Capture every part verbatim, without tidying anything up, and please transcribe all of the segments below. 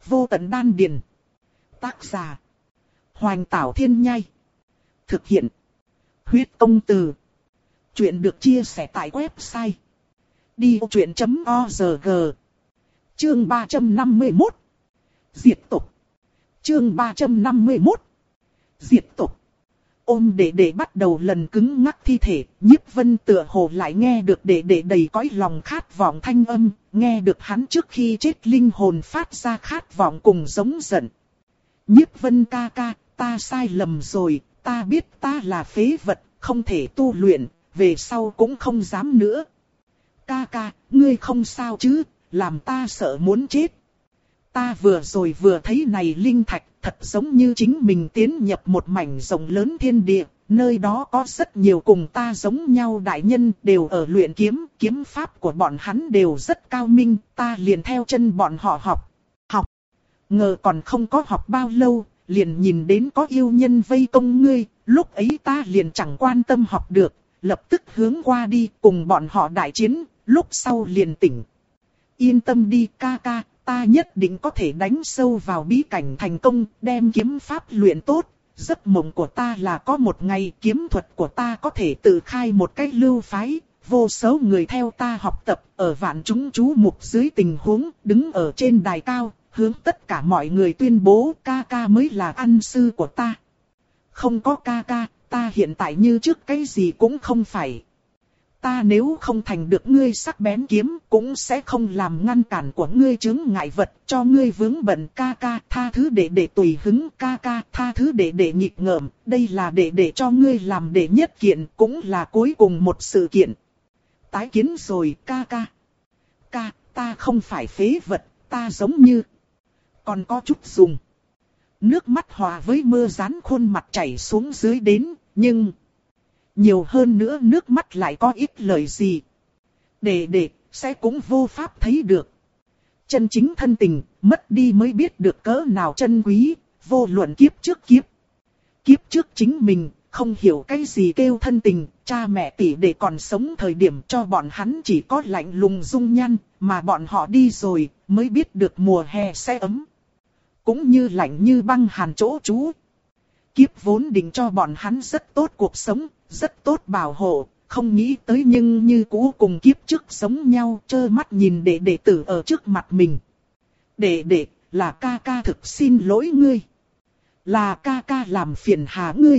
Vô tận đan điền. Tác giả. Hoành Tảo Thiên Nhai. Thực hiện. Huyết Công Từ. Chuyện được chia sẻ tại website đi vô chuyện chấm org. Chương ba trăm năm mươi mốt. Diệt tộc. Chương ba trăm năm mươi mốt. Diệt tộc. Ôm đệ đệ bắt đầu lần cứng ngắc thi thể, Nhiếp Vân tựa hồ lại nghe được đệ đệ đầy cõi lòng khát vọng thanh âm, nghe được hắn trước khi chết linh hồn phát ra khát vọng cùng giống giận. Nhiếp Vân ca ca, ta sai lầm rồi, ta biết ta là phế vật, không thể tu luyện, về sau cũng không dám nữa. Ca ca, ngươi không sao chứ, làm ta sợ muốn chết. Ta vừa rồi vừa thấy này linh thạch, thật giống như chính mình tiến nhập một mảnh rộng lớn thiên địa, nơi đó có rất nhiều cùng ta giống nhau đại nhân đều ở luyện kiếm, kiếm pháp của bọn hắn đều rất cao minh, ta liền theo chân bọn họ học. Học. Ngờ còn không có học bao lâu, liền nhìn đến có yêu nhân vây công ngươi, lúc ấy ta liền chẳng quan tâm học được, lập tức hướng qua đi cùng bọn họ đại chiến, lúc sau liền tỉnh. Yên tâm đi ca ca, ta nhất định có thể đánh sâu vào bí cảnh thành công, đem kiếm pháp luyện tốt. Giấc mộng của ta là có một ngày kiếm thuật của ta có thể tự khai một cách lưu phái, vô số người theo ta học tập, ở vạn chúng chú mục dưới tình huống, đứng ở trên đài cao, hướng tất cả mọi người tuyên bố ca ca mới là ăn sư của ta. Không có ca ca, ta hiện tại như trước cái gì cũng không phải. Ta nếu không thành được ngươi sắc bén kiếm, cũng sẽ không làm ngăn cản của ngươi chướng ngại vật, cho ngươi vướng bận ca ca, tha thứ để để tùy hứng ca ca, tha thứ để để nghịch ngợm, đây là để để cho ngươi làm đệ nhất kiện, cũng là cuối cùng một sự kiện. Tái kiến rồi ca ca. Ca, ta không phải phế vật, ta giống như, còn có chút dùng. Nước mắt hòa với mưa rán khuôn mặt chảy xuống dưới đến, nhưng nhiều hơn nữa nước mắt lại có ít lời gì. Để để, sẽ cũng vô pháp thấy được. Chân chính thân tình, mất đi mới biết được cỡ nào chân quý, vô luận kiếp trước kiếp. Kiếp trước chính mình, không hiểu cái gì kêu thân tình, cha mẹ tỷ đệ còn sống thời điểm cho bọn hắn chỉ có lạnh lùng dung nhan, mà bọn họ đi rồi, mới biết được mùa hè sẽ ấm. Cũng như lạnh như băng hàn chỗ trú. Kiếp vốn định cho bọn hắn rất tốt cuộc sống, rất tốt bảo hộ, không nghĩ tới nhưng như cũ cùng kiếp trước sống nhau, trơ mắt nhìn đệ đệ tử ở trước mặt mình. Đệ đệ, là ca ca thực xin lỗi ngươi. Là ca ca làm phiền hà ngươi.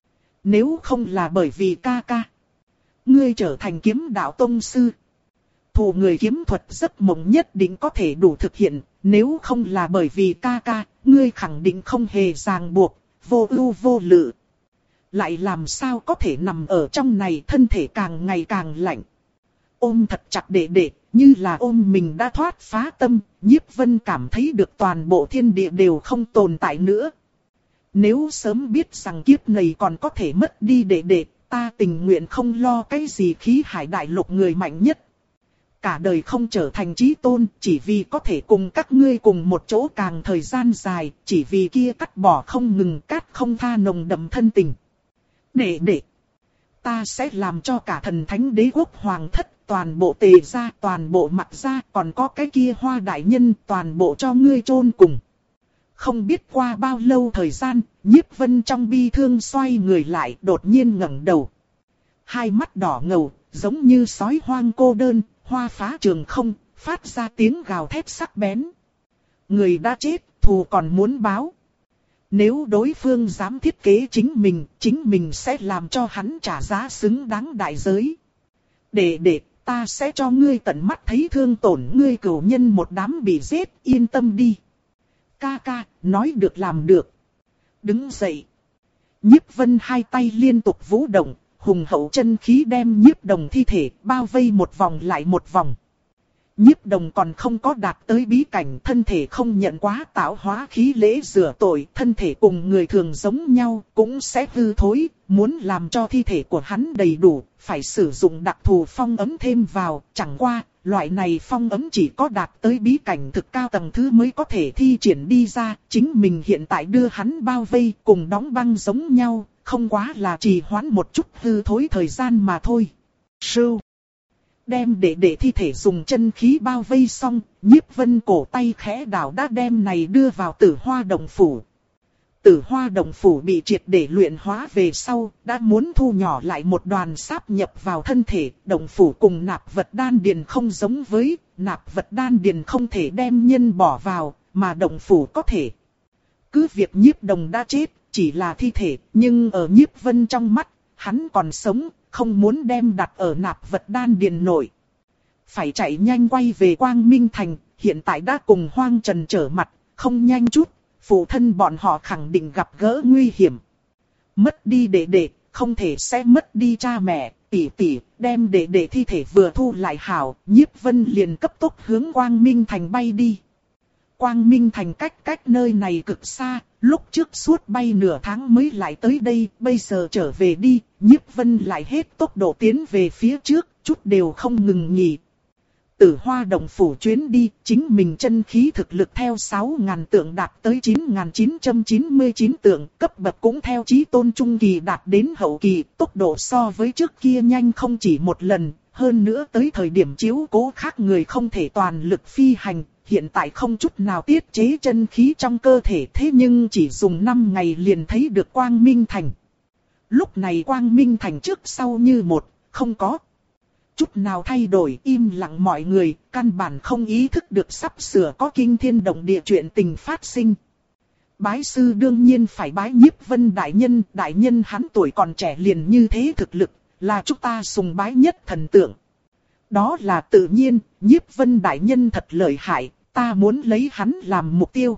Nếu không là bởi vì ca ca, ngươi trở thành kiếm đạo tông sư. Thủ người kiếm thuật giấc mộng nhất định có thể đủ thực hiện, nếu không là bởi vì ca ca, ngươi khẳng định không hề ràng buộc, vô ưu vô lự. Lại làm sao có thể nằm ở trong này, thân thể càng ngày càng lạnh. Ôm thật chặt đệ đệ, như là ôm mình đã thoát phá tâm, Nhiếp Vân cảm thấy được toàn bộ thiên địa đều không tồn tại nữa. Nếu sớm biết rằng kiếp này còn có thể mất đi đệ đệ, ta tình nguyện không lo cái gì khí hải đại lục người mạnh nhất. Cả đời không trở thành chí tôn, chỉ vì có thể cùng các ngươi cùng một chỗ càng thời gian dài, chỉ vì kia cắt bỏ không ngừng cát không tha nồng đậm thân tình. Đệ đệ, ta sẽ làm cho cả thần thánh đế quốc hoàng thất, toàn bộ tề gia, toàn bộ mặc gia, còn có cái kia hoa đại nhân, toàn bộ cho ngươi chôn cùng. Không biết qua bao lâu thời gian, Nhiếp Vân trong bi thương xoay người lại, đột nhiên ngẩng đầu. Hai mắt đỏ ngầu, giống như sói hoang cô đơn, hoa phá trường không, phát ra tiếng gào thét sắc bén. Người đã chết, thù còn muốn báo. Nếu đối phương dám thiết kế chính mình, chính mình sẽ làm cho hắn trả giá xứng đáng đại giới. Để để, ta sẽ cho ngươi tận mắt thấy thương tổn ngươi cửu nhân một đám bị giết, yên tâm đi. Ca ca, nói được làm được. Đứng dậy. Nhiếp Vân hai tay liên tục vũ động, hùng hậu chân khí đem Nhiếp Đồng thi thể bao vây một vòng lại một vòng. Nhiếp Đồng còn không có đạt tới bí cảnh, thân thể không nhận quá tạo hóa khí lễ rửa tội, thân thể cùng người thường giống nhau, cũng sẽ hư thối, muốn làm cho thi thể của hắn đầy đủ, phải sử dụng đặc thù phong ấm thêm vào, chẳng qua, loại này phong ấm chỉ có đạt tới bí cảnh thực cao tầng thứ mới có thể thi triển đi ra, chính mình hiện tại đưa hắn bao vây cùng đóng băng giống nhau, không quá là trì hoãn một chút hư thối thời gian mà thôi. Sưu. đem đệ đệ thi thể dùng chân khí bao vây xong, Nhiếp Vân cổ tay khẽ đảo đã đem này đưa vào Tử Hoa Động Phủ. Tử Hoa Động Phủ bị triệt để luyện hóa về sau, đã muốn thu nhỏ lại một đoàn sáp nhập vào thân thể. Động Phủ cùng nạp vật đan điền không giống với, nạp vật đan điền không thể đem nhân bỏ vào, mà Động Phủ có thể. Cứ việc Nhiếp Đồng đã chết, chỉ là thi thể, nhưng ở Nhiếp Vân trong mắt, hắn còn sống, không muốn đem đặt ở nạp vật đan điền nội. Phải chạy nhanh quay về Quang Minh Thành, hiện tại đã cùng Hoang Trần trở mặt, không nhanh chút, phụ thân bọn họ khẳng định gặp gỡ nguy hiểm. Mất đi đệ đệ, không thể sẽ mất đi cha mẹ, tỷ tỷ, đem đệ đệ thi thể vừa thu lại hảo, Nhiếp Vân liền cấp tốc hướng Quang Minh Thành bay đi. Quang Minh Thành cách cách nơi này cực xa, lúc trước suốt bay nửa tháng mới lại tới đây, bây giờ trở về đi, Nhiếp Vân lại hết tốc độ tiến về phía trước, chút đều không ngừng nghỉ. Tử Hoa Động Phủ chuyến đi, chính mình chân khí thực lực theo sáu nghìn tượng đạt tới chín nghìn chín trăm chín mươi chín tượng, cấp bậc cũng theo chí tôn trung kỳ đạt đến hậu kỳ, tốc độ so với trước kia nhanh không chỉ một lần, hơn nữa tới thời điểm chiếu cố khác người không thể toàn lực phi hành, hiện tại không chút nào tiết chế chân khí trong cơ thể, thế nhưng chỉ dùng năm ngày liền thấy được Quang Minh Thành. Lúc này Quang Minh Thành trước sau như một, không có chút nào thay đổi, im lặng mọi người, căn bản không ý thức được sắp sửa có kinh thiên động địa chuyện tình phát sinh. Bái sư đương nhiên phải bái Nhiếp Vân đại nhân, đại nhân hắn tuổi còn trẻ liền như thế thực lực, là chúng ta sùng bái nhất thần tượng. Đó là tự nhiên, Nhiếp Vân đại nhân thật lợi hại, ta muốn lấy hắn làm mục tiêu.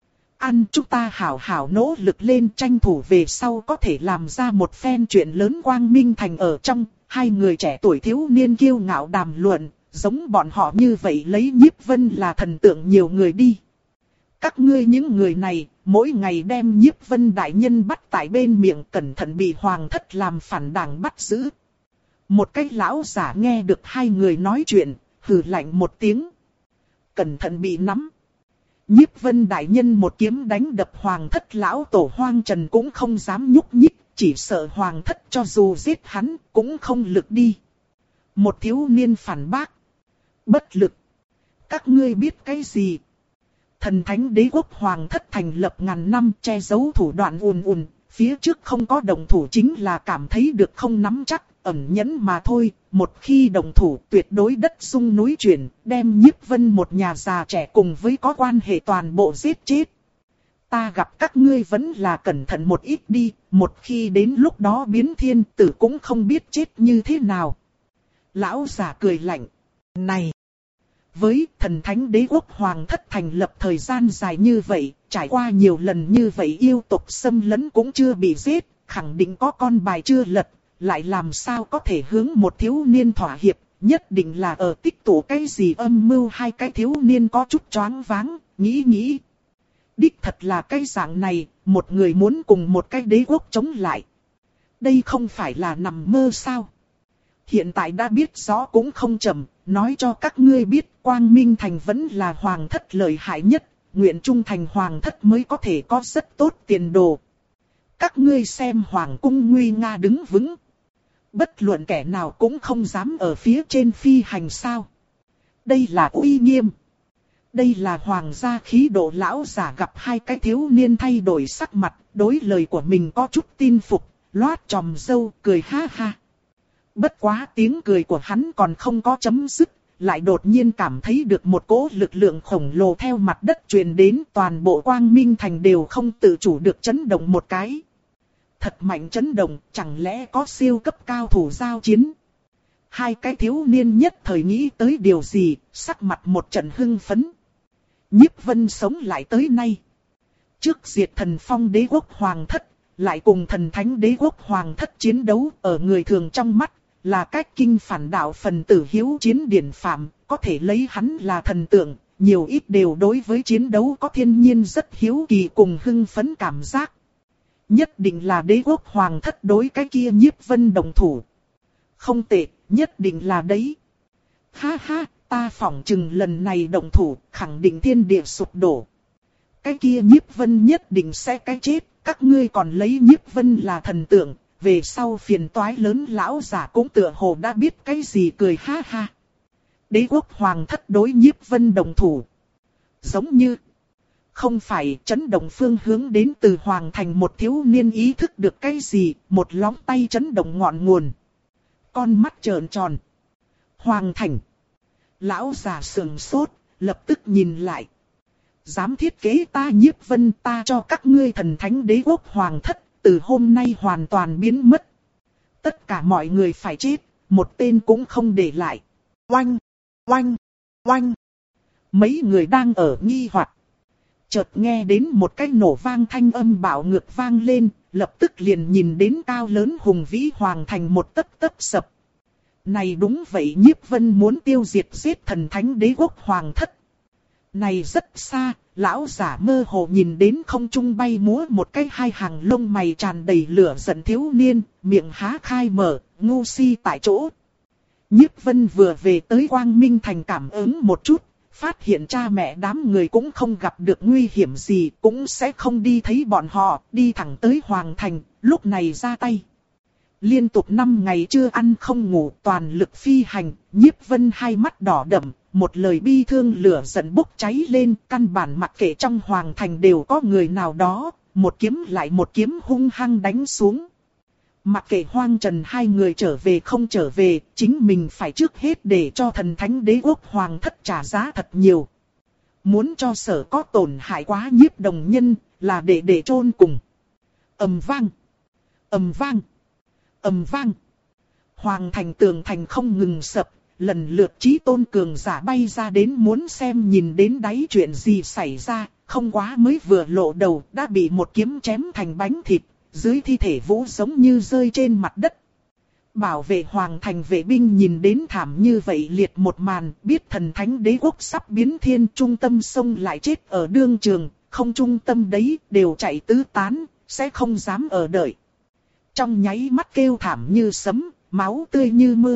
Ăn chúng ta hảo hảo nỗ lực lên, tranh thủ về sau có thể làm ra một phen chuyện lớn. Quang Minh Thành ở trong, hai người trẻ tuổi thiếu niên kiêu ngạo đàm luận, giống bọn họ như vậy lấy Nhiếp Vân là thần tượng nhiều người đi. Các ngươi những người này, mỗi ngày đem Nhiếp Vân đại nhân bắt tại bên miệng, cẩn thận bị hoàng thất làm phản đảng bắt giữ. Một cái lão giả nghe được hai người nói chuyện, hừ lạnh một tiếng. Cẩn thận bị nắm. Nhiếp Vân đại nhân một kiếm đánh đập hoàng thất lão tổ Hoang Trần cũng không dám nhúc nhích, chỉ sợ hoàng thất cho dù giết hắn cũng không lực đi. Một thiếu niên phản bác. Bất lực. Các ngươi biết cái gì? Thần thánh đế quốc hoàng thất thành lập ngàn năm, che giấu thủ đoạn ùn ùn, phía trước không có động thủ chính là cảm thấy được không nắm chắc, ẩn nhẫn mà thôi. Một khi động thủ tuyệt đối đất rung núi chuyển, đem Nhiếp Vân một nhà già trẻ cùng với có quan hệ toàn bộ giết chết. Ta gặp các ngươi vẫn là cẩn thận một ít đi, một khi đến lúc đó biến thiên tử cũng không biết chết như thế nào. Lão già cười lạnh. Này! Với thần thánh đế quốc hoàng thất thành lập thời gian dài như vậy, trải qua nhiều lần như vậy yêu tộc xâm lấn cũng chưa bị giết, khẳng định có con bài chưa lật, lại làm sao có thể hướng một thiếu niên thỏa hiệp, nhất định là ở tích tụ cái gì âm mưu. Hai cái thiếu niên có chút choáng váng, nghĩ nghĩ. Đích thật là cái dạng này, một người muốn cùng một cái đế quốc chống lại. Đây không phải là nằm mơ sao? Hiện tại đã biết rõ cũng không chậm, nói cho các ngươi biết Quang Minh Thành vẫn là hoàng thất lợi hại nhất, nguyện trung thành hoàng thất mới có thể có rất tốt tiền đồ. Các ngươi xem hoàng cung nguy nga đứng vững. Bất luận kẻ nào cũng không dám ở phía trên phi hành sao. Đây là uy nghiêm. Đây là hoàng gia khí độ. Lão giả gặp hai cái thiếu niên thay đổi sắc mặt, đối lời của mình có chút tin phục, loát chòm râu, cười ha ha. Bất quá tiếng cười của hắn còn không có chấm dứt, lại đột nhiên cảm thấy được một cỗ lực lượng khổng lồ theo mặt đất truyền đến, toàn bộ Quang Minh Thành đều không tự chủ được chấn động một cái. Thật mạnh chấn động, chẳng lẽ có siêu cấp cao thủ giao chiến? Hai cái thiếu niên nhất thời nghĩ tới điều gì, sắc mặt một trận hưng phấn. Nhiếp Vân sống lại tới nay. Trước diệt thần phong đế quốc hoàng thất, lại cùng thần thánh đế quốc hoàng thất chiến đấu, ở người thường trong mắt, là cách kinh phản đạo phần tử hiếu chiến điển phạm, có thể lấy hắn là thần tượng, nhiều ít đều đối với chiến đấu có thiên nhiên rất hiếu kỳ cùng hưng phấn cảm giác. Nhất định là đế quốc hoàng thất đối cái kia Nhiếp Vân đồng thủ. Không tệ, nhất định là đấy. Ha ha, ta phỏng chừng lần này đồng thủ, khẳng định thiên địa sụp đổ. Cái kia Nhiếp Vân nhất định sẽ cái chết, các ngươi còn lấy Nhiếp Vân là thần tượng, về sau phiền toái lớn. Lão giả cũng tựa hồ đã biết cái gì, cười ha ha. đế quốc hoàng thất đối Nhiếp Vân đồng thủ. Giống như không phải chấn động phương hướng đến từ hoàng thành một thiếu niên ý thức được cái gì, một lóng tay chấn động ngọn nguồn. Con mắt trợn tròn. Hoàng thành. Lão già sườn sốt, lập tức nhìn lại. Dám thiết kế ta Nhiếp Vân, ta cho các ngươi thần thánh đế quốc hoàng thất, từ hôm nay hoàn toàn biến mất. Tất cả mọi người phải chết, một tên cũng không để lại. Oanh, oanh, oanh. Mấy người đang ở nghi hoặc, chợt nghe đến một cái nổ vang thanh âm bạo ngược vang lên, lập tức liền nhìn đến cao lớn hùng vĩ hoàng thành một tấc tấc sập. Này đúng vậy, Nhiếp Vân muốn tiêu diệt giết thần thánh đế quốc hoàng thất. Này rất xa, lão giả mơ hồ nhìn đến không trung bay múa một cái hai hàng lông mày tràn đầy lửa giận thiếu niên, miệng há khai mở, ngu si tại chỗ. Nhiếp Vân vừa về tới Quang Minh Thành cảm ứng một chút, phát hiện cha mẹ đám người cũng không gặp được nguy hiểm gì, cũng sẽ không đi thấy bọn họ, đi thẳng tới Hoàng Thành, lúc này ra tay. Liên tục năm ngày chưa ăn không ngủ, toàn lực phi hành, Nhiếp Vân hai mắt đỏ đậm, một lời bi thương lửa giận bốc cháy lên, căn bản mặc kệ trong Hoàng Thành đều có người nào đó, một kiếm lại một kiếm hung hăng đánh xuống. Mặc kệ Hoang Trần hai người trở về không trở về, chính mình phải trước hết để cho thần thánh đế quốc hoàng thất trả giá thật nhiều. Muốn cho Sở có tổn hại quá Nhiếp đồng nhân, là để để chôn cùng. Ầm vang, ầm vang, ầm vang. Hoàng thành tường thành không ngừng sập, lần lượt chí tôn cường giả bay ra đến muốn xem nhìn đến đáy chuyện gì xảy ra, không quá mới vừa lộ đầu đã bị một kiếm chém thành bánh thịt. Dưới thi thể vũ giống như rơi trên mặt đất. Bảo vệ hoàng thành vệ binh nhìn đến thảm như vậy liệt một màn, biết thần thánh đế quốc sắp biến thiên, trung tâm sông lại chết ở đương trường, không trung tâm đấy đều chạy tứ tán, sẽ không dám ở đợi. Trong nháy mắt kêu thảm như sấm, máu tươi như mưa.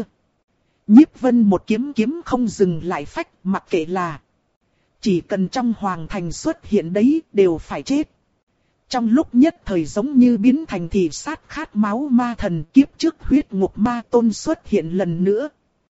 Nhiếp Vân một kiếm kiếm không dừng lại phách, mặc kệ là chỉ cần trong hoàng thành xuất hiện đấy đều phải chết. Trong lúc nhất thời giống như biến thành thì sát khát máu ma thần, kiếp trước huyết ngục ma tôn xuất hiện lần nữa.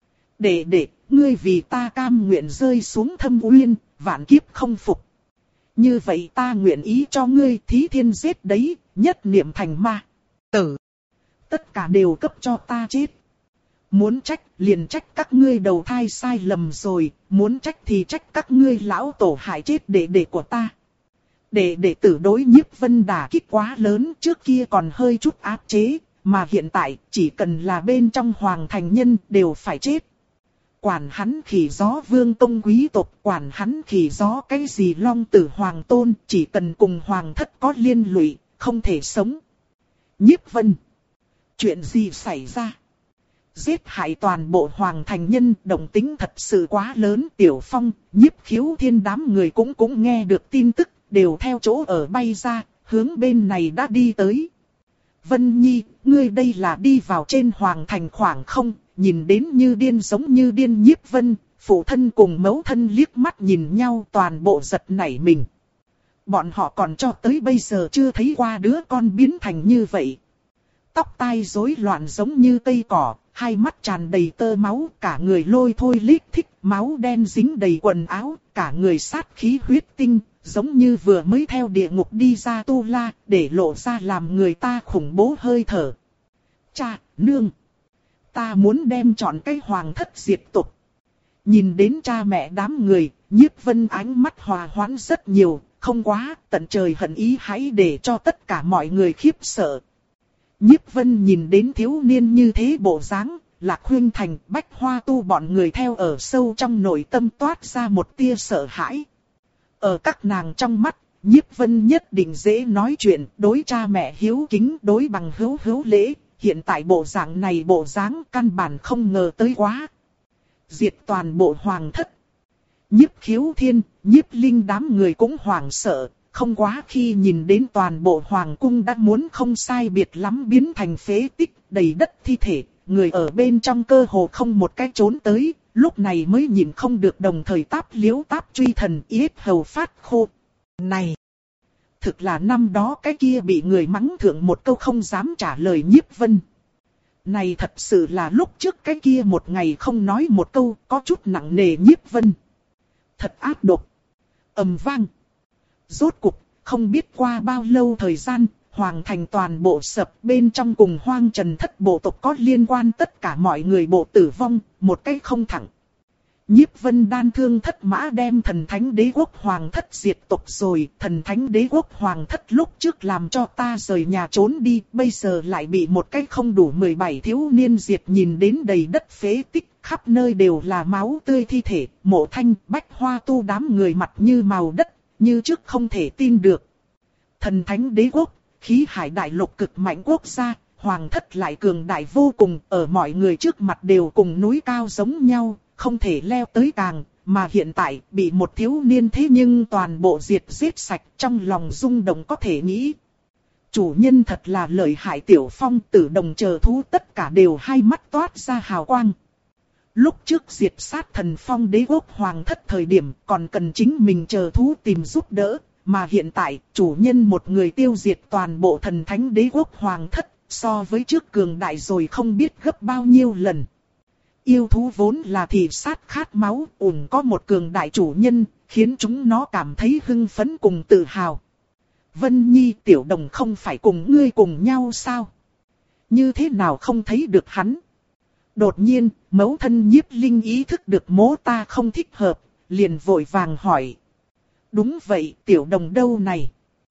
Để để, ngươi vì ta cam nguyện rơi xuống thâm uyên, vạn kiếp không phục. Như vậy ta nguyện ý cho ngươi thí thiên giết đấy, nhất niệm thành ma. Tử. Tất cả đều cấp cho ta chết. Muốn trách, liền trách các ngươi đầu thai sai lầm rồi, muốn trách thì trách các ngươi lão tổ hại chết đệ đệ của ta. Để đệ tử đối Nhiếp Vân đả kích quá lớn, trước kia còn hơi chút áp chế, mà hiện tại chỉ cần là bên trong hoàng thành nhân đều phải chết. Quản hắn khỉ gió vương tông quý tộc, quản hắn khỉ gió cái gì long tử hoàng tôn, chỉ cần cùng hoàng thất có liên lụy, không thể sống. Nhiếp Vân. Chuyện gì xảy ra? Giết hại toàn bộ hoàng thành nhân, động tính thật sự quá lớn. Tiểu Phong, Nhiếp Khiếu Thiên đám người cũng cũng nghe được tin tức, đều theo chỗ ở bay ra, hướng bên này đã đi tới. Vân Nhi, ngươi đây là đi vào trên hoàng thành khoảng không, nhìn đến như điên giống như điên. Nhiếp Vân, phụ thân cùng mẫu thân liếc mắt nhìn nhau, toàn bộ giật nảy mình. Bọn họ còn cho tới bây giờ chưa thấy qua đứa con biến thành như vậy. Tóc tai rối loạn giống như cây cỏ, hai mắt tràn đầy tơ máu, cả người lôi thôi lít thích, máu đen dính đầy quần áo, cả người sát khí huyết tinh, giống như vừa mới theo địa ngục đi ra tu la, để lộ ra làm người ta khủng bố hơi thở. Cha, nương, ta muốn đem trọn cái hoàng thất diệt tộc. Nhìn đến cha mẹ đám người, Nhiếp Vân ánh mắt hòa hoãn rất nhiều, không quá, tận trời hận ý hãy để cho tất cả mọi người khiếp sợ. Nhiếp Vân nhìn đến thiếu niên như thế bộ dáng, Lạc Huyên Thành, Bách Hoa Tu bọn người theo ở sâu trong nội tâm toát ra một tia sợ hãi. Ở các nàng trong mắt, Nhiếp Vân nhất định dễ nói chuyện, đối cha mẹ hiếu kính, đối bằng hữu hữu lễ, hiện tại bộ dạng này bộ dáng căn bản không ngờ tới quá. Diệt toàn bộ hoàng thất. Nhiếp Khiếu Thiên, Nhiếp Linh đám người cũng hoảng sợ. Không quá khi nhìn đến toàn bộ hoàng cung đã muốn không sai biệt lắm biến thành phế tích, đầy đất thi thể, người ở bên trong cơ hồ không một cách trốn tới, lúc này mới nhìn không được đồng thời táp liếu táp truy thần yết hầu phát khô. Này! Thực là năm đó cái kia bị người mắng thượng một câu không dám trả lời Nhiếp Vân. Này thật sự là lúc trước cái kia một ngày không nói một câu, có chút nặng nề Nhiếp Vân. Thật ác độc. Ầm vang. Rốt cục, không biết qua bao lâu thời gian, Hoàng thành toàn bộ sập, bên trong cùng Hoang Trần thất bộ tộc có liên quan tất cả mọi người bộ tử vong, một cách không thẳng. Nhiếp Vân đan thương thất mã đem thần thánh đế quốc hoàng thất diệt tộc rồi, thần thánh đế quốc hoàng thất lúc trước làm cho ta rời nhà trốn đi, bây giờ lại bị một cái không đủ mười bảy thiếu niên diệt, nhìn đến đầy đất phế tích, khắp nơi đều là máu tươi thi thể, Mộ Thanh, Bách Hoa Tu đám người mặt như màu đất, như trước không thể tin được. Thần thánh đế quốc, khí hải đại lục cực mạnh quốc gia, hoàng thất lại cường đại vô cùng, ở mọi người trước mặt đều cùng núi cao giống nhau, không thể leo tới càng, mà hiện tại bị một thiếu niên thế nhưng toàn bộ diệt giết sạch, trong lòng rung động có thể nghĩ. Chủ nhân thật là lợi hại. Tiểu Phong, Tử Đồng chờ thú tất cả đều hai mắt toát ra hào quang. Lúc trước diệt sát thần phong đế quốc hoàng thất thời điểm còn cần chính mình chờ thú tìm giúp đỡ, mà hiện tại chủ nhân một người tiêu diệt toàn bộ thần thánh đế quốc hoàng thất, so với trước cường đại rồi không biết gấp bao nhiêu lần. Yêu thú vốn là thị sát khát máu, ủng có một cường đại chủ nhân, khiến chúng nó cảm thấy hưng phấn cùng tự hào. Vân Nhi, Tiểu Đồng không phải cùng ngươi cùng nhau sao? Như thế nào không thấy được hắn? Đột nhiên, mẫu thân Nhiếp Linh ý thức được mố ta không thích hợp, liền vội vàng hỏi. Đúng vậy, Tiểu Đồng đâu này?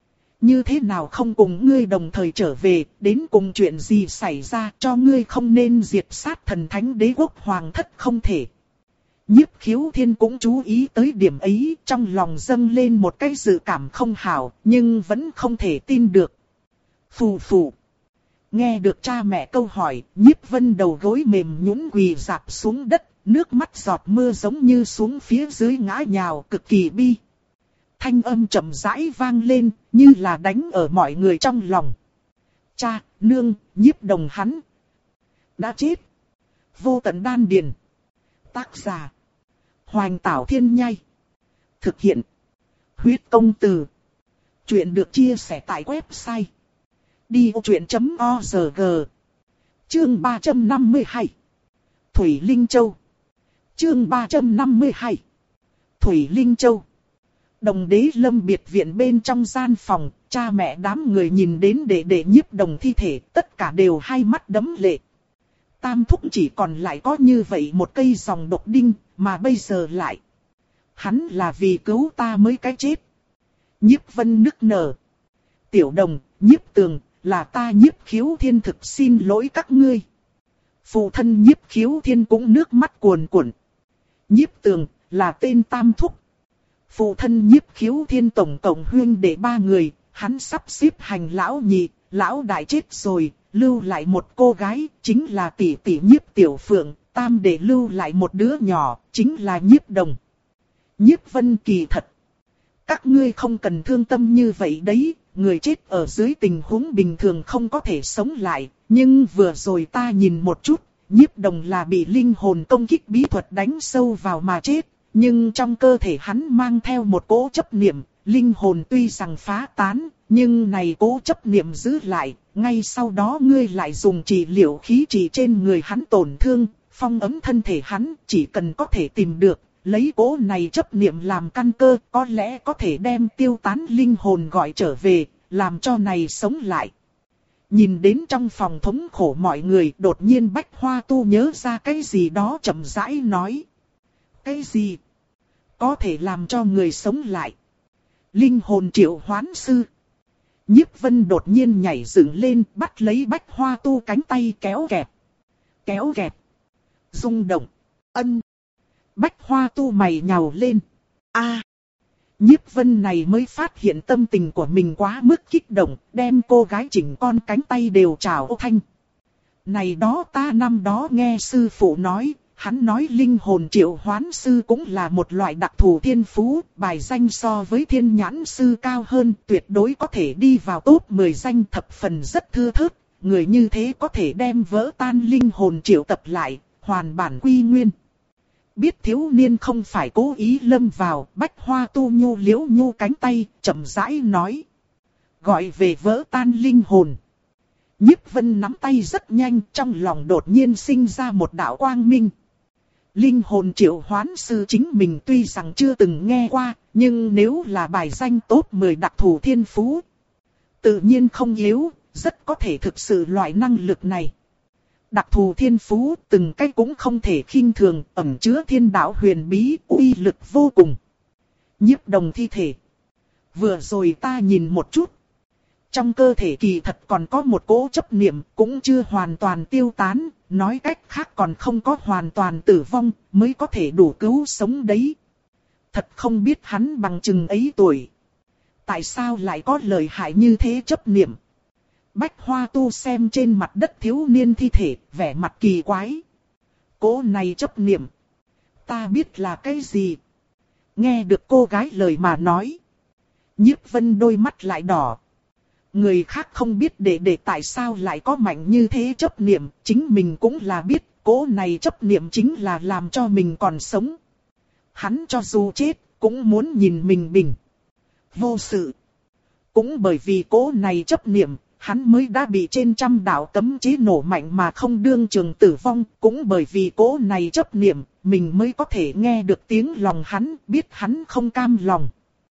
Như thế nào không cùng ngươi đồng thời trở về, đến cùng chuyện gì xảy ra, cho ngươi không nên diệt sát thần thánh đế quốc hoàng thất không thể. Nhiếp Khiếu Thiên cũng chú ý tới điểm ấy, trong lòng dâng lên một cái dự cảm không hảo, nhưng vẫn không thể tin được. Phù phù. Nghe được cha mẹ câu hỏi, Nhiếp Vân đầu gối mềm nhũn quỳ rạp xuống đất, nước mắt giọt mưa giống như xuống phía dưới ngã nhào, cực kỳ bi. Thanh âm chậm rãi vang lên, như là đánh ở mọi người trong lòng. Cha, nương, Nhiếp Đồng hắn đã chết. Vô tận đan điền. Tác giả: Hoành Tảo Thiên Nhai. Thực hiện: Huyết Công Từ. Chuyện được chia sẻ tại website đi vô chuyện chấm org. Chương ba trăm năm mươi hai. Thủy Linh Châu. Chương ba trăm năm mươi hai. Thủy Linh Châu. Đồng Đế Lâm biệt viện bên trong gian phòng, cha mẹ đám người nhìn đến đệ đệ Nhiếp Đồng thi thể, tất cả đều hai mắt đẫm lệ. Tam thúc chỉ còn lại có như vậy một cây dòng độc đinh, mà bây giờ lại. Hắn là vì cứu ta mới cái chết. Nhiếp Vân nức nở. Tiểu Đồng, Nhiếp Tường, là ta Nhiếp Khiếu Thiên thực xin lỗi các ngươi. Phụ thân Nhiếp Khiếu Thiên cũng nước mắt cuồn cuộn. Nhiếp Tường, là tên tam thúc. Phụ thân Nhiếp Khiếu Thiên tổng cộng huynh đệ ba người, hắn sắp xếp hành lão nhị, lão đại chết rồi, lưu lại một cô gái, chính là tỷ tỷ Nhiếp Tiểu Phượng, tam đệ lưu lại một đứa nhỏ, chính là Nhiếp Đồng. Nhiếp Vân kỳ thật. Các ngươi không cần thương tâm như vậy đấy, người chết ở dưới tình huống bình thường không có thể sống lại, nhưng vừa rồi ta nhìn một chút, Nhiếp Đồng là bị linh hồn công kích bí thuật đánh sâu vào mà chết. Nhưng trong cơ thể hắn mang theo một cỗ chấp niệm, linh hồn tuy rằng phá tán, nhưng này cỗ chấp niệm giữ lại, ngay sau đó ngươi lại dùng trị liệu khí trị trên người hắn tổn thương, phong ấm thân thể hắn, chỉ cần có thể tìm được, lấy cỗ này chấp niệm làm căn cơ, có lẽ có thể đem tiêu tán linh hồn gọi trở về, làm cho này sống lại. Nhìn đến trong phòng thống khổ mọi người, đột nhiên Bách Hoa Tu nhớ ra cái gì đó chậm rãi nói. Cái gì? Có thể làm cho người sống lại. Linh hồn triệu hoán sư. Nhiếp Vân đột nhiên nhảy dựng lên, bắt lấy Bách Hoa Tu cánh tay kéo kẹp. Kéo kẹp. Rung động. Ân. Bách Hoa Tu mày nhào lên. A. Nhiếp Vân này mới phát hiện tâm tình của mình quá mức kích động, đem cô gái chỉnh con cánh tay đều trào thanh. Này đó ta năm đó nghe sư phụ nói. Hắn nói linh hồn triệu hoán sư cũng là một loại đặc thù thiên phú, bài danh so với thiên nhãn sư cao hơn, tuyệt đối có thể đi vào top mười danh thập phần rất thưa thớt, người như thế có thể đem vỡ tan linh hồn triệu tập lại, hoàn bản quy nguyên. Biết thiếu niên không phải cố ý lâm vào, Bách Hoa Tu nhu liễu nhu cánh tay, chậm rãi nói. Gọi về vỡ tan linh hồn. Nhiếp Vân nắm tay rất nhanh, trong lòng đột nhiên sinh ra một đạo quang minh. Linh hồn triệu hoán sư chính mình tuy rằng chưa từng nghe qua, nhưng nếu là bài danh top mười đặc thù thiên phú, tự nhiên không yếu, rất có thể thực sự loại năng lực này. Đặc thù thiên phú từng cái cũng không thể khinh thường, ẩn chứa thiên đạo huyền bí, uy lực vô cùng. Nhiếp Đồng thi thể. Vừa rồi ta nhìn một chút. Trong cơ thể kỳ thật còn có một cỗ chấp niệm, cũng chưa hoàn toàn tiêu tán, nói cách khác còn không có hoàn toàn tử vong, mới có thể đủ cứu sống đấy. Thật không biết hắn bằng chừng ấy tuổi. Tại sao lại có lợi hại như thế chấp niệm? Bách Hoa Tu xem trên mặt đất thiếu niên thi thể, vẻ mặt kỳ quái. Cỗ này chấp niệm. Ta biết là cái gì? Nghe được cô gái lời mà nói. Nhiếp Vân đôi mắt lại đỏ. Người khác không biết để để tại sao lại có mạnh như thế chấp niệm, chính mình cũng là biết, cỗ này chấp niệm chính là làm cho mình còn sống. Hắn cho dù chết, cũng muốn nhìn mình bình vô sự. Cũng bởi vì cỗ này chấp niệm, hắn mới đã bị trên trăm đạo cấm chế nổ mạnh mà không đương trường tử vong. Cũng bởi vì cỗ này chấp niệm, mình mới có thể nghe được tiếng lòng hắn, biết hắn không cam lòng.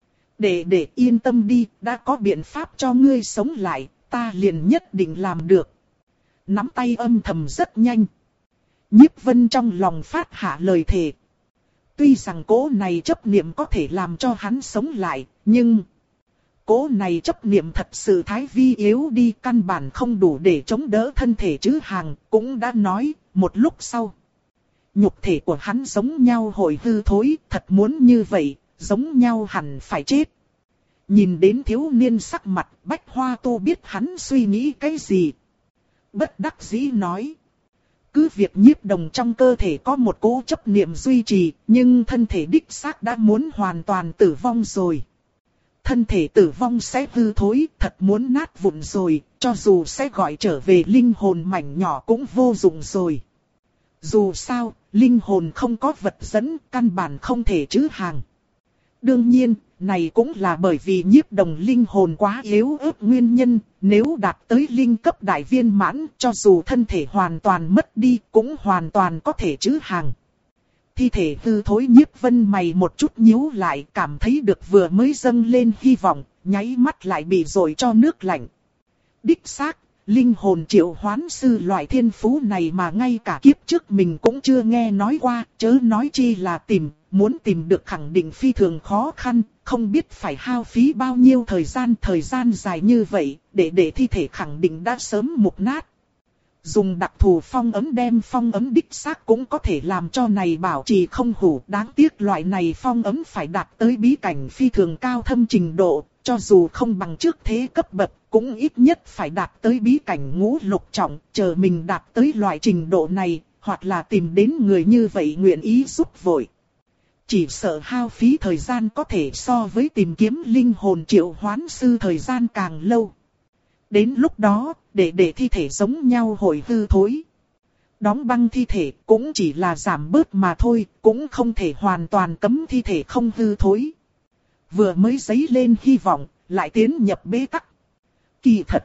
Để để yên tâm đi, đã có biện pháp cho ngươi sống lại, ta liền nhất định làm được. Nắm tay âm thầm rất nhanh. Nhiếp Vân trong lòng phát hạ lời thề. Tuy rằng cỗ này chấp niệm có thể làm cho hắn sống lại, nhưng cỗ này chấp niệm thật sự thái vi yếu đi, căn bản không đủ để chống đỡ thân thể chứ hàng, cũng đã nói, một lúc sau. Nhục thể của hắn giống nhau hồi hư thối, thật muốn như vậy, giống nhau hẳn phải chết. Nhìn đến thiếu niên sắc mặt, Bách Hoa Tu biết hắn suy nghĩ cái gì. Bất đắc dĩ nói. Cứ việc Nhiếp Đồng trong cơ thể có một cỗ chấp niệm duy trì, nhưng thân thể đích xác đã muốn hoàn toàn tử vong rồi. Thân thể tử vong sẽ hư thối, thật muốn nát vụn rồi, cho dù sẽ gọi trở về linh hồn mảnh nhỏ cũng vô dụng rồi. Dù sao, linh hồn không có vật dẫn, căn bản không thể trữ hàng. Đương nhiên, này cũng là bởi vì Nhiếp Đồng linh hồn quá yếu ớt nguyên nhân, nếu đạt tới linh cấp đại viên mãn, cho dù thân thể hoàn toàn mất đi, cũng hoàn toàn có thể trữ hàng. Thi thể hư thối, Nhiếp Vân mày một chút nhíu lại, cảm thấy được vừa mới dâng lên hy vọng, nháy mắt lại bị dội cho nước lạnh. Đích xác, linh hồn triệu hoán sư loại thiên phú này mà ngay cả kiếp trước mình cũng chưa nghe nói qua, chớ nói chi là tìm, muốn tìm được khẳng định phi thường khó khăn, không biết phải hao phí bao nhiêu thời gian, thời gian dài như vậy, để để thi thể khẳng định đã sớm mục nát. Dùng đặc thù phong ấm đem phong ấm đích xác cũng có thể làm cho này bảo trì không hủ, đáng tiếc loại này phong ấm phải đạt tới bí cảnh phi thường cao thâm trình độ, cho dù không bằng trước thế cấp bậc, cũng ít nhất phải đạt tới bí cảnh ngũ lục trọng, chờ mình đạt tới loại trình độ này, hoặc là tìm đến người như vậy nguyện ý giúp vội. Chỉ sợ hao phí thời gian có thể so với tìm kiếm linh hồn triệu hoán sư thời gian càng lâu. Đến lúc đó, để để thi thể giống nhau hồi hư thối. Đóng băng thi thể cũng chỉ là giảm bớt mà thôi, cũng không thể hoàn toàn cấm thi thể không hư thối. Vừa mới dấy lên hy vọng, lại tiến nhập bế tắc. Kỳ thật,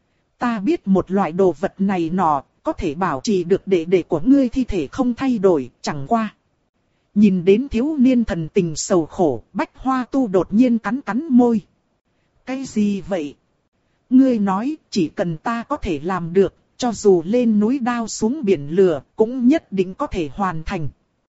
ta biết một loại đồ vật này nọ, có thể bảo trì được để để của ngươi thi thể không thay đổi, chẳng qua. Nhìn đến thiếu niên thần tình sầu khổ, Bách Hoa Tu đột nhiên cắn cắn môi. Cái gì vậy? Ngươi nói, chỉ cần ta có thể làm được, cho dù lên núi đao xuống biển lửa, cũng nhất định có thể hoàn thành.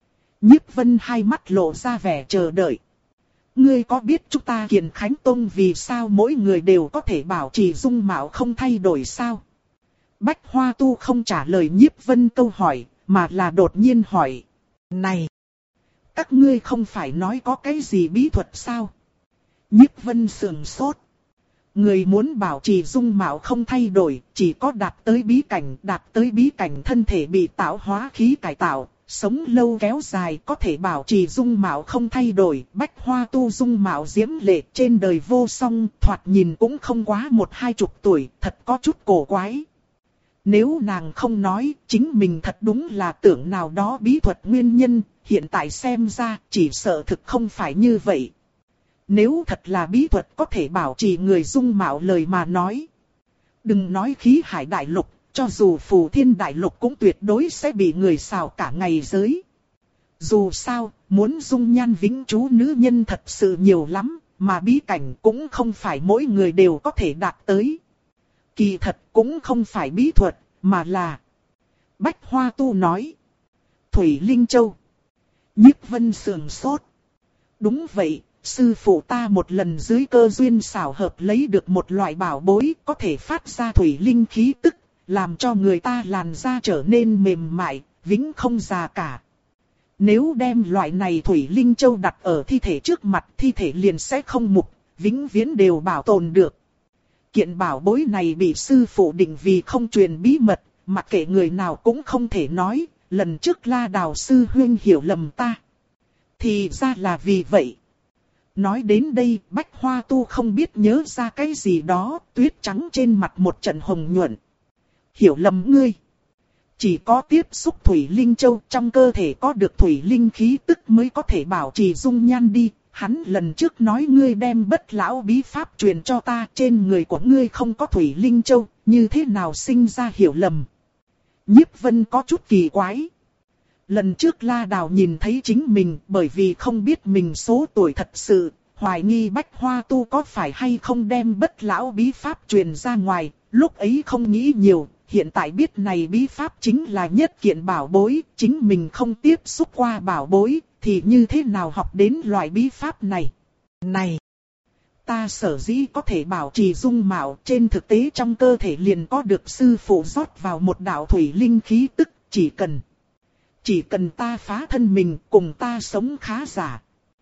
Nhiếp Vân hai mắt lộ ra vẻ chờ đợi. Ngươi có biết chúng ta Kiền Khánh Tông vì sao mỗi người đều có thể bảo trì dung mạo không thay đổi sao? Bách Hoa Tu không trả lời Nhiếp Vân câu hỏi, mà là đột nhiên hỏi. Này! Các ngươi không phải nói có cái gì bí thuật sao? Nhiếp Vân sườn sốt. Người muốn bảo trì dung mạo không thay đổi, chỉ có đạt tới bí cảnh, đạt tới bí cảnh thân thể bị tạo hóa khí cải tạo, sống lâu kéo dài có thể bảo trì dung mạo không thay đổi. Bách Hoa Tu dung mạo diễm lệ trên đời vô song, thoạt nhìn cũng không quá một hai chục tuổi, thật có chút cổ quái. Nếu nàng không nói, chính mình thật đúng là tưởng nào đó bí thuật nguyên nhân, hiện tại xem ra chỉ sợ thực không phải như vậy. Nếu thật là bí thuật có thể bảo trì người dung mạo lời mà nói. Đừng nói khí hải đại lục, cho dù phù thiên đại lục cũng tuyệt đối sẽ bị người xào cả ngày giới. Dù sao, muốn dung nhan vĩnh trú nữ nhân thật sự nhiều lắm, mà bí cảnh cũng không phải mỗi người đều có thể đạt tới. Kỳ thật cũng không phải bí thuật, mà là... Bách Hoa Tu nói. Thủy Linh Châu. Nhiếp Vân sườn sốt. Đúng vậy, sư phụ ta một lần dưới cơ duyên xảo hợp lấy được một loại bảo bối có thể phát ra thủy linh khí tức, làm cho người ta làn da trở nên mềm mại, vĩnh không già cả. Nếu đem loại này thủy linh châu đặt ở thi thể trước mặt, thi thể liền sẽ không mục, vĩnh viễn đều bảo tồn được. Kiện bảo bối này bị sư phụ định vì không truyền bí mật, mặc kệ người nào cũng không thể nói, lần trước La Đào sư huynh hiểu lầm ta. Thì ra là vì vậy. Nói đến đây, Bách Hoa Tu không biết nhớ ra cái gì đó, tuyết trắng trên mặt một trận hồng nhuận. Hiểu lầm ngươi. Chỉ có tiếp xúc thủy linh châu trong cơ thể có được thủy linh khí tức mới có thể bảo trì dung nhan đi. Hắn lần trước nói ngươi đem bất lão bí pháp truyền cho ta, trên người của ngươi không có thủy linh châu, như thế nào sinh ra hiểu lầm. Nhiếp Vân có chút kỳ quái. Lần trước La Đào nhìn thấy chính mình bởi vì không biết mình số tuổi thật sự, hoài nghi Bách Hoa Tu có phải hay không đem bất lão bí pháp truyền ra ngoài, lúc ấy không nghĩ nhiều, hiện tại biết này bí pháp chính là nhất kiện bảo bối, chính mình không tiếp xúc qua bảo bối, thì như thế nào học đến loại bí pháp này. Này, ta sở dĩ có thể bảo trì dung mạo, trên thực tế trong cơ thể liền có được sư phụ rót vào một đạo thủy linh khí tức, chỉ cần... Chỉ cần ta phá thân mình cùng ta sống khá giả.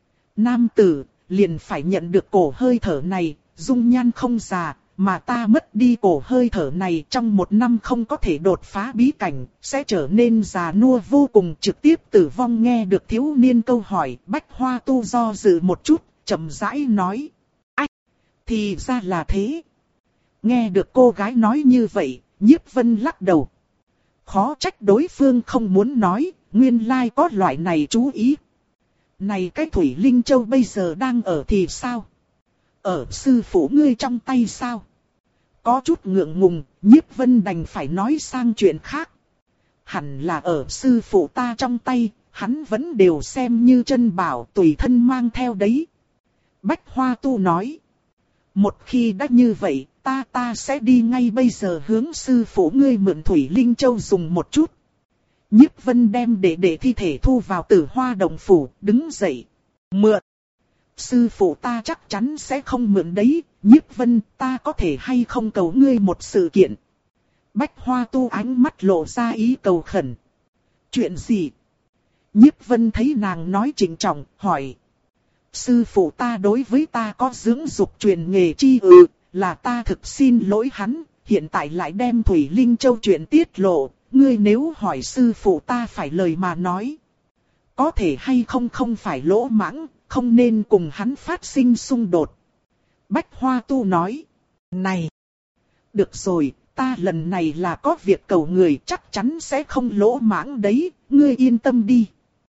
Nam tử, liền phải nhận được cổ hơi thở này, dung nhan không già, mà ta mất đi cổ hơi thở này trong một năm không có thể đột phá bí cảnh, sẽ trở nên già nua vô cùng trực tiếp tử vong. Nghe được thiếu niên câu hỏi, Bách Hoa Tu do dự một chút, chậm rãi nói. Ách, thì ra là thế. Nghe được cô gái nói như vậy, Nhiếp Vân lắc đầu. Khó trách đối phương không muốn nói, nguyên lai có loại này chú ý. Này cái thủy linh châu bây giờ đang ở thì sao? Ở sư phụ ngươi trong tay sao? Có chút ngượng ngùng, Nhiếp Vân đành phải nói sang chuyện khác. Hẳn là ở sư phụ ta trong tay, hắn vẫn đều xem như chân bảo tùy thân mang theo đấy. Bách Hoa Tu nói. Một khi đã như vậy, ta ta sẽ đi ngay bây giờ hướng sư phụ ngươi mượn thủy linh châu dùng một chút. Nhiếp Vân đem đệ đệ thi thể thu vào Tử Hoa Động Phủ, đứng dậy. Mượn. Sư phụ ta chắc chắn sẽ không mượn đấy, Nhiếp Vân ta có thể hay không cầu ngươi một sự kiện. Bách Hoa Tu ánh mắt lộ ra ý cầu khẩn. Chuyện gì? Nhiếp Vân thấy nàng nói trịnh trọng, hỏi. Sư phụ ta đối với ta có dưỡng dục truyền nghề chi ừ, là ta thực xin lỗi hắn, hiện tại lại đem Thủy Linh Châu chuyện tiết lộ, ngươi nếu hỏi sư phụ ta phải lời mà nói. Có thể hay không không phải lỗ mãng, không nên cùng hắn phát sinh xung đột. Bách Hoa Tu nói, này, được rồi, ta lần này là có việc cầu người chắc chắn sẽ không lỗ mãng đấy, ngươi yên tâm đi.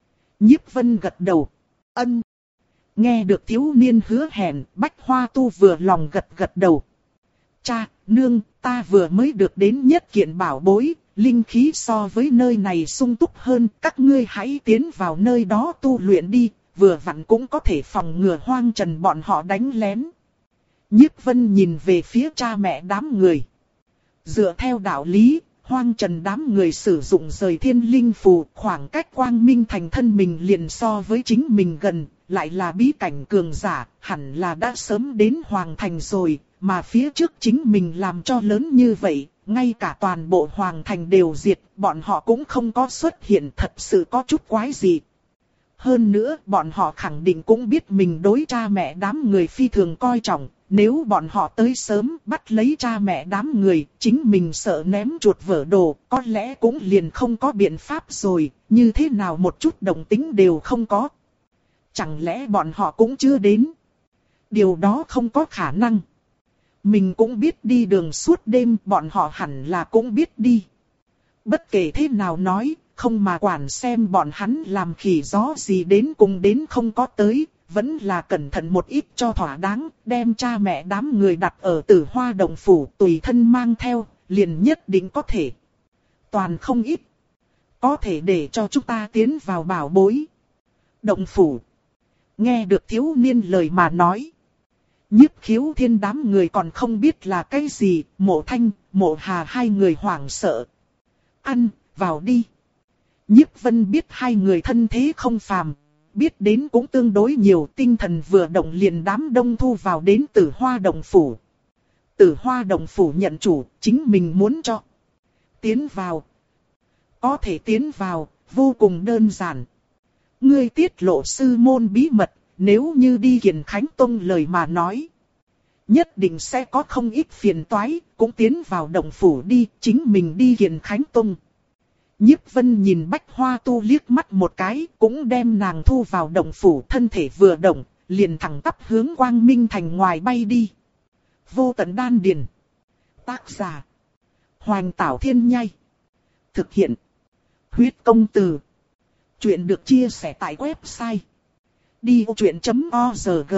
Nhiếp Vân gật đầu, ân. Nghe được thiếu niên hứa hẹn, Bách Hoa Tu vừa lòng gật gật đầu. Cha, nương, ta vừa mới được đến nhất kiện bảo bối, linh khí so với nơi này sung túc hơn, các ngươi hãy tiến vào nơi đó tu luyện đi, vừa vặn cũng có thể phòng ngừa Hoang Trần bọn họ đánh lén. Nhiếp Vân nhìn về phía cha mẹ đám người. Dựa theo đạo lý, Hoang Trần đám người sử dụng rời thiên linh phù, khoảng cách Quang Minh thành thân mình liền so với chính mình gần, lại là bí cảnh cường giả, hẳn là đã sớm đến Hoàng Thành rồi, mà phía trước chính mình làm cho lớn như vậy, ngay cả toàn bộ Hoàng Thành đều diệt, bọn họ cũng không có xuất hiện, thật sự có chút quái gì. Hơn nữa, bọn họ khẳng định cũng biết mình đối cha mẹ đám người phi thường coi trọng, nếu bọn họ tới sớm bắt lấy cha mẹ đám người, chính mình sợ ném chuột vỡ đồ, có lẽ cũng liền không có biện pháp rồi, như thế nào một chút đồng tính đều không có. Chẳng lẽ bọn họ cũng chưa đến? Điều đó không có khả năng. Mình cũng biết đi đường suốt đêm, bọn họ hẳn là cũng biết đi. Bất kể thế nào nói, không mà quản xem bọn hắn làm khỉ gió gì đến cùng đến không có tới, vẫn là cẩn thận một ít cho thỏa đáng, đem cha mẹ đám người đặt ở Tử Hoa Động Phủ tùy thân mang theo, liền nhất định có thể. Toàn không ít. Có thể để cho chúng ta tiến vào bảo bối. Động Phủ. Nghe được thiếu niên lời mà nói. Nhiếp Khiếu Thiên đám người còn không biết là cái gì, Mộ Thanh, Mộ Hà hai người hoảng sợ. Ăn, vào đi. Nhiếp Vân biết hai người thân thế không phàm, biết đến cũng tương đối nhiều, tinh thần vừa động liền đám đông thu vào đến Tử Hoa Động Phủ. Tử Hoa Động Phủ nhận chủ, chính mình muốn cho. Tiến vào. Có thể tiến vào, vô cùng đơn giản. Ngươi tiết lộ sư môn bí mật, nếu như đi Kiền Khánh Tông lời mà nói. Nhất định sẽ có không ít phiền toái, cũng tiến vào động phủ đi, chính mình đi Kiền Khánh Tông. Nhiếp Vân nhìn Bách Hoa Tu liếc mắt một cái, cũng đem nàng thu vào động phủ, thân thể vừa động, liền thẳng tắp hướng Quang Minh Thành ngoài bay đi. Vô Tận Đan Điền. Tác giả. Hoành Tảo Thiên Nhai. Thực hiện. Huyết Công Từ. Chuyện được chia sẻ tại website đi ô chuyện chấm org.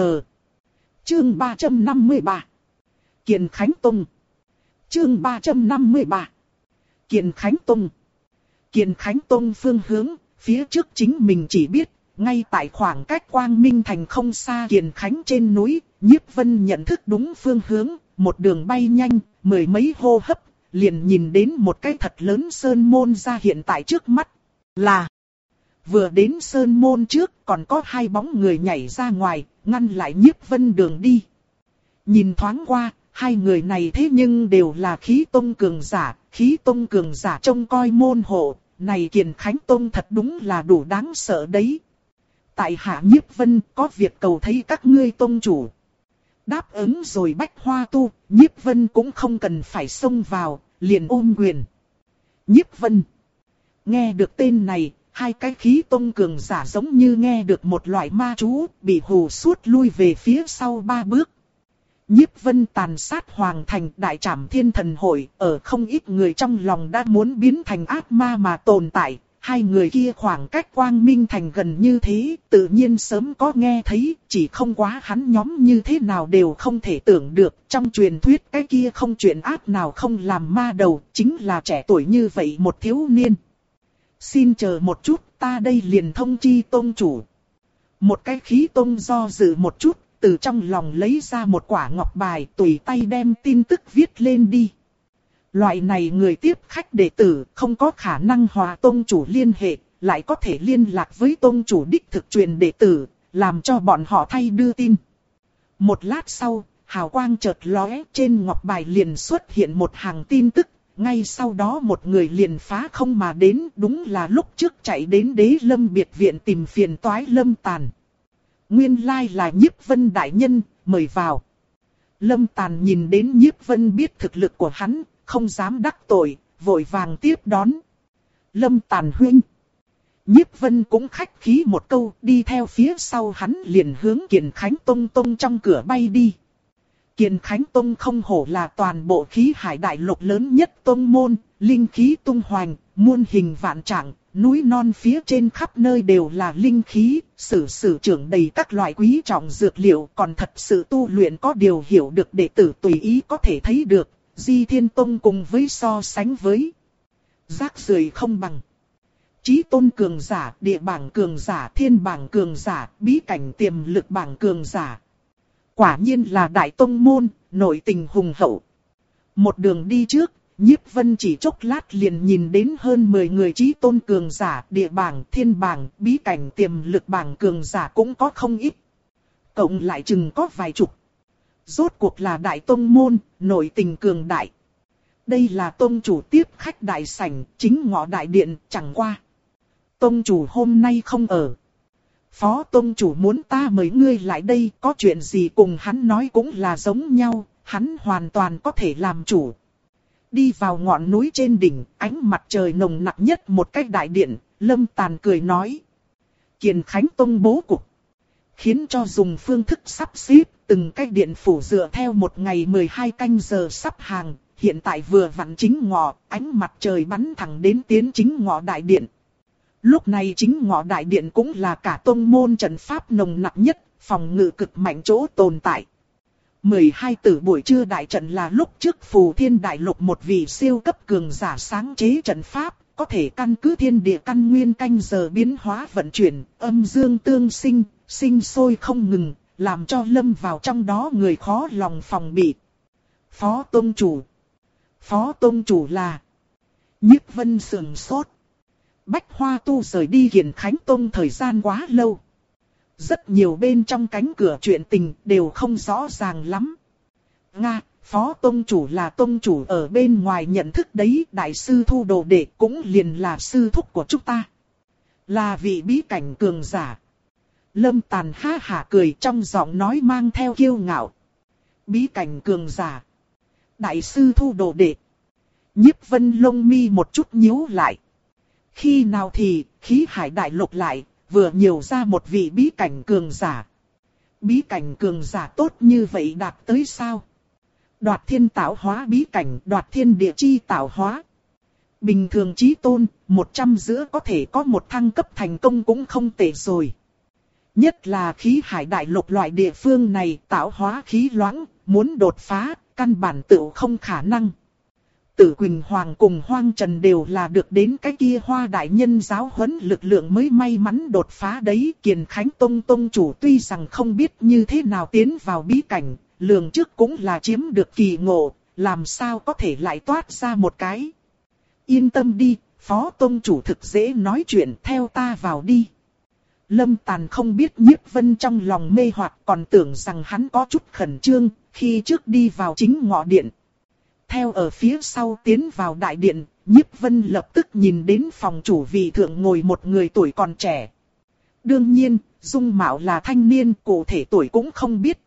Chương ba trăm năm mươi ba. Kiền Khánh Tông. Chương ba trăm năm mươi ba. Kiền Khánh Tông. Kiền Khánh Tông phương hướng, phía trước chính mình chỉ biết, ngay tại khoảng cách Quang Minh Thành không xa Kiền Khánh trên núi, Nhiếp Vân nhận thức đúng phương hướng, một đường bay nhanh, mười mấy hô hấp, liền nhìn đến một cái thật lớn sơn môn ra hiện tại trước mắt. Là, vừa đến sơn môn trước còn có hai bóng người nhảy ra ngoài, ngăn lại Nhiếp Vân đường đi. Nhìn thoáng qua, hai người này thế nhưng đều là khí tông cường giả, khí tông cường giả trông coi môn hộ, này Kiền Khánh Tông thật đúng là đủ đáng sợ đấy. Tại hạ Nhiếp Vân có việc cầu thấy các ngươi tông chủ. Đáp ứng rồi Bách Hoa Tu, Nhiếp Vân cũng không cần phải xông vào, liền ôm quyền. Nhiếp Vân. Nghe được tên này, hai cái khí tông cường giả giống như nghe được một loại ma chú, bị hù suốt lui về phía sau ba bước. Nhiếp Vân tàn sát Hoàng Thành đại trảm thiên thần hội, ở không ít người trong lòng đã muốn biến thành ác ma mà tồn tại. Hai người kia khoảng cách Quang Minh Thành gần như thế, tự nhiên sớm có nghe thấy, chỉ không quá hắn nhóm như thế nào đều không thể tưởng được. Trong truyền thuyết cái kia không chuyện ác nào không làm ma đầu, chính là trẻ tuổi như vậy một thiếu niên. Xin chờ một chút, ta đây liền thông chi tông chủ. Một cái khí tông do dự một chút, từ trong lòng lấy ra một quả ngọc bài, tùy tay đem tin tức viết lên đi. Loại này người tiếp khách đệ tử không có khả năng hòa tông chủ liên hệ, lại có thể liên lạc với tông chủ đích thực truyền đệ tử, làm cho bọn họ thay đưa tin. Một lát sau, hào quang chợt lóe, trên ngọc bài liền xuất hiện một hàng tin tức, ngay sau đó một người liền phá không mà đến, đúng là lúc trước chạy đến Đế Lâm biệt viện tìm phiền toái Lâm Tàn. Nguyên lai là Nhiếp Vân đại nhân, mời vào. Lâm Tàn nhìn đến Nhiếp Vân biết thực lực của hắn, không dám đắc tội, vội vàng tiếp đón. Lâm Tàn huynh. Nhiếp Vân cũng khách khí một câu, đi theo phía sau hắn liền hướng Kiền Khánh Tông Tông trong cửa bay đi. Kiền Khánh Tông không hổ là toàn bộ khí hải đại lục lớn nhất tông môn, linh khí tung hoành, muôn hình vạn trạng, núi non phía trên khắp nơi đều là linh khí, sử sử trưởng đầy các loại quý trọng dược liệu, còn thật sự tu luyện có điều hiểu được đệ tử tùy ý có thể thấy được, Di Thiên Tông cùng với so sánh với rác rưởi không bằng. Chí tôn cường giả, địa bảng cường giả, thiên bảng cường giả, bí cảnh tiềm lực bảng cường giả. Quả nhiên là đại tông môn, nội tình hùng hậu. Một đường đi trước, Nhiếp Vân chỉ chốc lát liền nhìn đến hơn mười người chí tôn cường giả, địa bảng, thiên bảng, bí cảnh tiềm lực bảng cường giả cũng có không ít. Cộng lại chừng có vài chục. Rốt cuộc là đại tông môn, nội tình cường đại. Đây là tông chủ tiếp khách đại sảnh, chính ngọ đại điện, chẳng qua. Tông chủ hôm nay không ở. Phó tông chủ muốn ta mời ngươi lại đây, có chuyện gì cùng hắn nói cũng là giống nhau, hắn hoàn toàn có thể làm chủ. Đi vào ngọn núi trên đỉnh, ánh mặt trời nồng nặc nhất một cách đại điện, Lâm Tàn cười nói. Kiền Khánh Tông bố cục, khiến cho dùng phương thức sắp xếp, từng cách điện phủ dựa theo một ngày mười hai canh giờ sắp hàng, hiện tại vừa vặn chính ngọ, ánh mặt trời bắn thẳng đến tiến chính ngọ đại điện. Lúc này chính ngọ đại điện cũng là cả tông môn trận pháp nồng nặc nhất, phòng ngự cực mạnh chỗ tồn tại. mười hai tử buổi trưa đại trận là lúc trước Phù Thiên Đại Lục một vị siêu cấp cường giả sáng chế trận pháp, có thể căn cứ thiên địa căn nguyên canh giờ biến hóa vận chuyển, âm dương tương sinh, sinh sôi không ngừng, làm cho lâm vào trong đó người khó lòng phòng bị. Phó Tông Chủ. Phó Tông Chủ là Nhiếp Vân sườn sốt. Bách Hoa Tu rời đi Hiền Khánh Tông thời gian quá lâu. Rất nhiều bên trong cánh cửa chuyện tình đều không rõ ràng lắm. Nga, Phó Tông Chủ là Tông Chủ ở bên ngoài nhận thức đấy, Đại sư Thu đồ đệ cũng liền là sư thúc của chúng ta. Là vị bí cảnh cường giả. Lâm Tàn ha hả cười, trong giọng nói mang theo kiêu ngạo. Bí cảnh cường giả. Đại sư Thu đồ đệ. Nhiếp Vân lông mi một chút nhíu lại. Khi nào thì khí hải đại lục lại vừa nhiều ra một vị bí cảnh cường giả. Bí cảnh cường giả tốt như vậy đạt tới sao? Đoạt thiên tạo hóa bí cảnh, đoạt thiên địa chi tạo hóa. Bình thường chí tôn, một trăm giữa có thể có một thăng cấp thành công cũng không tệ rồi. Nhất là khí hải đại lục loại địa phương này tạo hóa khí loãng, muốn đột phá, căn bản tự không khả năng. Tử Quỳnh Hoàng cùng Hoang Trần đều là được đến cái kia Hoa đại nhân giáo huấn lực lượng mới may mắn đột phá đấy. Kiền Khánh Tông Tông Chủ tuy rằng không biết như thế nào tiến vào bí cảnh, lường trước cũng là chiếm được kỳ ngộ, làm sao có thể lại toát ra một cái. Yên tâm đi, Phó Tông Chủ thực dễ nói chuyện, theo ta vào đi. Lâm Tàn không biết Nhiếp Vân trong lòng mê hoặc, còn tưởng rằng hắn có chút khẩn trương khi trước đi vào chính ngõ điện. Theo ở phía sau tiến vào đại điện, Nhiếp Vân lập tức nhìn đến phòng chủ vị thượng ngồi một người tuổi còn trẻ. Đương nhiên, dung mạo là thanh niên, cụ thể tuổi cũng không biết.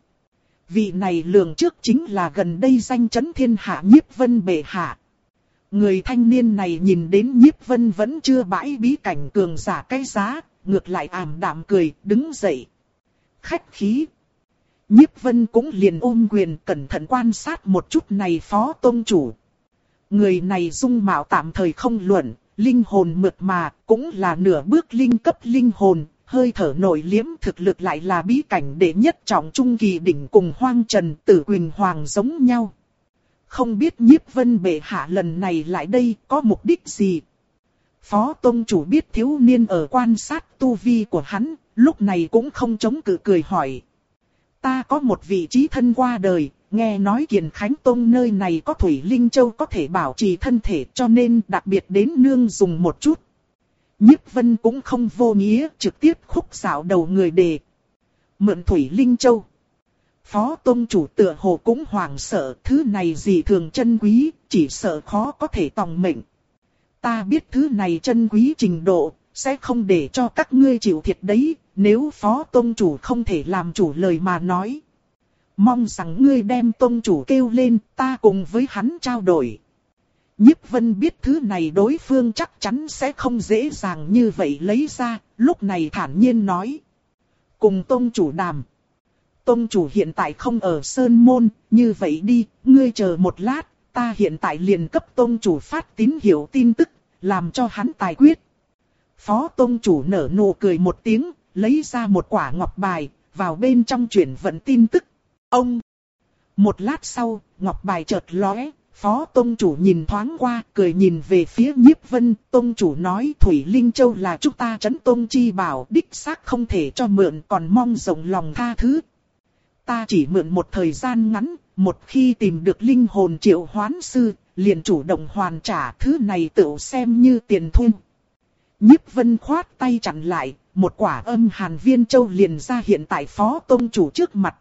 Vị này lường trước chính là gần đây danh chấn thiên hạ Nhiếp Vân bệ hạ. Người thanh niên này nhìn đến Nhiếp Vân vẫn chưa bãi bí cảnh cường giả cái giá, ngược lại ảm đạm cười, đứng dậy. Khách khí. Nhiếp Vân cũng liền ôm quyền cẩn thận quan sát một chút này Phó Tông Chủ. Người này dung mạo tạm thời không luận, linh hồn mượt mà, cũng là nửa bước linh cấp linh hồn, hơi thở nội liếm thực lực lại là bí cảnh đệ nhất trọng trung kỳ đỉnh cùng Hoang Trần Tử Quỳnh Hoàng giống nhau. Không biết Nhiếp Vân bệ hạ lần này lại đây có mục đích gì? Phó Tông Chủ biết thiếu niên ở quan sát tu vi của hắn, lúc này cũng không chống cự cười hỏi. Ta có một vị trí thân qua đời, nghe nói Kiền Khánh Tông nơi này có Thủy Linh Châu có thể bảo trì thân thể cho nên đặc biệt đến nương dùng một chút. Nhiếp Vân cũng không vô nghĩa, trực tiếp khúc dạo đầu người đề. Mượn Thủy Linh Châu. Phó Tông Chủ tựa hồ cũng hoảng sợ, thứ này gì thường chân quý, chỉ sợ khó có thể tòng mệnh. Ta biết thứ này chân quý trình độ, sẽ không để cho các ngươi chịu thiệt đấy, nếu Phó Tông Chủ không thể làm chủ lời mà nói. Mong rằng ngươi đem Tông Chủ kêu lên, ta cùng với hắn trao đổi. Nhiếp Vân biết thứ này đối phương chắc chắn sẽ không dễ dàng như vậy lấy ra, lúc này thản nhiên nói. Cùng Tông Chủ đàm. Tông Chủ hiện tại không ở Sơn Môn, như vậy đi, ngươi chờ một lát, ta hiện tại liền cấp Tông Chủ phát tín hiệu tin tức, làm cho hắn tài quyết. Phó Tông Chủ nở nụ cười một tiếng, lấy ra một quả ngọc bài, vào bên trong chuyển vận tin tức. Ông! Một lát sau, ngọc bài chợt lóe, Phó Tông Chủ nhìn thoáng qua, cười nhìn về phía Nhiếp Vân. Tông Chủ nói Thủy Linh Châu là chúng ta trấn Tông chi bảo, đích xác không thể cho mượn, còn mong rộng lòng tha thứ. Ta chỉ mượn một thời gian ngắn, một khi tìm được linh hồn triệu hoán sư, liền chủ động hoàn trả, thứ này tự xem như tiền thu. Nhiếp Vân khoát tay chặn lại, một quả âm hàn viên châu liền ra hiện tại Phó Tông Chủ trước mặt.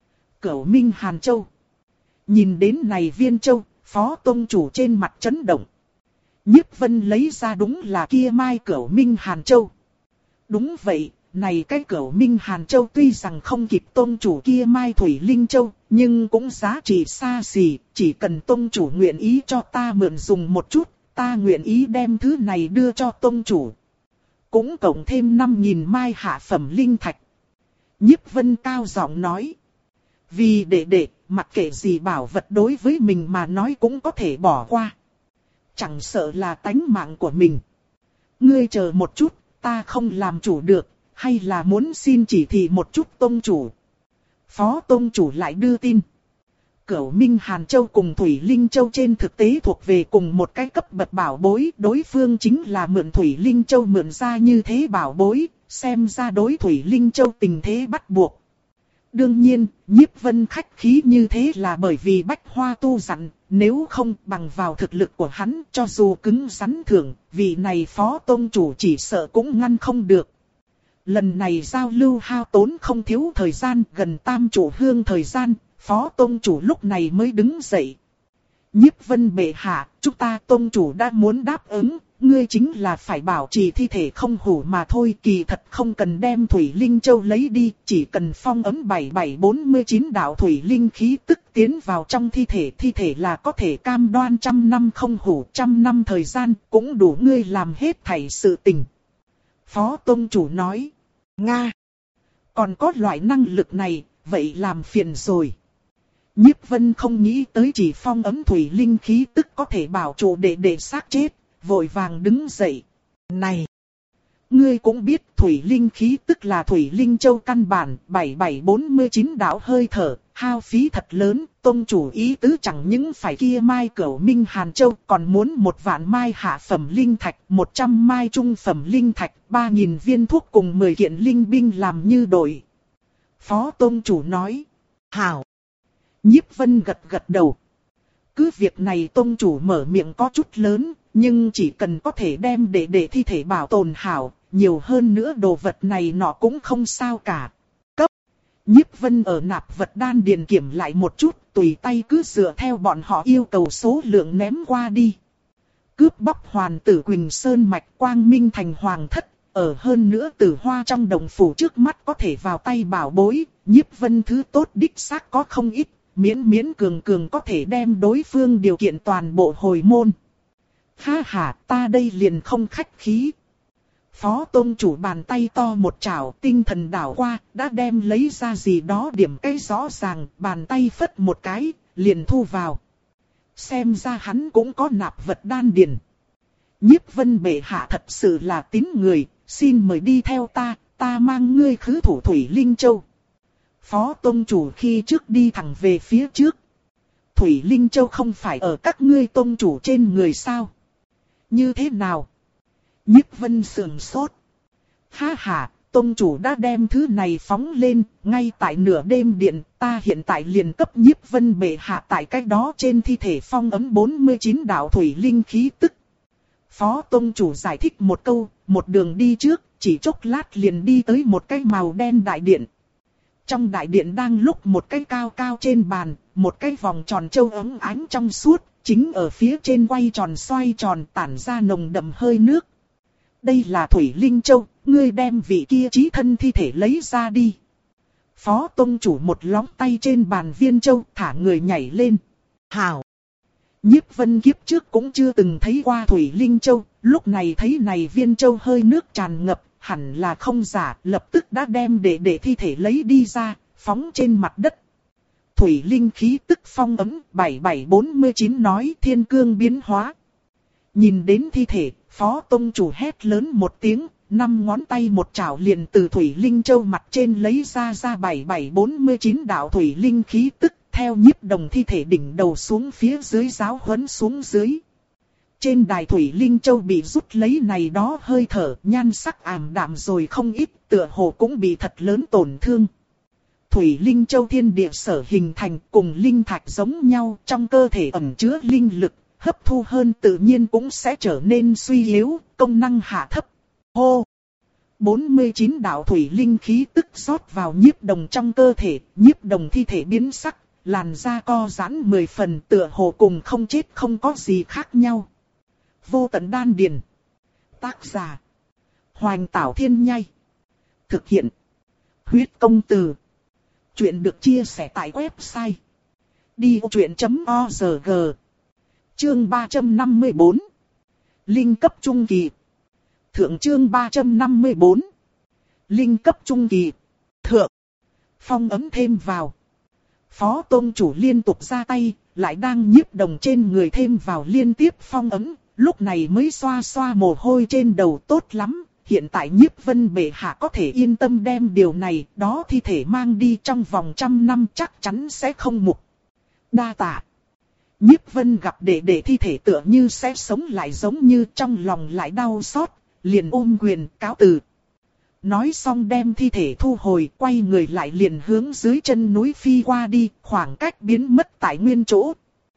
Cửu Minh Hàn Châu. Nhìn đến này viên châu, Phó Tông Chủ trên mặt chấn động. Nhiếp Vân lấy ra đúng là kia mai Cửu Minh Hàn Châu. Đúng vậy, này cái Cửu Minh Hàn Châu tuy rằng không kịp Tông Chủ kia mai Thủy Linh Châu, nhưng cũng giá trị xa xỉ, chỉ cần Tông Chủ nguyện ý cho ta mượn dùng một chút, ta nguyện ý đem thứ này đưa cho Tông Chủ. Cũng cộng thêm năm nghìn mai hạ phẩm linh thạch. Nhiếp Vân cao giọng nói. Vì đệ đệ, mặc kệ gì bảo vật đối với mình mà nói cũng có thể bỏ qua. Chẳng sợ là tánh mạng của mình. Ngươi chờ một chút, ta không làm chủ được, hay là muốn xin chỉ thị một chút tông chủ. Phó tông chủ lại đưa tin. Cửu Minh Hàn Châu cùng Thủy Linh Châu trên thực tế thuộc về cùng một cái cấp bậc bảo bối, đối phương chính là mượn Thủy Linh Châu mượn ra như thế bảo bối, xem ra đối Thủy Linh Châu tình thế bắt buộc. Đương nhiên, Nhiếp Vân khách khí như thế là bởi vì Bách Hoa tu dặn, nếu không bằng vào thực lực của hắn cho dù cứng rắn thưởng, vị này phó tông chủ chỉ sợ cũng ngăn không được. Lần này giao lưu hao tốn không thiếu thời gian, gần tam chủ hương thời gian, phó tông chủ lúc này mới đứng dậy. Nhiếp Vân bệ hạ, chúng ta tông chủ đã muốn đáp ứng, ngươi chính là phải bảo trì thi thể không hủ mà thôi, kỳ thật không cần đem Thủy Linh Châu lấy đi, chỉ cần phong ấn bảy bảy bốn chín đạo Thủy Linh khí tức tiến vào trong thi thể, thi thể là có thể cam đoan trăm năm không hủ, trăm năm thời gian cũng đủ ngươi làm hết thảy sự tình. Phó tông chủ nói, Nga, còn có loại năng lực này, vậy làm phiền rồi. Nhiếp Vân không nghĩ tới chỉ phong ấn Thủy Linh khí tức có thể bảo trụ để để xác chết, vội vàng đứng dậy. Này, ngươi cũng biết Thủy Linh khí tức là Thủy Linh Châu căn bản, bảy bảy bốn chín đạo hơi thở, hao phí thật lớn, tông chủ ý tứ chẳng những phải kia mai Cửu Minh Hàn Châu, còn muốn một vạn mai hạ phẩm linh thạch, một trăm mai trung phẩm linh thạch, ba nghìn viên thuốc cùng mười kiện linh binh làm như đổi. Phó tông chủ nói, hảo. Nhiếp Vân gật gật đầu. Cứ việc này tông chủ mở miệng có chút lớn, nhưng chỉ cần có thể đem để để thi thể bảo tồn hảo, nhiều hơn nữa đồ vật này nọ cũng không sao cả. Cấp. Nhiếp Vân ở nạp vật đan điền kiểm lại một chút, tùy tay cứ dựa theo bọn họ yêu cầu số lượng ném qua đi. Cướp bóc hoàn tử Quỳnh Sơn mạch Quang Minh thành hoàng thất, ở hơn nữa Tử Hoa trong đồng phủ trước mắt có thể vào tay bảo bối, Nhiếp Vân thứ tốt đích xác có không ít. Miễn miễn cường cường có thể đem đối phương điều kiện toàn bộ hồi môn. Ha ha, ta đây liền không khách khí. Phó tông chủ bàn tay to một chảo, tinh thần đảo qua, đã đem lấy ra gì đó điểm cái rõ ràng, bàn tay phất một cái, liền thu vào. Xem ra hắn cũng có nạp vật đan điền. Nhiếp Vân bệ hạ thật sự là tín người, xin mời đi theo ta, ta mang ngươi khứ thủ Thủy Linh Châu. Phó tông chủ khi trước đi thẳng về phía trước. Thủy Linh Châu không phải ở các ngươi tông chủ trên người sao? Như thế nào? Nhiếp Vân sườn sốt. Ha ha, tông chủ đã đem thứ này phóng lên, ngay tại nửa đêm điện, ta hiện tại liền cấp Nhiếp Vân bệ hạ tại cách đó trên thi thể phong ấn bốn mươi chín đạo Thủy Linh khí tức. Phó tông chủ giải thích một câu, một đường đi trước, chỉ chốc lát liền đi tới một cái màu đen đại điện. Trong đại điện đang lúc một cái cao cao trên bàn, một cái vòng tròn châu ấm ánh trong suốt, chính ở phía trên quay tròn xoay tròn tản ra nồng đậm hơi nước. Đây là Thủy Linh Châu, ngươi đem vị kia chí thân thi thể lấy ra đi. Phó tông chủ một lóng tay trên bàn viên châu thả người nhảy lên. Hảo! Nhiếp Vân kiếp trước cũng chưa từng thấy qua Thủy Linh Châu, lúc này thấy này viên châu hơi nước tràn ngập. Hẳn là không giả, lập tức đã đem để để thi thể lấy đi ra, phóng trên mặt đất. Thủy Linh khí tức phong ấm, bảy bảy bốn chín nói thiên cương biến hóa. Nhìn đến thi thể, phó tông chủ hét lớn một tiếng, năm ngón tay một chảo liền từ Thủy Linh Châu mặt trên lấy ra ra bảy bảy bốn chín đạo Thủy Linh khí tức, theo Nhiếp Đồng thi thể đỉnh đầu xuống phía dưới giáo huấn xuống dưới. Trên đài Thủy Linh Châu bị rút lấy này đó hơi thở, nhan sắc ảm đạm rồi không ít, tựa hồ cũng bị thật lớn tổn thương. Thủy Linh Châu thiên địa sở hình thành cùng linh thạch giống nhau, trong cơ thể ẩn chứa linh lực, hấp thu hơn tự nhiên cũng sẽ trở nên suy yếu, công năng hạ thấp. Hô! bốn mươi chín đạo Thủy Linh khí tức rót vào Nhiếp Đồng trong cơ thể, Nhiếp Đồng thi thể biến sắc, làn da co giãn mười phần, tựa hồ cùng không chết không có gì khác nhau. Vô tận đan điền. Tác giả. Hoành Tảo Thiên Nhai. Thực hiện. Huyết công từ. Chuyện được chia sẻ tại website. đi ô chuyện chấm org. Chương ba trăm năm mươi bốn. Linh cấp trung kỳ. Thượng chương ba trăm năm mươi bốn. Linh cấp trung kỳ. Thượng. Phong ấm thêm vào. Phó tôn chủ liên tục ra tay, lại đang Nhiếp Đồng trên người thêm vào liên tiếp phong ấm. Lúc này mới xoa xoa mồ hôi trên đầu tốt lắm, hiện tại Nhiếp Vân bệ hạ có thể yên tâm đem điều này, đó thi thể mang đi trong vòng trăm năm chắc chắn sẽ không mục. Đa tạ. Nhiếp Vân gặp đệ đệ thi thể tựa như sẽ sống lại giống như trong lòng lại đau xót, liền ôm quyền cáo từ. Nói xong đem thi thể thu hồi, quay người lại liền hướng dưới chân núi phi qua đi, khoảng cách biến mất tại nguyên chỗ.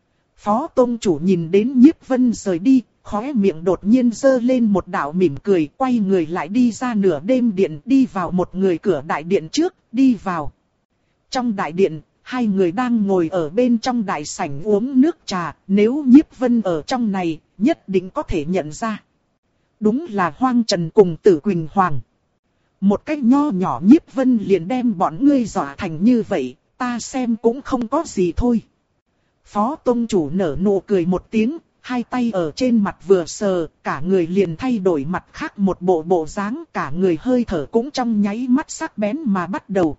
Phó Tông Chủ nhìn đến Nhiếp Vân rời đi, khóe miệng đột nhiên giơ lên một đạo mỉm cười, quay người lại đi ra nửa đêm điện, đi vào một người cửa đại điện trước, đi vào. Trong đại điện, hai người đang ngồi ở bên trong đại sảnh uống nước trà, nếu Nhiếp Vân ở trong này, nhất định có thể nhận ra. Đúng là Hoang Trần cùng Tử Quỳnh Hoàng. Một cách nho nhỏ Nhiếp Vân liền đem bọn ngươi dọa thành như vậy, ta xem cũng không có gì thôi. Phó Tông Chủ nở nụ cười một tiếng, hai tay ở trên mặt vừa sờ, cả người liền thay đổi mặt khác một bộ bộ dáng, cả người hơi thở cũng trong nháy mắt sắc bén mà bắt đầu.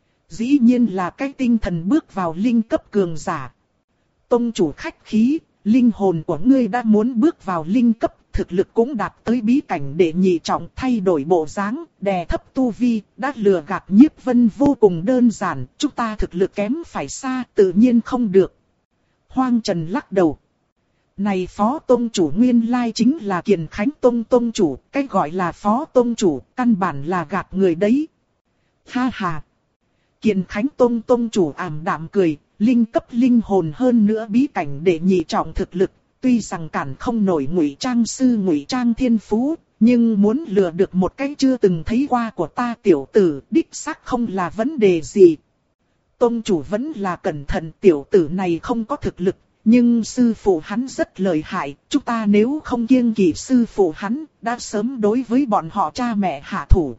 Dĩ nhiên là cái tinh thần bước vào linh cấp cường giả. Tông Chủ khách khí, linh hồn của ngươi đã muốn bước vào linh cấp, thực lực cũng đạt tới bí cảnh đệ nhị trọng, thay đổi bộ dáng, đè thấp tu vi, đã lừa gạt Nhiếp Vân vô cùng đơn giản, chúng ta thực lực kém phải xa, tự nhiên không được. Hoang Trần lắc đầu. Này Phó Tông Chủ nguyên lai chính là Kiền Khánh Tông Tông Chủ, cái gọi là Phó Tông Chủ, căn bản là gạt người đấy. Ha ha. Kiền Khánh Tông Tông Chủ ảm đạm cười, linh cấp linh hồn hơn nữa bí cảnh đệ nhị trọng thực lực, tuy rằng cản không nổi Ngụy Trang sư Ngụy Trang thiên phú, nhưng muốn lừa được một cái chưa từng thấy qua của ta tiểu tử, đích xác không là vấn đề gì. Tông Chủ vẫn là cẩn thận, tiểu tử này không có thực lực, nhưng sư phụ hắn rất lợi hại, chúng ta nếu không kiêng kỵ sư phụ hắn, đã sớm đối với bọn họ cha mẹ hạ thủ.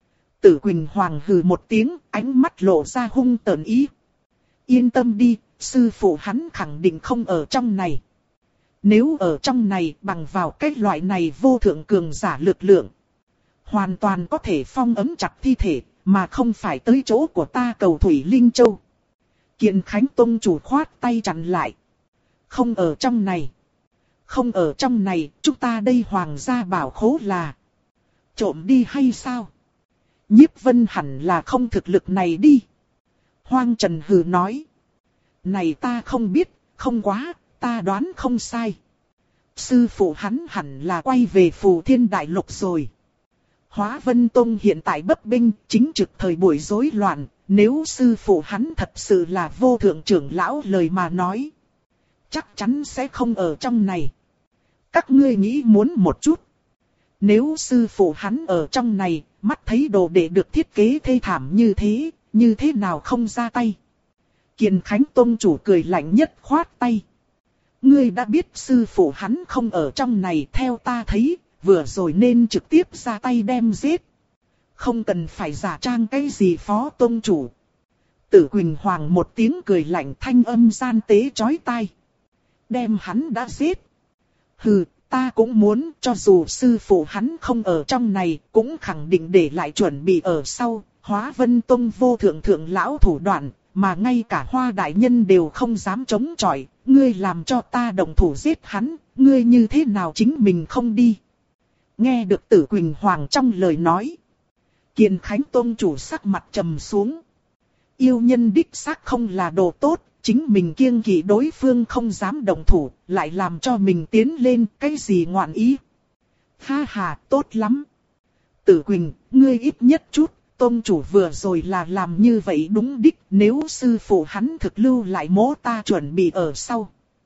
Tử Quỳnh Hoàng hừ một tiếng, ánh mắt lộ ra hung tợn ý. Yên tâm đi, sư phụ hắn khẳng định không ở trong này. Nếu ở trong này bằng vào cái loại này vô thượng cường giả lực lượng, hoàn toàn có thể phong ấn chặt thi thể, mà không phải tới chỗ của ta cầu Thủy Linh Châu. Kiền Khánh Tông Chủ khoát tay chặn lại. Không ở trong này. Không ở trong này, chúng ta đây hoàng gia bảo khố là trộm đi hay sao? Nhiếp Vân hẳn là không thực lực này đi. Hoang Trần hừ nói. Này ta không biết, không quá, ta đoán không sai. Sư phụ hắn hẳn là quay về Phù Thiên Đại Lục rồi. Hóa Vân Tông hiện tại bấp bênh, chính trực thời buổi rối loạn, nếu sư phụ hắn thật sự là vô thượng trưởng lão lời mà nói, chắc chắn sẽ không ở trong này. Các ngươi nghĩ muốn một chút. Nếu sư phụ hắn ở trong này, mắt thấy đồ đệ được thiết kế thê thảm như thế, như thế nào không ra tay? Kiền Khánh Tông Chủ cười lạnh nhất khoát tay. Ngươi đã biết sư phụ hắn không ở trong này, theo ta thấy, vừa rồi nên trực tiếp ra tay đem giết. Không cần phải giả trang cái gì Phó Tông Chủ. Tử Quỳnh Hoàng một tiếng cười lạnh, thanh âm gian tế chói tai. Đem hắn đã giết. Hừ, ta cũng muốn, cho dù sư phụ hắn không ở trong này, cũng khẳng định để lại chuẩn bị ở sau. Hóa Vân Tông vô thượng thượng lão thủ đoạn, mà ngay cả Hoa đại nhân đều không dám chống chọi. Ngươi làm cho ta động thủ giết hắn, ngươi như thế nào chính mình không đi? Nghe được Tử Quỳnh Hoàng trong lời nói, Kiền Khánh Tông Chủ sắc mặt trầm xuống. Yêu nhân đích xác không là đồ tốt, chính mình kiêng kỵ đối phương không dám động thủ, lại làm cho mình tiến lên, cái gì ngoạn ý? Ha ha, tốt lắm. Tử Quỳnh, ngươi ít nhất chút, Tông Chủ vừa rồi là làm như vậy đúng đích, nếu sư phụ hắn thực lưu lại mố ta chuẩn bị ở sau.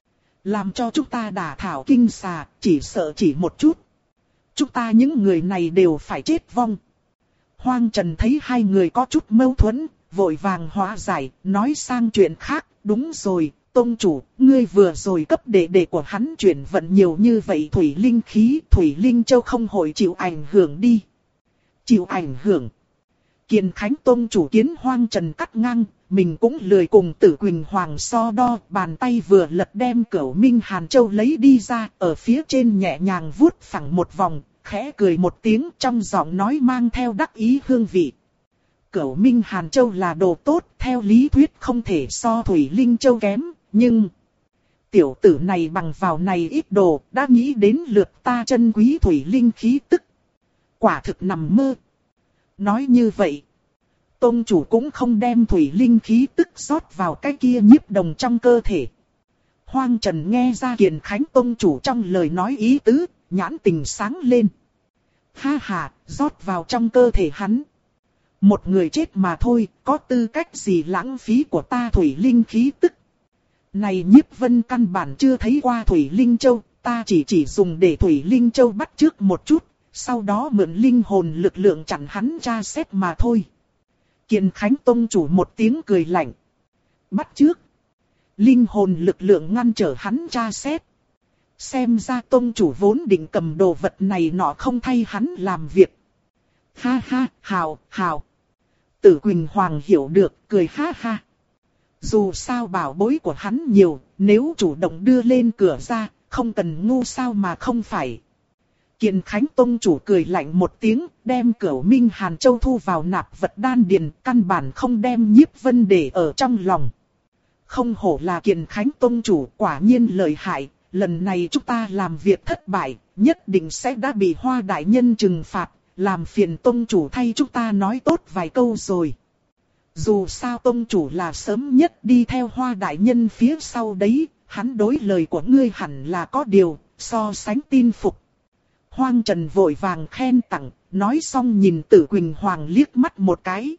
Làm cho chúng ta đả thảo kinh xà, chỉ sợ chỉ một chút. Chúng ta những người này đều phải chết vong. Hoang Trần thấy hai người có chút mâu thuẫn, vội vàng hóa giải, nói sang chuyện khác. Đúng rồi, Tông Chủ, ngươi vừa rồi cấp đệ đệ của hắn chuyển vận nhiều như vậy Thủy Linh khí, Thủy Linh Châu không hội chịu ảnh hưởng đi. Chịu ảnh hưởng. Kiền Khánh Tông Chủ kiến Hoang Trần cắt ngang, mình cũng lười cùng Tử Quỳnh Hoàng so đo, bàn tay vừa lật đem Cửu Minh Hàn Châu lấy đi ra, ở phía trên nhẹ nhàng vuốt phẳng một vòng, khẽ cười một tiếng, trong giọng nói mang theo đắc ý hương vị. Cửu Minh Hàn Châu là đồ tốt, theo lý thuyết không thể so Thủy Linh Châu kém, nhưng tiểu tử này bằng vào này ít đồ, đã nghĩ đến lượt ta chân quý Thủy Linh khí tức. Quả thực nằm mơ. Nói như vậy, tông chủ cũng không đem thủy linh khí tức rót vào cái kia nhiếp đồng trong cơ thể. Hoang Trần nghe ra Kiền Khánh tông chủ trong lời nói ý tứ, nhãn tình sáng lên. Ha ha, rót vào trong cơ thể hắn. Một người chết mà thôi, có tư cách gì lãng phí của ta thủy linh khí tức. Này Nhiếp Vân căn bản chưa thấy qua thủy linh châu, ta chỉ chỉ dùng để thủy linh châu bắt trước một chút, sau đó mượn linh hồn lực lượng chặn hắn tra xét mà thôi. Kiền Khánh tông chủ một tiếng cười lạnh. Bắt trước. Linh hồn lực lượng ngăn trở hắn tra xét. Xem ra tông chủ vốn định cầm đồ vật này nọ không thay hắn làm việc. Ha ha, hào, hào. Tử Quỳnh Hoàng hiểu được, cười ha ha. Dù sao bảo bối của hắn nhiều, nếu chủ động đưa lên cửa ra, không cần ngu sao mà không phải. Kiền Khánh tông chủ cười lạnh một tiếng, đem Cửu Minh Hàn Châu thu vào nạp vật đan điền, căn bản không đem Nhiếp Vân để ở trong lòng. Không hổ là Kiền Khánh tông chủ, quả nhiên lợi hại, lần này chúng ta làm việc thất bại, nhất định sẽ đã bị Hoa đại nhân trừng phạt, làm phiền tông chủ thay chúng ta nói tốt vài câu rồi. Dù sao tông chủ là sớm nhất đi theo Hoa đại nhân phía sau đấy, hắn đối lời của ngươi hẳn là có điều, so sánh tin phục. Hoang Trần vội vàng khen tặng, nói xong nhìn Tử Quỳnh Hoàng liếc mắt một cái.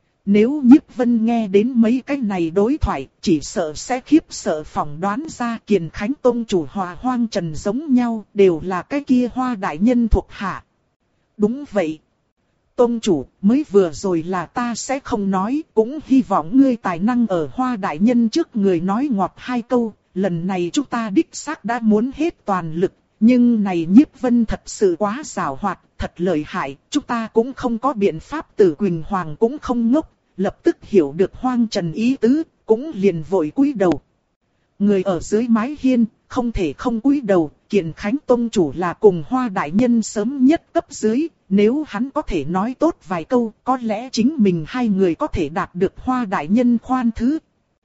Nếu Nhiếp Vân nghe đến mấy cái này đối thoại, chỉ sợ sẽ khiếp sợ phỏng đoán ra Kiền Khánh tông chủ hòa Hoang Trần giống nhau, đều là cái kia Hoa đại nhân thuộc hạ. Đúng vậy. Tông chủ, mới vừa rồi là ta sẽ không nói, cũng hy vọng ngươi tài năng ở Hoa đại nhân trước người nói ngọt hai câu, lần này chúng ta đích xác đã muốn hết toàn lực, nhưng này Nhiếp Vân thật sự quá giàu hoạt, thật lợi hại, chúng ta cũng không có biện pháp. Tử Quỳnh Hoàng cũng không ngốc, lập tức hiểu được Hoang Trần ý tứ, cũng liền vội cúi đầu. Người ở dưới mái hiên, không thể không cúi đầu, Kiền Khánh tông chủ là cùng Hoa đại nhân sớm nhất cấp dưới, nếu hắn có thể nói tốt vài câu, có lẽ chính mình hai người có thể đạt được Hoa đại nhân khoan thứ.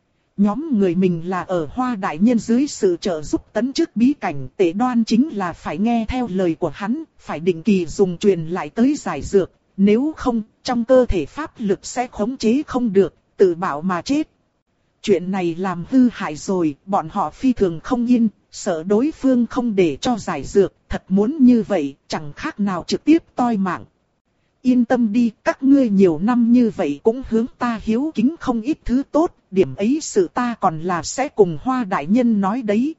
Nhóm người mình là ở Hoa đại nhân dưới sự trợ giúp tấn chức bí cảnh, Tề Đoan chính là phải nghe theo lời của hắn, phải định kỳ dùng truyền lại tới giải dược, nếu không, trong cơ thể pháp lực sẽ khống chế không được, tự bảo mà chết. Chuyện này làm hư hại rồi, bọn họ phi thường không yên, sợ đối phương không để cho giải dược, thật muốn như vậy, chẳng khác nào trực tiếp toi mạng. Yên tâm đi, các ngươi nhiều năm như vậy cũng hướng ta hiếu kính không ít thứ tốt, điểm ấy sự ta còn là sẽ cùng Hoa đại nhân nói đấy.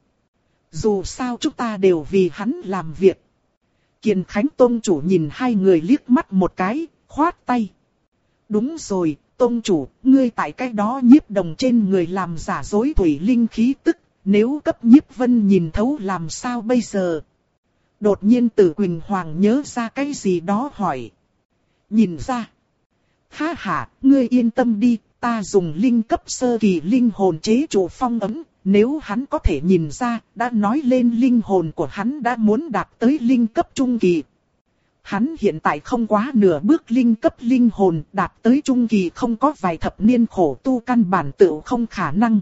Dù sao chúng ta đều vì hắn làm việc. Kiền Khánh tông chủ nhìn hai người liếc mắt một cái, khoát tay. Đúng rồi, tông chủ, ngươi tại cái đó Nhiếp đồng trên người làm giả dối thủy linh khí tức, nếu cấp Nhiếp Vân nhìn thấu làm sao bây giờ? Đột nhiên Tử Quỳnh Hoàng nhớ ra cái gì đó hỏi. Nhìn ra. Ha ha, ngươi yên tâm đi, ta dùng linh cấp sơ kỳ linh hồn chế trụ phong ấm, nếu hắn có thể nhìn ra, đã nói lên linh hồn của hắn đã muốn đạt tới linh cấp trung kỳ. Hắn hiện tại không quá nửa bước linh cấp linh hồn, đạt tới trung kỳ không có vài thập niên khổ tu căn bản tự không khả năng.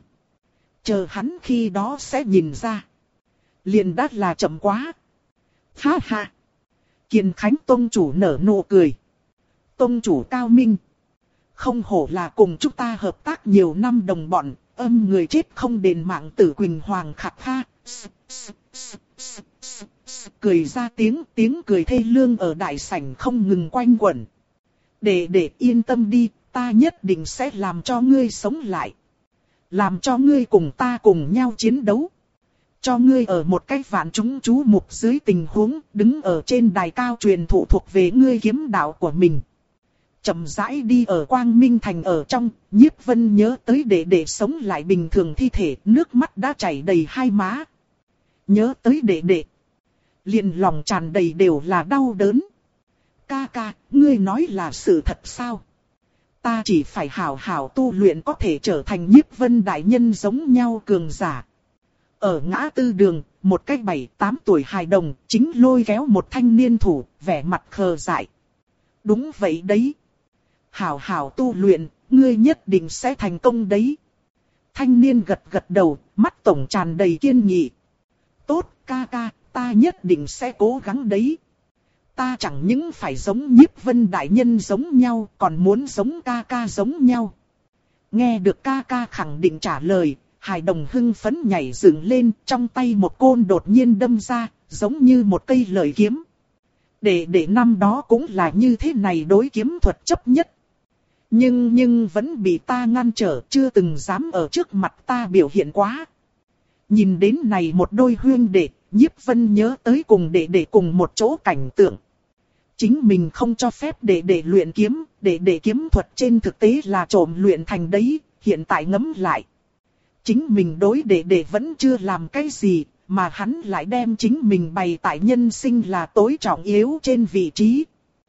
Chờ hắn khi đó sẽ nhìn ra. Liền đắt là chậm quá. Ha ha. Kiền Khánh tông chủ nở nụ cười. Tông chủ cao minh. Không hổ là cùng chúng ta hợp tác nhiều năm đồng bọn, âm người chết không đền mạng. Tử Quỳnh Hoàng khạc ha. Cười ra tiếng, tiếng cười thê lương ở đại sảnh không ngừng quanh quẩn. Để để yên tâm đi, ta nhất định sẽ làm cho ngươi sống lại. Làm cho ngươi cùng ta cùng nhau chiến đấu. Cho ngươi ở một cái vạn chúng chú mục dưới tình huống, đứng ở trên đài cao truyền thụ thuộc về ngươi kiếm đạo của mình. Chậm rãi đi ở Quang Minh Thành ở trong, Nhiếp Vân nhớ tới để để sống lại bình thường thi thể, nước mắt đã chảy đầy hai má. Nhớ tới đệ đệ, liền lòng tràn đầy đều là đau đớn. Ca ca, ngươi nói là sự thật sao? Ta chỉ phải hảo hảo tu luyện có thể trở thành Nhiếp Vân đại nhân giống nhau cường giả. Ở ngã tư đường, một cái bảy tám tuổi hài đồng chính lôi kéo một thanh niên thủ, vẻ mặt khờ dại. Đúng vậy đấy. Hảo hảo tu luyện, ngươi nhất định sẽ thành công đấy. Thanh niên gật gật đầu, mắt tổng tràn đầy kiên nghị. Tốt ca ca, ta nhất định sẽ cố gắng đấy. Ta chẳng những phải giống Nhiếp Vân đại nhân giống nhau, còn muốn giống ca ca giống nhau. Nghe được ca ca khẳng định trả lời, hài đồng hưng phấn nhảy dựng lên, trong tay một côn đột nhiên đâm ra, giống như một cây lợi kiếm. Để để năm đó cũng là như thế này đối kiếm thuật chấp nhất. Nhưng nhưng vẫn bị ta ngăn trở, chưa từng dám ở trước mặt ta biểu hiện quá. Nhìn đến này một đôi huyên đệ, Nhiếp Vân nhớ tới cùng đệ đệ cùng một chỗ cảnh tượng. Chính mình không cho phép đệ đệ luyện kiếm, đệ đệ kiếm thuật trên thực tế là trộm luyện thành đấy, hiện tại ngẫm lại. Chính mình đối đệ đệ vẫn chưa làm cái gì, mà hắn lại đem chính mình bày tại nhân sinh là tối trọng yếu trên vị trí.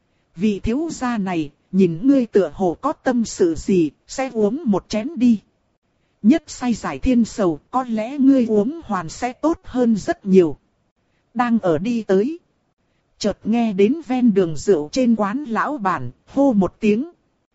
Vị thiếu gia này, nhìn ngươi tựa hồ có tâm sự gì, sẽ uống một chén đi. Nhất say giải thiên sầu, có lẽ ngươi uống hoàn sẽ tốt hơn rất nhiều. Đang ở đi tới. Chợt nghe đến ven đường rượu trên quán lão bản, hô một tiếng.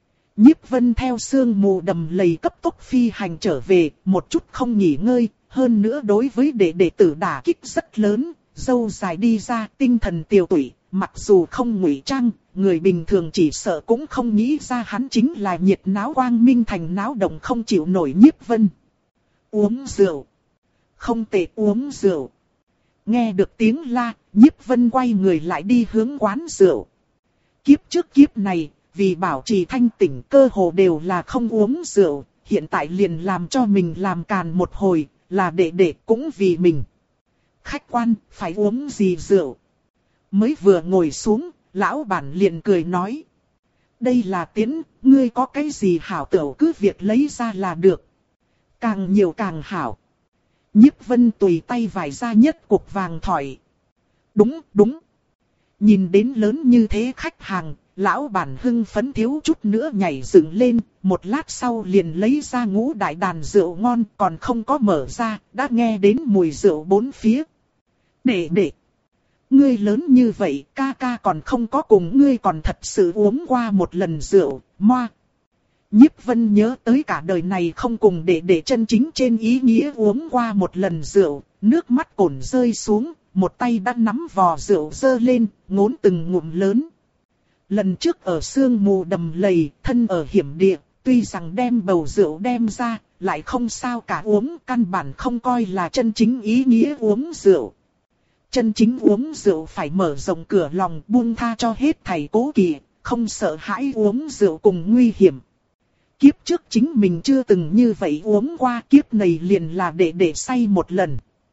Nhiếp Vân theo sương mù đầm lầy cấp tốc phi hành trở về, một chút không nghỉ ngơi, hơn nữa đối với đệ đệ tử đả kích rất lớn, dâu dài đi ra, tinh thần tiều tụy, mặc dù không ngụy trang, người bình thường chỉ sợ cũng không nghĩ ra hắn chính là nhiệt náo Quang Minh Thành náo động không chịu nổi Nhiếp Vân. Uống rượu. Không tệ, uống rượu. Nghe được tiếng la, Nhiếp Vân quay người lại đi hướng quán rượu. Kiếp trước kiếp này, vì bảo trì thanh tỉnh cơ hồ đều là không uống rượu, hiện tại liền làm cho mình làm càn một hồi, là đệ đệ cũng vì mình. Khách quan, phải uống gì rượu? Mới vừa ngồi xuống, lão bản liền cười nói. Đây là tiến, ngươi có cái gì hảo tửu cứ việc lấy ra là được. Càng nhiều càng hảo. Nhiếp Vân tùy tay vải ra nhất cục vàng thỏi. Đúng, đúng. Nhìn đến lớn như thế khách hàng, lão bản hưng phấn thiếu chút nữa nhảy dựng lên, một lát sau liền lấy ra ngũ đại đàn rượu ngon còn không có mở ra, đã nghe đến mùi rượu bốn phía. Đệ đệ, ngươi lớn như vậy, ca ca còn không có cùng ngươi còn thật sự uống qua một lần rượu, moa. Nhiếp Vân nhớ tới cả đời này không cùng đệ đệ chân chính trên ý nghĩa uống qua một lần rượu, nước mắt cồn rơi xuống, một tay đã nắm vò rượu giơ lên, ngốn từng ngụm lớn. Lần trước ở sương mù đầm lầy, thân ở hiểm địa, tuy rằng đem bầu rượu đem ra, lại không sao cả uống, căn bản không coi là chân chính ý nghĩa uống rượu. Chân chính uống rượu phải mở rộng cửa lòng, buông tha cho hết thảy cố kỵ, không sợ hãi uống rượu cùng nguy hiểm. Kiếp trước chính mình chưa từng như vậy uống qua, kiếp này liền là để để say một lần.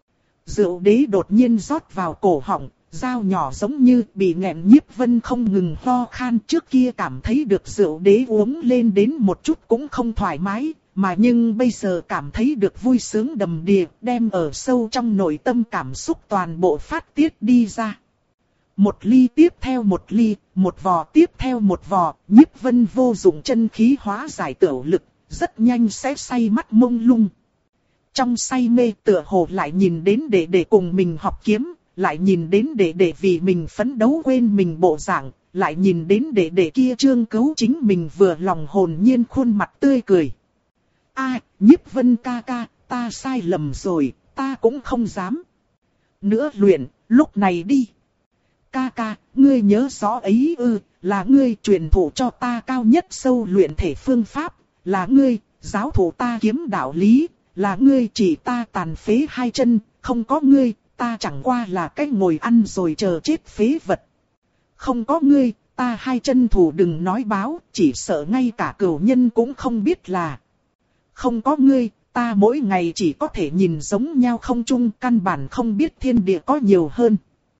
Rượu đế đột nhiên rót vào cổ họng, dao nhỏ giống như bị nghẹn. Nhiếp Vân không ngừng ho khan, trước kia cảm thấy được rượu đế uống lên đến một chút cũng không thoải mái, mà nhưng bây giờ cảm thấy được vui sướng đầm đìa, đem ở sâu trong nội tâm cảm xúc toàn bộ phát tiết đi ra. Một ly tiếp theo một ly, một vò tiếp theo một vò, Nhiếp Vân vô dụng chân khí hóa giải tửu lực, rất nhanh sẽ say mắt mông lung. Trong say mê tựa hồ lại nhìn đến đệ đệ cùng mình học kiếm, lại nhìn đến đệ đệ vì mình phấn đấu quên mình bộ dạng, lại nhìn đến đệ đệ kia trương cứu chính mình vừa lòng hồn nhiên khuôn mặt tươi cười. A, Nhiếp Vân ca ca, ta sai lầm rồi, ta cũng không dám nữa luyện, lúc này đi. Ca ca, ngươi nhớ rõ ấy ư, là ngươi truyền thụ cho ta cao nhất sâu luyện thể phương pháp, là ngươi giáo thụ ta kiếm đạo lý, là ngươi chỉ ta tàn phế hai chân, không có ngươi, ta chẳng qua là cái ngồi ăn rồi chờ chết phế vật. Không có ngươi, ta hai chân thủ đừng nói báo, chỉ sợ ngay cả cửu nhân cũng không biết là. Không có ngươi, ta mỗi ngày chỉ có thể nhìn giống nhau không chung, căn bản không biết thiên địa có nhiều hơn.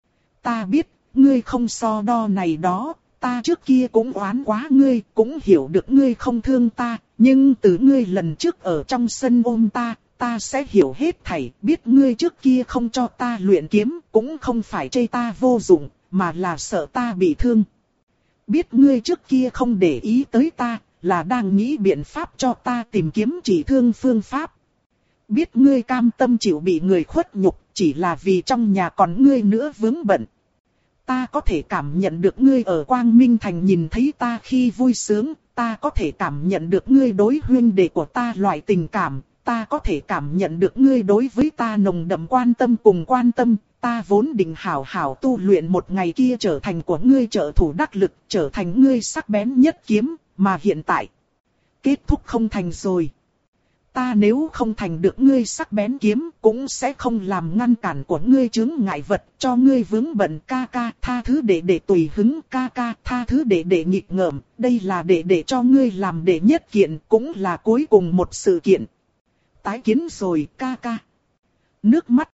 Ta biết, ngươi không so đo này đó, ta trước kia cũng oán quá ngươi, cũng hiểu được ngươi không thương ta, nhưng từ ngươi lần trước ở trong sân ôm ta, ta sẽ hiểu hết thảy, biết ngươi trước kia không cho ta luyện kiếm, cũng không phải chê ta vô dụng, mà là sợ ta bị thương. Biết ngươi trước kia không để ý tới ta, là đang nghĩ biện pháp cho ta tìm kiếm chỉ thương phương pháp. Biết ngươi cam tâm chịu bị người khuất nhục, chỉ là vì trong nhà còn ngươi nữa vướng bận. Ta có thể cảm nhận được ngươi ở Quang Minh Thành nhìn thấy ta khi vui sướng, ta có thể cảm nhận được ngươi đối huynh đệ của ta loại tình cảm, ta có thể cảm nhận được ngươi đối với ta nồng đậm quan tâm cùng quan tâm, ta vốn định hảo hảo tu luyện một ngày kia trở thành của ngươi trợ thủ đắc lực, trở thành ngươi sắc bén nhất kiếm, mà hiện tại, kết thúc không thành rồi. Ta nếu không thành được ngươi sắc bén kiếm, cũng sẽ không làm ngăn cản của ngươi chướng ngại vật, cho ngươi vướng bận. Ca ca, tha thứ để để tùy hứng. Ca ca, tha thứ để để nghịch ngợm. Đây là để để cho ngươi làm đệ nhất kiện, cũng là cuối cùng một sự kiện. Tái kiến rồi ca ca. Nước mắt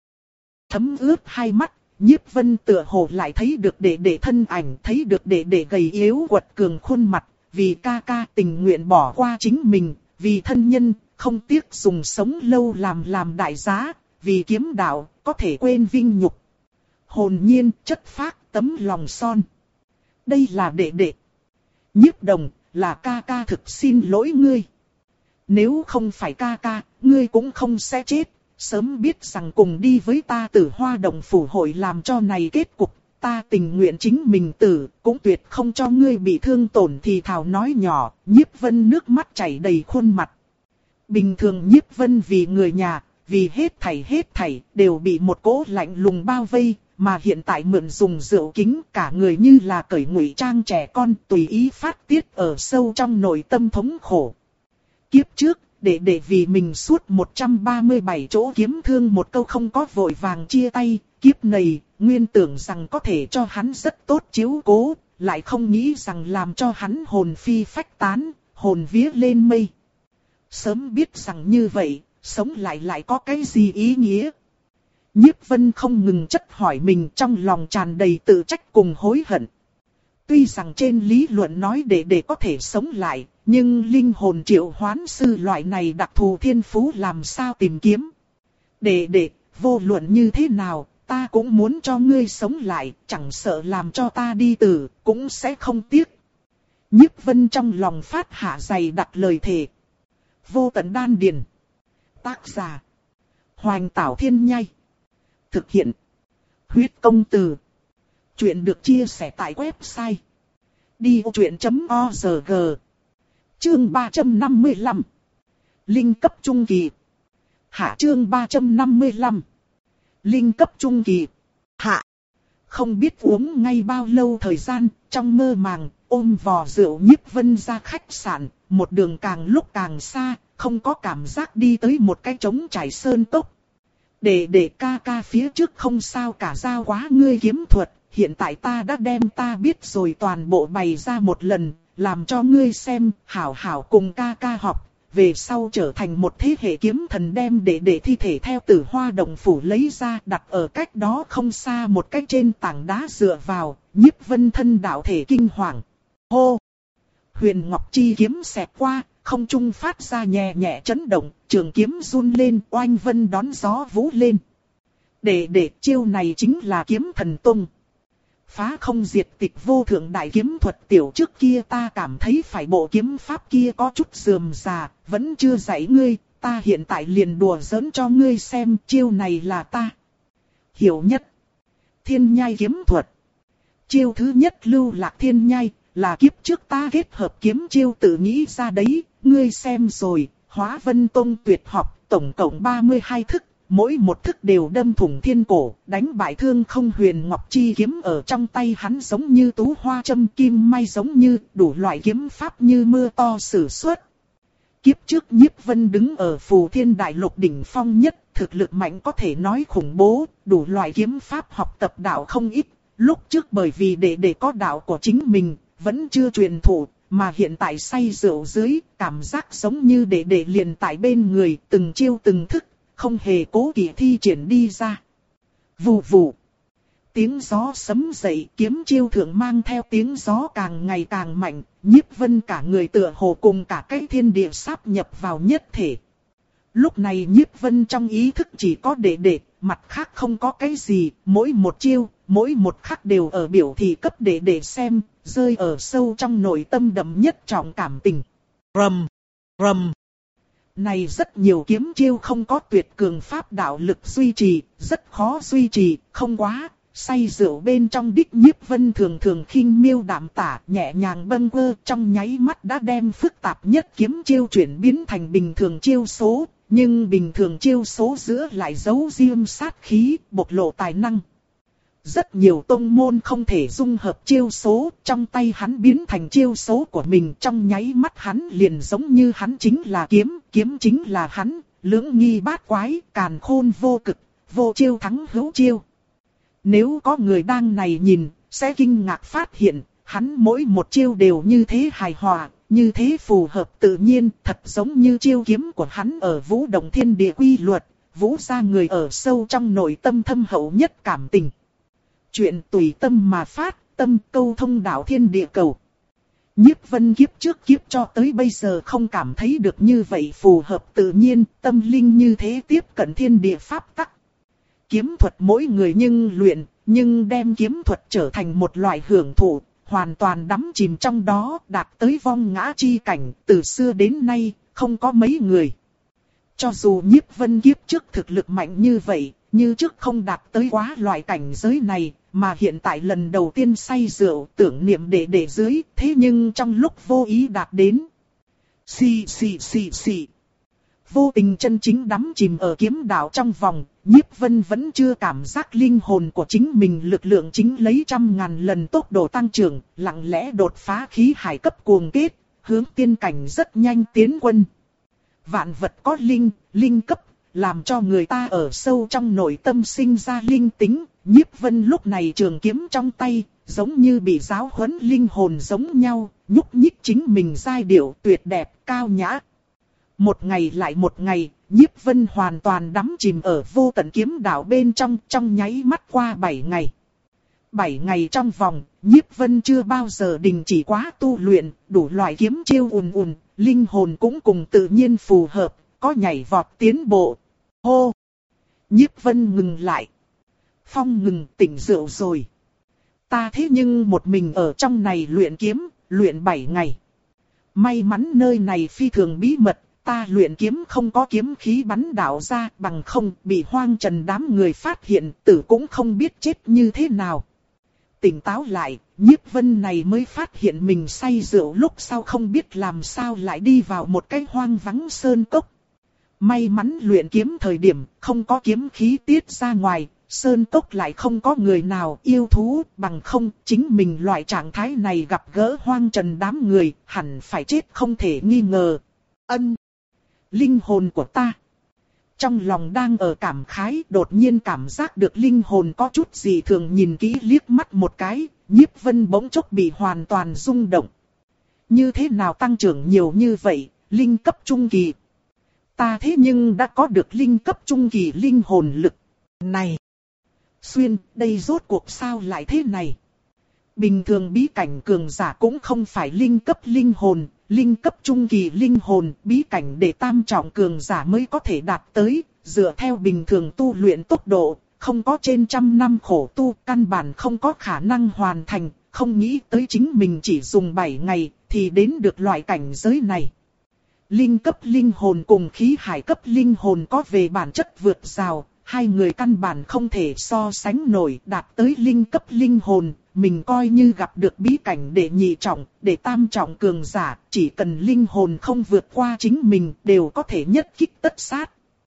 thấm ướt hai mắt, Nhiếp Vân tựa hồ lại thấy được đệ đệ thân ảnh, thấy được đệ đệ gầy yếu quật cường khuôn mặt, vì ca ca tình nguyện bỏ qua chính mình, vì thân nhân, không tiếc dùng sống lâu làm làm đại giá, vì kiếm đạo, có thể quên vinh nhục. Hồn nhiên, chất phác, tấm lòng son. Đây là đệ đệ. Nhiếp Đồng, là ca ca thực xin lỗi ngươi. Nếu không phải ca ca, ngươi cũng không sẽ chết. Sớm biết rằng cùng đi với ta Tử Hoa Động Phủ hội làm cho này kết cục, ta tình nguyện chính mình tử, cũng tuyệt không cho ngươi bị thương tổn. Thì thào nói nhỏ, Nhiếp Vân nước mắt chảy đầy khuôn mặt. Bình thường Nhiếp Vân vì người nhà, vì hết thảy hết thảy, đều bị một cỗ lạnh lùng bao vây, mà hiện tại mượn dùng rượu kính, cả người như là cởi ngụy trang trẻ con, tùy ý phát tiết ở sâu trong nội tâm thống khổ. Kiếp trước, để để vì mình suốt một trăm ba mươi bảy chỗ kiếm thương một câu không có vội vàng chia tay, kiếp này, nguyên tưởng rằng có thể cho hắn rất tốt chiếu cố, lại không nghĩ rằng làm cho hắn hồn phi phách tán, hồn vía lên mây. Sớm biết rằng như vậy, sống lại lại có cái gì ý nghĩa? Nhiếp Vân không ngừng chất hỏi mình, trong lòng tràn đầy tự trách cùng hối hận. Tuy rằng trên lý luận nói để để có thể sống lại, nhưng linh hồn triệu hoán sư loại này đặc thù thiên phú làm sao tìm kiếm? Để để, vô luận như thế nào, ta cũng muốn cho ngươi sống lại, chẳng sợ làm cho ta đi tử, cũng sẽ không tiếc. Nhiếp Vân trong lòng phát hạ dày đặt lời thề. Vô tận đan điền. Tác giả: Hoành Tảo Thiên Nhai. Thực hiện: Huyết Công Từ. Chuyện được chia sẻ tại website đi ô chuyện chấm org. Chương ba trăm năm mươi lăm. Linh cấp trung kỳ. Hạ. Chương ba trăm năm mươi lăm. Linh cấp trung kỳ. Hạ. Không biết uống ngay bao lâu thời gian, trong mơ màng, ôm vò rượu Nhiếp Vân ra khách sạn, một đường càng lúc càng xa, không có cảm giác đi tới một cái trống trải sơn cốc. Để để ca ca phía trước không sao cả, giao quá ngươi kiếm thuật, hiện tại ta đã đem ta biết rồi toàn bộ bày ra một lần, làm cho ngươi xem, hảo hảo cùng ca ca học, về sau trở thành một thế hệ kiếm thần. Đem để để thi thể theo Tử Hoa Động Phủ lấy ra, đặt ở cách đó không xa một cái trên tảng đá dựa vào. Nhiếp Vân thân đạo thể kinh hoàng. Hô! Huyền Ngọc Chi kiếm xẹt qua, không trung phát ra nhẹ nhẹ chấn động, trường kiếm run lên, oanh vân đón gió vũ lên. Để để chiêu này chính là kiếm thần tung. Phá không diệt tịch vô thượng đại kiếm thuật. Tiểu trước kia ta cảm thấy phải bộ kiếm pháp kia có chút rườm rà, vẫn chưa dạy ngươi, ta hiện tại liền đùa giỡn cho ngươi xem, chiêu này là ta hiểu nhất. Thiên nhai kiếm thuật. Chiêu thứ nhất lưu lạc thiên nhai, là kiếp trước ta kết hợp kiếm chiêu tự nghĩ ra đấy, ngươi xem rồi, Hóa Vân Tông tuyệt học, tổng cộng ba mươi hai thức. Mỗi một thức đều đâm thủng thiên cổ, đánh bại Thương Không. Huyền Ngọc Chi kiếm ở trong tay hắn giống như tú hoa châm, kim may giống như, đủ loại kiếm pháp như mưa to sử xuất. Kiếp trước Nhiếp Vân đứng ở Phù Thiên Đại Lục đỉnh phong nhất, thực lực mạnh có thể nói khủng bố, đủ loại kiếm pháp học tập đạo không ít. Lúc trước bởi vì để để có đạo của chính mình, vẫn chưa truyền thụ, mà hiện tại say rượu dưới, cảm giác giống như để để liền tại bên người, từng chiêu từng thức, không hề cố kỵ thi triển đi ra. Vù vù. Tiếng gió sấm dậy, kiếm chiêu thượng mang theo tiếng gió càng ngày càng mạnh, Nhiếp Vân cả người tựa hồ cùng cả cái thiên địa sáp nhập vào nhất thể. Lúc này Nhiếp Vân trong ý thức chỉ có để để, mặt khác không có cái gì, mỗi một chiêu, mỗi một khắc đều ở biểu thị cấp để để xem, rơi ở sâu trong nội tâm đậm nhất trọng cảm tình. Rầm, rầm. Này rất nhiều kiếm chiêu không có tuyệt cường pháp đạo lực duy trì, rất khó duy trì, không quá. Say rượu bên trong đích Nhiếp Vân thường thường khinh miêu đạm tả, nhẹ nhàng bâng quơ, trong nháy mắt đã đem phức tạp nhất kiếm chiêu chuyển biến thành bình thường chiêu số, nhưng bình thường chiêu số giữa lại giấu diêm sát khí, bộc lộ tài năng. Rất nhiều tông môn không thể dung hợp chiêu số, trong tay hắn biến thành chiêu số của mình, trong nháy mắt hắn liền giống như hắn chính là kiếm, kiếm chính là hắn, lưỡng nghi bát quái, càn khôn vô cực, vô chiêu thắng hữu chiêu. Nếu có người đang này nhìn, sẽ kinh ngạc phát hiện, hắn mỗi một chiêu đều như thế hài hòa, như thế phù hợp tự nhiên, thật giống như chiêu kiếm của hắn ở vũ động thiên địa quy luật, vũ ra người ở sâu trong nội tâm thâm hậu nhất cảm tình. Chuyện tùy tâm mà phát, tâm câu thông đạo thiên địa cầu. Nhiếp Vân kiếp trước kiếp cho tới bây giờ không cảm thấy được như vậy phù hợp tự nhiên, tâm linh như thế tiếp cận thiên địa pháp tắc. Kiếm thuật mỗi người nhưng luyện, nhưng đem kiếm thuật trở thành một loại hưởng thụ, hoàn toàn đắm chìm trong đó, đạt tới vong ngã chi cảnh, từ xưa đến nay, không có mấy người. Cho dù Nhiếp Vân kiếp trước thực lực mạnh như vậy, như trước không đạt tới quá loại cảnh giới này, mà hiện tại lần đầu tiên say rượu tưởng niệm để để dưới, thế nhưng trong lúc vô ý đạt đến. Xì xì xì xì. Vô tình chân chính đắm chìm ở kiếm đạo trong vòng, Nhiếp Vân vẫn chưa cảm giác linh hồn của chính mình lực lượng chính lấy trăm ngàn lần tốc độ tăng trưởng, lặng lẽ đột phá khí hải cấp cuồng kết, hướng tiên cảnh rất nhanh tiến quân. Vạn vật có linh, linh cấp, làm cho người ta ở sâu trong nội tâm sinh ra linh tính. Nhiếp Vân lúc này trường kiếm trong tay, giống như bị giáo huấn linh hồn giống nhau, nhúc nhích chính mình giai điệu tuyệt đẹp, cao nhã. Một ngày lại một ngày, Nhiếp Vân hoàn toàn đắm chìm ở vô tận kiếm đạo bên trong, trong nháy mắt qua bảy ngày. Bảy ngày trong vòng, Nhiếp Vân chưa bao giờ đình chỉ quá tu luyện, đủ loại kiếm chiêu ùn ùn, linh hồn cũng cùng tự nhiên phù hợp, có nhảy vọt tiến bộ. Hô! Nhiếp Vân ngừng lại. Phong ngừng, tỉnh rượu rồi. Ta thế nhưng một mình ở trong này luyện kiếm, luyện bảy ngày. May mắn nơi này phi thường bí mật, ta luyện kiếm không có kiếm khí bắn đạo ra, bằng không bị hoang trần đám người phát hiện, tử cũng không biết chết như thế nào. Tỉnh táo lại, Nhiếp Vân này mới phát hiện mình say rượu lúc sau không biết làm sao lại đi vào một cái hoang vắng sơn cốc. May mắn luyện kiếm thời điểm không có kiếm khí tiết ra ngoài, sơn cốc lại không có người nào yêu thú, bằng không chính mình loại trạng thái này gặp gỡ hoang trần đám người, hẳn phải chết không thể nghi ngờ. Ân! Linh hồn của ta! Trong lòng đang ở cảm khái, đột nhiên cảm giác được linh hồn có chút gì thường, nhìn kỹ liếc mắt một cái, Nhiếp Vân bỗng chốc bị hoàn toàn rung động. Như thế nào tăng trưởng nhiều như vậy, linh cấp trung kỳ. Ta thế nhưng đã có được linh cấp trung kỳ linh hồn lực. Này! Xuyên, đây rốt cuộc sao lại thế này? Bình thường bí cảnh cường giả cũng không phải linh cấp linh hồn, linh cấp trung kỳ linh hồn, bí cảnh để tam trọng cường giả mới có thể đạt tới, dựa theo bình thường tu luyện tốc độ, không có trên trăm năm khổ tu, căn bản không có khả năng hoàn thành, không nghĩ tới chính mình chỉ dùng bảy ngày, thì đến được loại cảnh giới này. Linh cấp linh hồn cùng khí hải cấp linh hồn có về bản chất vượt rào, hai người căn bản không thể so sánh nổi, đạt tới linh cấp linh hồn, mình coi như gặp được bí cảnh để nhị trọng, để tam trọng cường giả, chỉ cần linh hồn không vượt qua chính mình đều có thể nhất kích tất sát.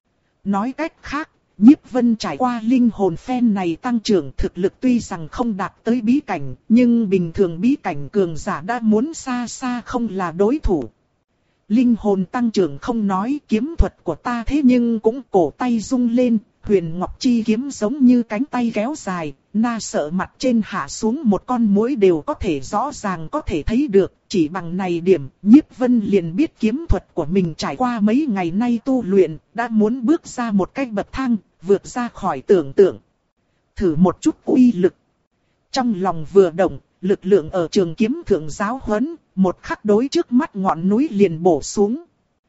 Nói cách khác, Nhiếp Vân trải qua linh hồn phen này tăng trưởng, thực lực tuy rằng không đạt tới bí cảnh, nhưng bình thường bí cảnh cường giả đã muốn xa xa không là đối thủ. Linh hồn tăng trưởng không nói, kiếm thuật của ta thế nhưng cũng cổ tay rung lên, huyền ngọc chi kiếm giống như cánh tay kéo dài, na sợ mặt trên hạ xuống một con muỗi đều có thể rõ ràng có thể thấy được, chỉ bằng này điểm, Nhiếp Vân liền biết kiếm thuật của mình trải qua mấy ngày nay tu luyện, đã muốn bước ra một cái bậc thang, vượt ra khỏi tưởng tượng. Thử một chút uy lực. Trong lòng vừa động, lực lượng ở trường kiếm thượng giáo huấn, một khắc đối trước mắt ngọn núi liền bổ xuống.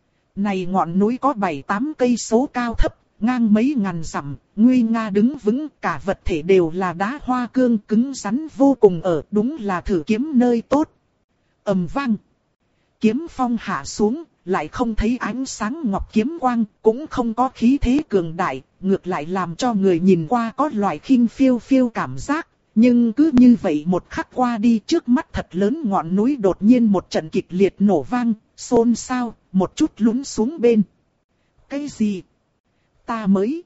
Này ngọn núi có bảy tám cây số cao thấp, ngang mấy ngàn dặm, nguy nga đứng vững, cả vật thể đều là đá hoa cương cứng rắn vô cùng, ở đúng là thử kiếm nơi tốt. Ầm vang, kiếm phong hạ xuống, lại không thấy ánh sáng ngọc kiếm quang, cũng không có khí thế cường đại, ngược lại làm cho người nhìn qua có loại khinh phiêu phiêu cảm giác. Nhưng cứ như vậy một khắc qua đi, trước mắt thật lớn ngọn núi đột nhiên một trận kịch liệt nổ vang, xôn xao, một chút lún xuống bên. Cái gì? Ta mới,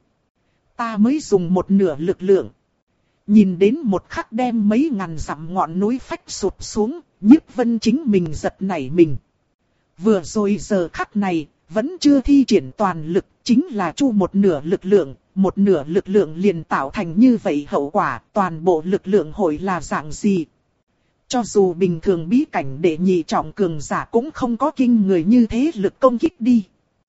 ta mới dùng một nửa lực lượng. Nhìn đến một khắc đem mấy ngàn dặm ngọn núi phách sụp xuống, Nhiếp Vân chính mình giật nảy mình. Vừa rồi giờ khắc này, vẫn chưa thi triển toàn lực, chính là chu một nửa lực lượng, một nửa lực lượng liền tạo thành như vậy hậu quả, toàn bộ lực lượng hội là dạng gì? Cho dù bình thường bí cảnh đệ nhị trọng cường giả cũng không có kinh người như thế lực công kích đi.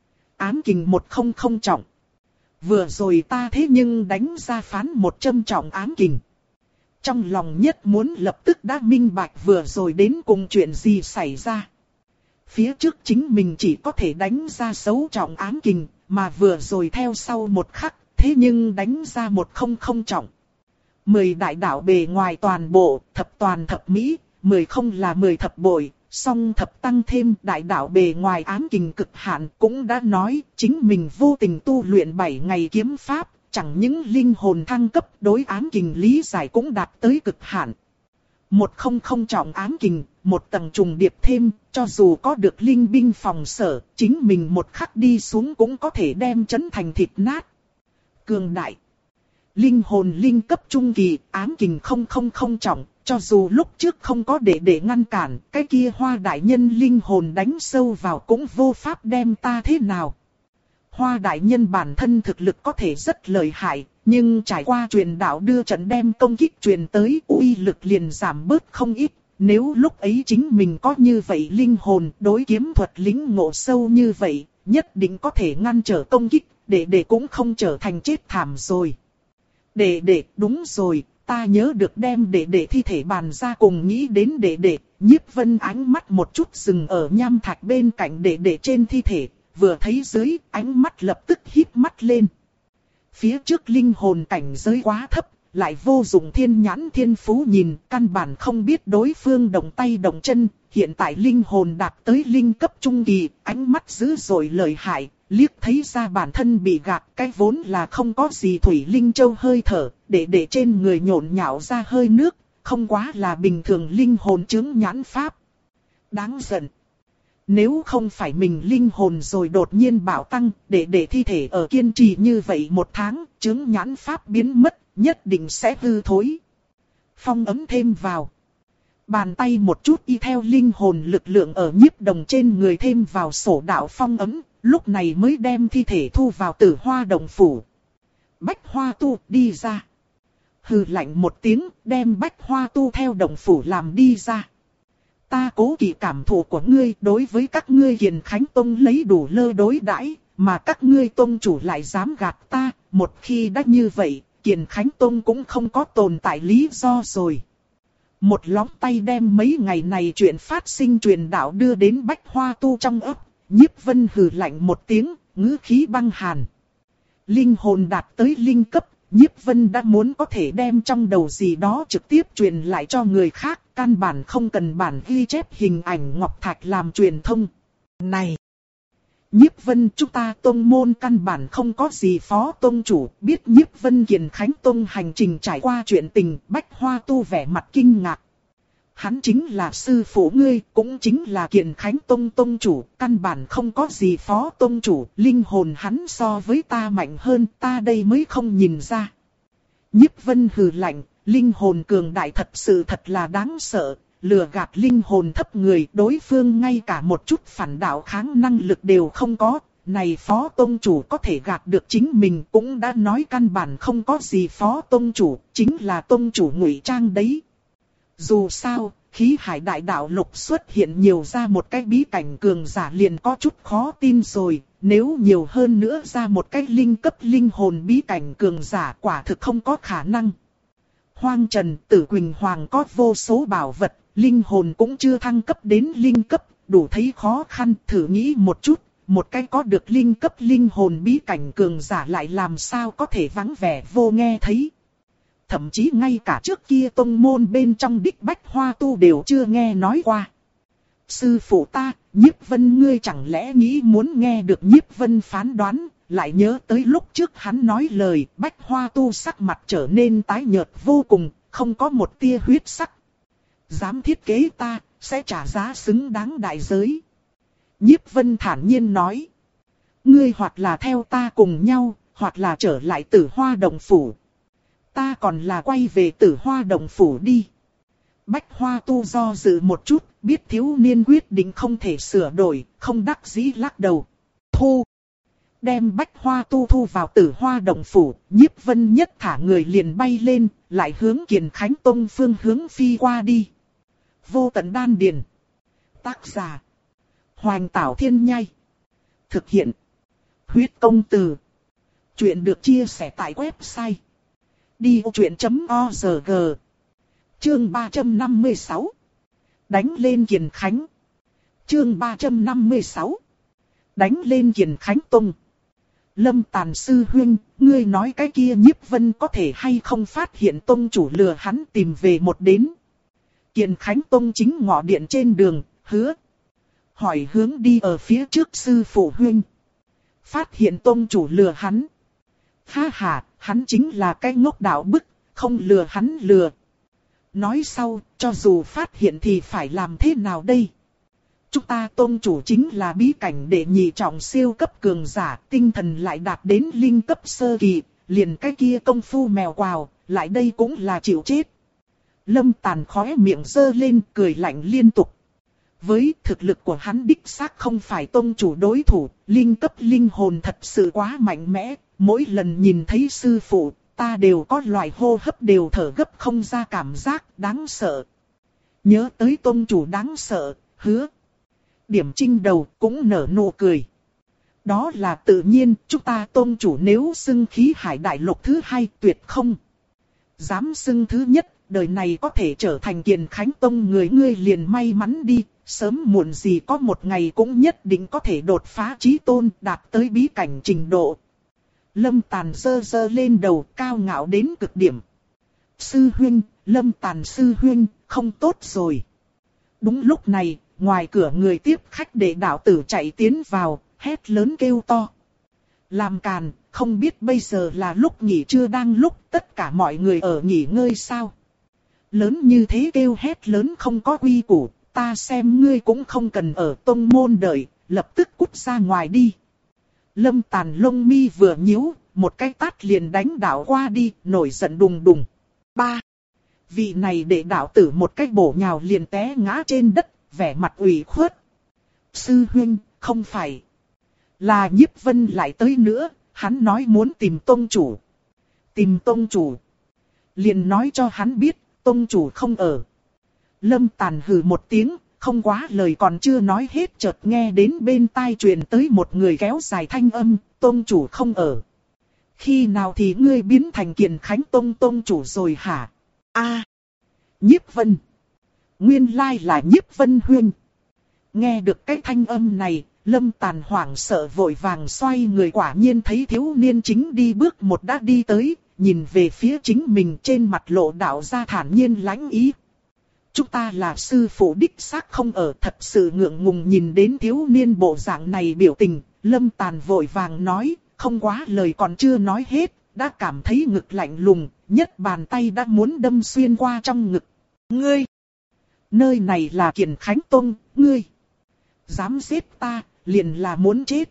Ám kình một không không trọng. Vừa rồi ta thế nhưng đánh ra phán một châm trọng ám kình. Trong lòng nhất muốn lập tức đã minh bạch vừa rồi đến cùng chuyện gì xảy ra. Phía trước chính mình chỉ có thể đánh ra xấu trọng ám kình, mà vừa rồi theo sau một khắc, thế nhưng đánh ra một không không trọng. Mười đại đạo bề ngoài toàn bộ, thập toàn thập mỹ, mười không là mười thập bội, song thập tăng thêm đại đạo bề ngoài ám kình cực hạn cũng đã nói, chính mình vô tình tu luyện bảy ngày kiếm pháp, chẳng những linh hồn thăng cấp đối ám kình lý giải cũng đạt tới cực hạn. Một không không trọng ám kình, một tầng trùng điệp thêm, cho dù có được linh binh phòng sở, chính mình một khắc đi xuống cũng có thể đem chấn thành thịt nát. Cường đại. Linh hồn linh cấp trung kỳ, ám kình không không không trọng, cho dù lúc trước không có để để ngăn cản, cái kia Hoa đại nhân linh hồn đánh sâu vào cũng vô pháp đem ta thế nào. Hoa đại nhân bản thân thực lực có thể rất lợi hại, nhưng trải qua truyền đạo đưa trận đem công kích truyền tới, uy lực liền giảm bớt không ít. Nếu lúc ấy chính mình có như vậy linh hồn đối kiếm thuật lĩnh ngộ sâu như vậy, nhất định có thể ngăn trở công kích, để để cũng không trở thành chết thảm rồi. Để để, đúng rồi, ta nhớ được đem để để thi thể bàn ra cùng nghĩ đến để để, Nhiếp Vân ánh mắt một chút dừng ở nham thạch bên cạnh để để trên thi thể, vừa thấy dưới, ánh mắt lập tức híp mắt lên. Phía trước linh hồn cảnh giới quá thấp, lại vô dụng thiên nhãn thiên phú nhìn, căn bản không biết đối phương động tay động chân, hiện tại linh hồn đạt tới linh cấp trung kỳ, ánh mắt dữ dội lợi hại, liếc thấy ra bản thân bị gạt, cái vốn là không có gì thủy linh châu hơi thở, để để trên người nhộn nhạo ra hơi nước, không quá là bình thường linh hồn chứng nhãn pháp. Đáng giận. Nếu không phải mình linh hồn rồi đột nhiên bảo tăng, để để thi thể ở kiên trì như vậy một tháng, chứng nhãn pháp biến mất, nhất định sẽ hư thối. Phong ấm thêm vào. Bàn tay một chút y theo linh hồn lực lượng ở Nhiếp Đồng trên người thêm vào sổ đạo phong ấm, lúc này mới đem thi thể thu vào Tử Hoa Đồng phủ. Bách Hoa Tu đi ra. Hừ lạnh một tiếng, đem Bách Hoa Tu theo đồng phủ làm đi ra. Ta cố kỵ cảm thụ của ngươi, đối với các ngươi Kiền Khánh Tông lấy đủ lơ đối đãi, mà các ngươi tông chủ lại dám gạt ta, một khi đã như vậy, Kiền Khánh Tông cũng không có tồn tại lý do rồi. Một lóng tay đem mấy ngày này chuyện phát sinh truyền đạo đưa đến Bách Hoa Tu trong ấp, Nhiếp Vân hừ lạnh một tiếng, ngữ khí băng hàn. Linh hồn đạt tới linh cấp, Nhiếp Vân đã muốn có thể đem trong đầu gì đó trực tiếp truyền lại cho người khác, căn bản không cần bản ghi chép hình ảnh ngọc thạch làm truyền thông. Này! Nhiếp Vân chúng ta tông môn căn bản không có gì phó tông chủ, biết Nhiếp Vân Kiền Khánh Tông hành trình trải qua chuyện tình, Bách Hoa Tu vẻ mặt kinh ngạc. Hắn chính là sư phụ ngươi, cũng chính là Kiền Khánh Tông tông chủ, căn bản không có gì phó tông chủ, linh hồn hắn so với ta mạnh hơn, ta đây mới không nhìn ra. Nhiếp Vân hừ lạnh, linh hồn cường đại thật sự thật là đáng sợ, lừa gạt linh hồn thấp người, đối phương ngay cả một chút phản đạo kháng năng lực đều không có, này phó tông chủ có thể gạt được chính mình cũng đã nói căn bản không có gì phó tông chủ, chính là tông chủ ngụy trang đấy. Dù sao, khí hải đại đạo lục xuất hiện nhiều ra một cái bí cảnh cường giả liền có chút khó tin rồi, nếu nhiều hơn nữa ra một cái linh cấp linh hồn bí cảnh cường giả quả thực không có khả năng. Hoang Trần, Tử Quỳnh Hoàng có vô số bảo vật, linh hồn cũng chưa thăng cấp đến linh cấp, đủ thấy khó khăn, thử nghĩ một chút, một cái có được linh cấp linh hồn bí cảnh cường giả lại làm sao có thể vắng vẻ vô nghe thấy. Thậm chí ngay cả trước kia tông môn bên trong Đích Bách Hoa Tu đều chưa nghe nói qua. Sư phụ ta, Nhiếp Vân ngươi chẳng lẽ nghĩ muốn nghe được Nhiếp Vân phán đoán, lại nhớ tới lúc trước hắn nói lời, Bách Hoa Tu sắc mặt trở nên tái nhợt vô cùng, không có một tia huyết sắc. Dám thiết kế ta, sẽ trả giá xứng đáng đại giới. Nhiếp Vân thản nhiên nói. Ngươi hoặc là theo ta cùng nhau, hoặc là trở lại Tử Hoa Động Phủ. Ta còn là quay về Tử Hoa Động Phủ đi. Bách Hoa Tu do dự một chút, biết thiếu niên quyết định không thể sửa đổi, không đắc dĩ lắc đầu. Thu. Đem Bách Hoa Tu thu vào Tử Hoa Động Phủ, Nhiếp Vân Nhất thả người liền bay lên, lại hướng Kiền Khánh Tông phương hướng phi qua đi. Vô Tận Đan Điền. Tác giả. Hoành Tảo Thiên Nhai. Thực hiện. Huyết Công Từ. Chuyện được chia sẻ tại website đi ô chuyện chấm org. Chương ba trăm năm mươi sáu. Đánh lên Kiền Khánh. Chương ba trăm năm mươi sáu. Đánh lên Kiền Khánh Tông. Lâm Tàn sư huynh, ngươi nói cái kia Nhiếp Vân có thể hay không phát hiện tông chủ lừa hắn tìm về một đến. Kiền Khánh Tông chính ngọ điện trên đường, hứa. Hỏi hướng đi ở phía trước sư phụ huynh. Phát hiện tông chủ lừa hắn. Ha ha, hắn chính là cái ngốc đạo bức, không lừa hắn lừa. Nói sau, cho dù phát hiện thì phải làm thế nào đây? Chúng ta tôn chủ chính là bí cảnh đệ nhị trọng siêu cấp cường giả, tinh thần lại đạt đến linh cấp sơ kỳ, liền cái kia công phu mèo quào, lại đây cũng là chịu chết. Lâm Tàn khóe miệng giơ lên cười lạnh liên tục. Với thực lực của hắn đích xác không phải tôn chủ đối thủ, linh cấp linh hồn thật sự quá mạnh mẽ, mỗi lần nhìn thấy sư phụ, ta đều có loại hô hấp đều thở gấp không ra cảm giác đáng sợ. Nhớ tới tôn chủ đáng sợ, hứa. Điểm Trinh đầu cũng nở nụ cười. Đó là tự nhiên, chúng ta tôn chủ nếu xưng khí hải đại lục thứ hai tuyệt không dám xưng thứ nhất, đời này có thể trở thành Kiền Khánh Tông người ngươi liền may mắn đi, sớm muộn gì có một ngày cũng nhất định có thể đột phá chí tôn, đạt tới bí cảnh trình độ. Lâm Tàn giơ giơ lên đầu cao ngạo đến cực điểm. Sư huynh, Lâm Tàn sư huynh, không tốt rồi. Đúng lúc này, ngoài cửa người tiếp khách đệ đạo tử chạy tiến vào, hét lớn kêu to. Làm càn, không biết bây giờ là lúc nghỉ trưa đang lúc tất cả mọi người ở nghỉ ngơi sao. Lớn như thế kêu hét lớn không có quy củ, ta xem ngươi cũng không cần ở tông môn đợi, lập tức cút ra ngoài đi. Lâm Tàn lông mi vừa nhíu, một cái tát liền đánh đảo qua đi, nổi giận đùng đùng. Ba. Vị này đệ đạo tử một cái bổ nhào liền té ngã trên đất, vẻ mặt ủy khuất. Sư huynh, không phải. Là Nhiếp Vân lại tới nữa, hắn nói muốn tìm tông chủ. Tìm tông chủ. Liền nói cho hắn biết, tông chủ không ở. Lâm Tàn hừ một tiếng, không quá lời còn chưa nói hết chợt nghe đến bên tai truyền tới một người kéo dài thanh âm, tông chủ không ở. Khi nào thì ngươi biến thành Kiền Khánh Tông tông chủ rồi hả? A, à, Nhiếp Vân. Nguyên lai là Nhiếp Vân huynh. Nghe được cái thanh âm này, Lâm Tàn hoảng sợ vội vàng xoay người, quả nhiên thấy thiếu niên chính đi bước một đã đi tới, nhìn về phía chính mình trên mặt lộ đạo ra thản nhiên lãnh ý. Chúng ta là sư phụ đích xác không ở, thật sự ngượng ngùng nhìn đến thiếu niên bộ dạng này biểu tình, Lâm Tàn vội vàng nói, không quá lời còn chưa nói hết, đã cảm thấy ngực lạnh lùng, nhất bàn tay đã muốn đâm xuyên qua trong ngực. Ngươi! Nơi này là Kiền Khánh Tông, ngươi! Dám giết ta, liền là muốn chết.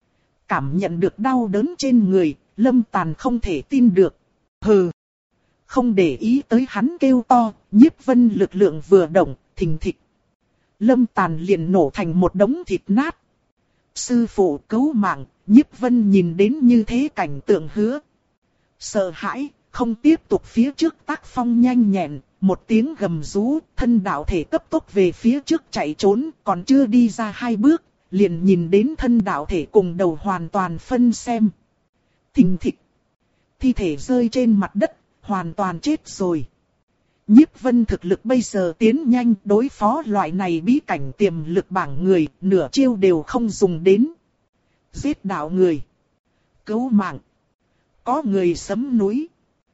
Cảm nhận được đau đớn trên người, Lâm Tàn không thể tin được. Hừ! Không để ý tới hắn kêu to, Nhiếp Vân lực lượng vừa động, thình thịch. Lâm Tàn liền nổ thành một đống thịt nát. Sư phụ cứu mạng, Nhiếp Vân nhìn đến như thế cảnh tượng hứa. Sợ hãi, không tiếp tục phía trước tác phong nhanh nhẹn, một tiếng gầm rú, thân đạo thể cấp tốc về phía trước chạy trốn, còn chưa đi ra hai bước, liền nhìn đến thân đạo thể cùng đầu hoàn toàn phân xem. Thình thịch. Thi thể rơi trên mặt đất, hoàn toàn chết rồi. Nhiếp Vân thực lực bây giờ tiến nhanh, đối phó loại này bí cảnh tiềm lực bảng người, nửa chiêu đều không dùng đến. Giết đạo người. Cứu mạng. Có người sấm núi.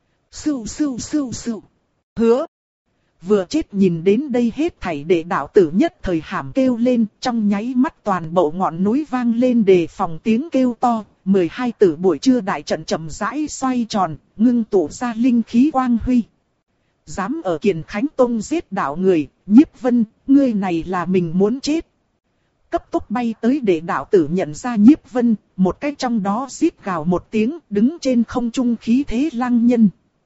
Sưu sưu sưu sưu. Hứa. Vừa chết nhìn đến đây hết thảy đệ đạo tử nhất thời hàm kêu lên, trong nháy mắt toàn bộ ngọn núi vang lên đề phòng tiếng kêu to. mười hai tử buổi trưa đại trận chậm rãi xoay tròn, ngưng tụ ra linh khí quang huy. Dám ở Kiền Khánh Tông giết đạo người, Nhiếp Vân, ngươi này là mình muốn chết. cấp tốc bay tới để đạo tử nhận ra Nhiếp Vân, một cái trong đó rít gào một tiếng, đứng trên không trung khí thế lăng nhân.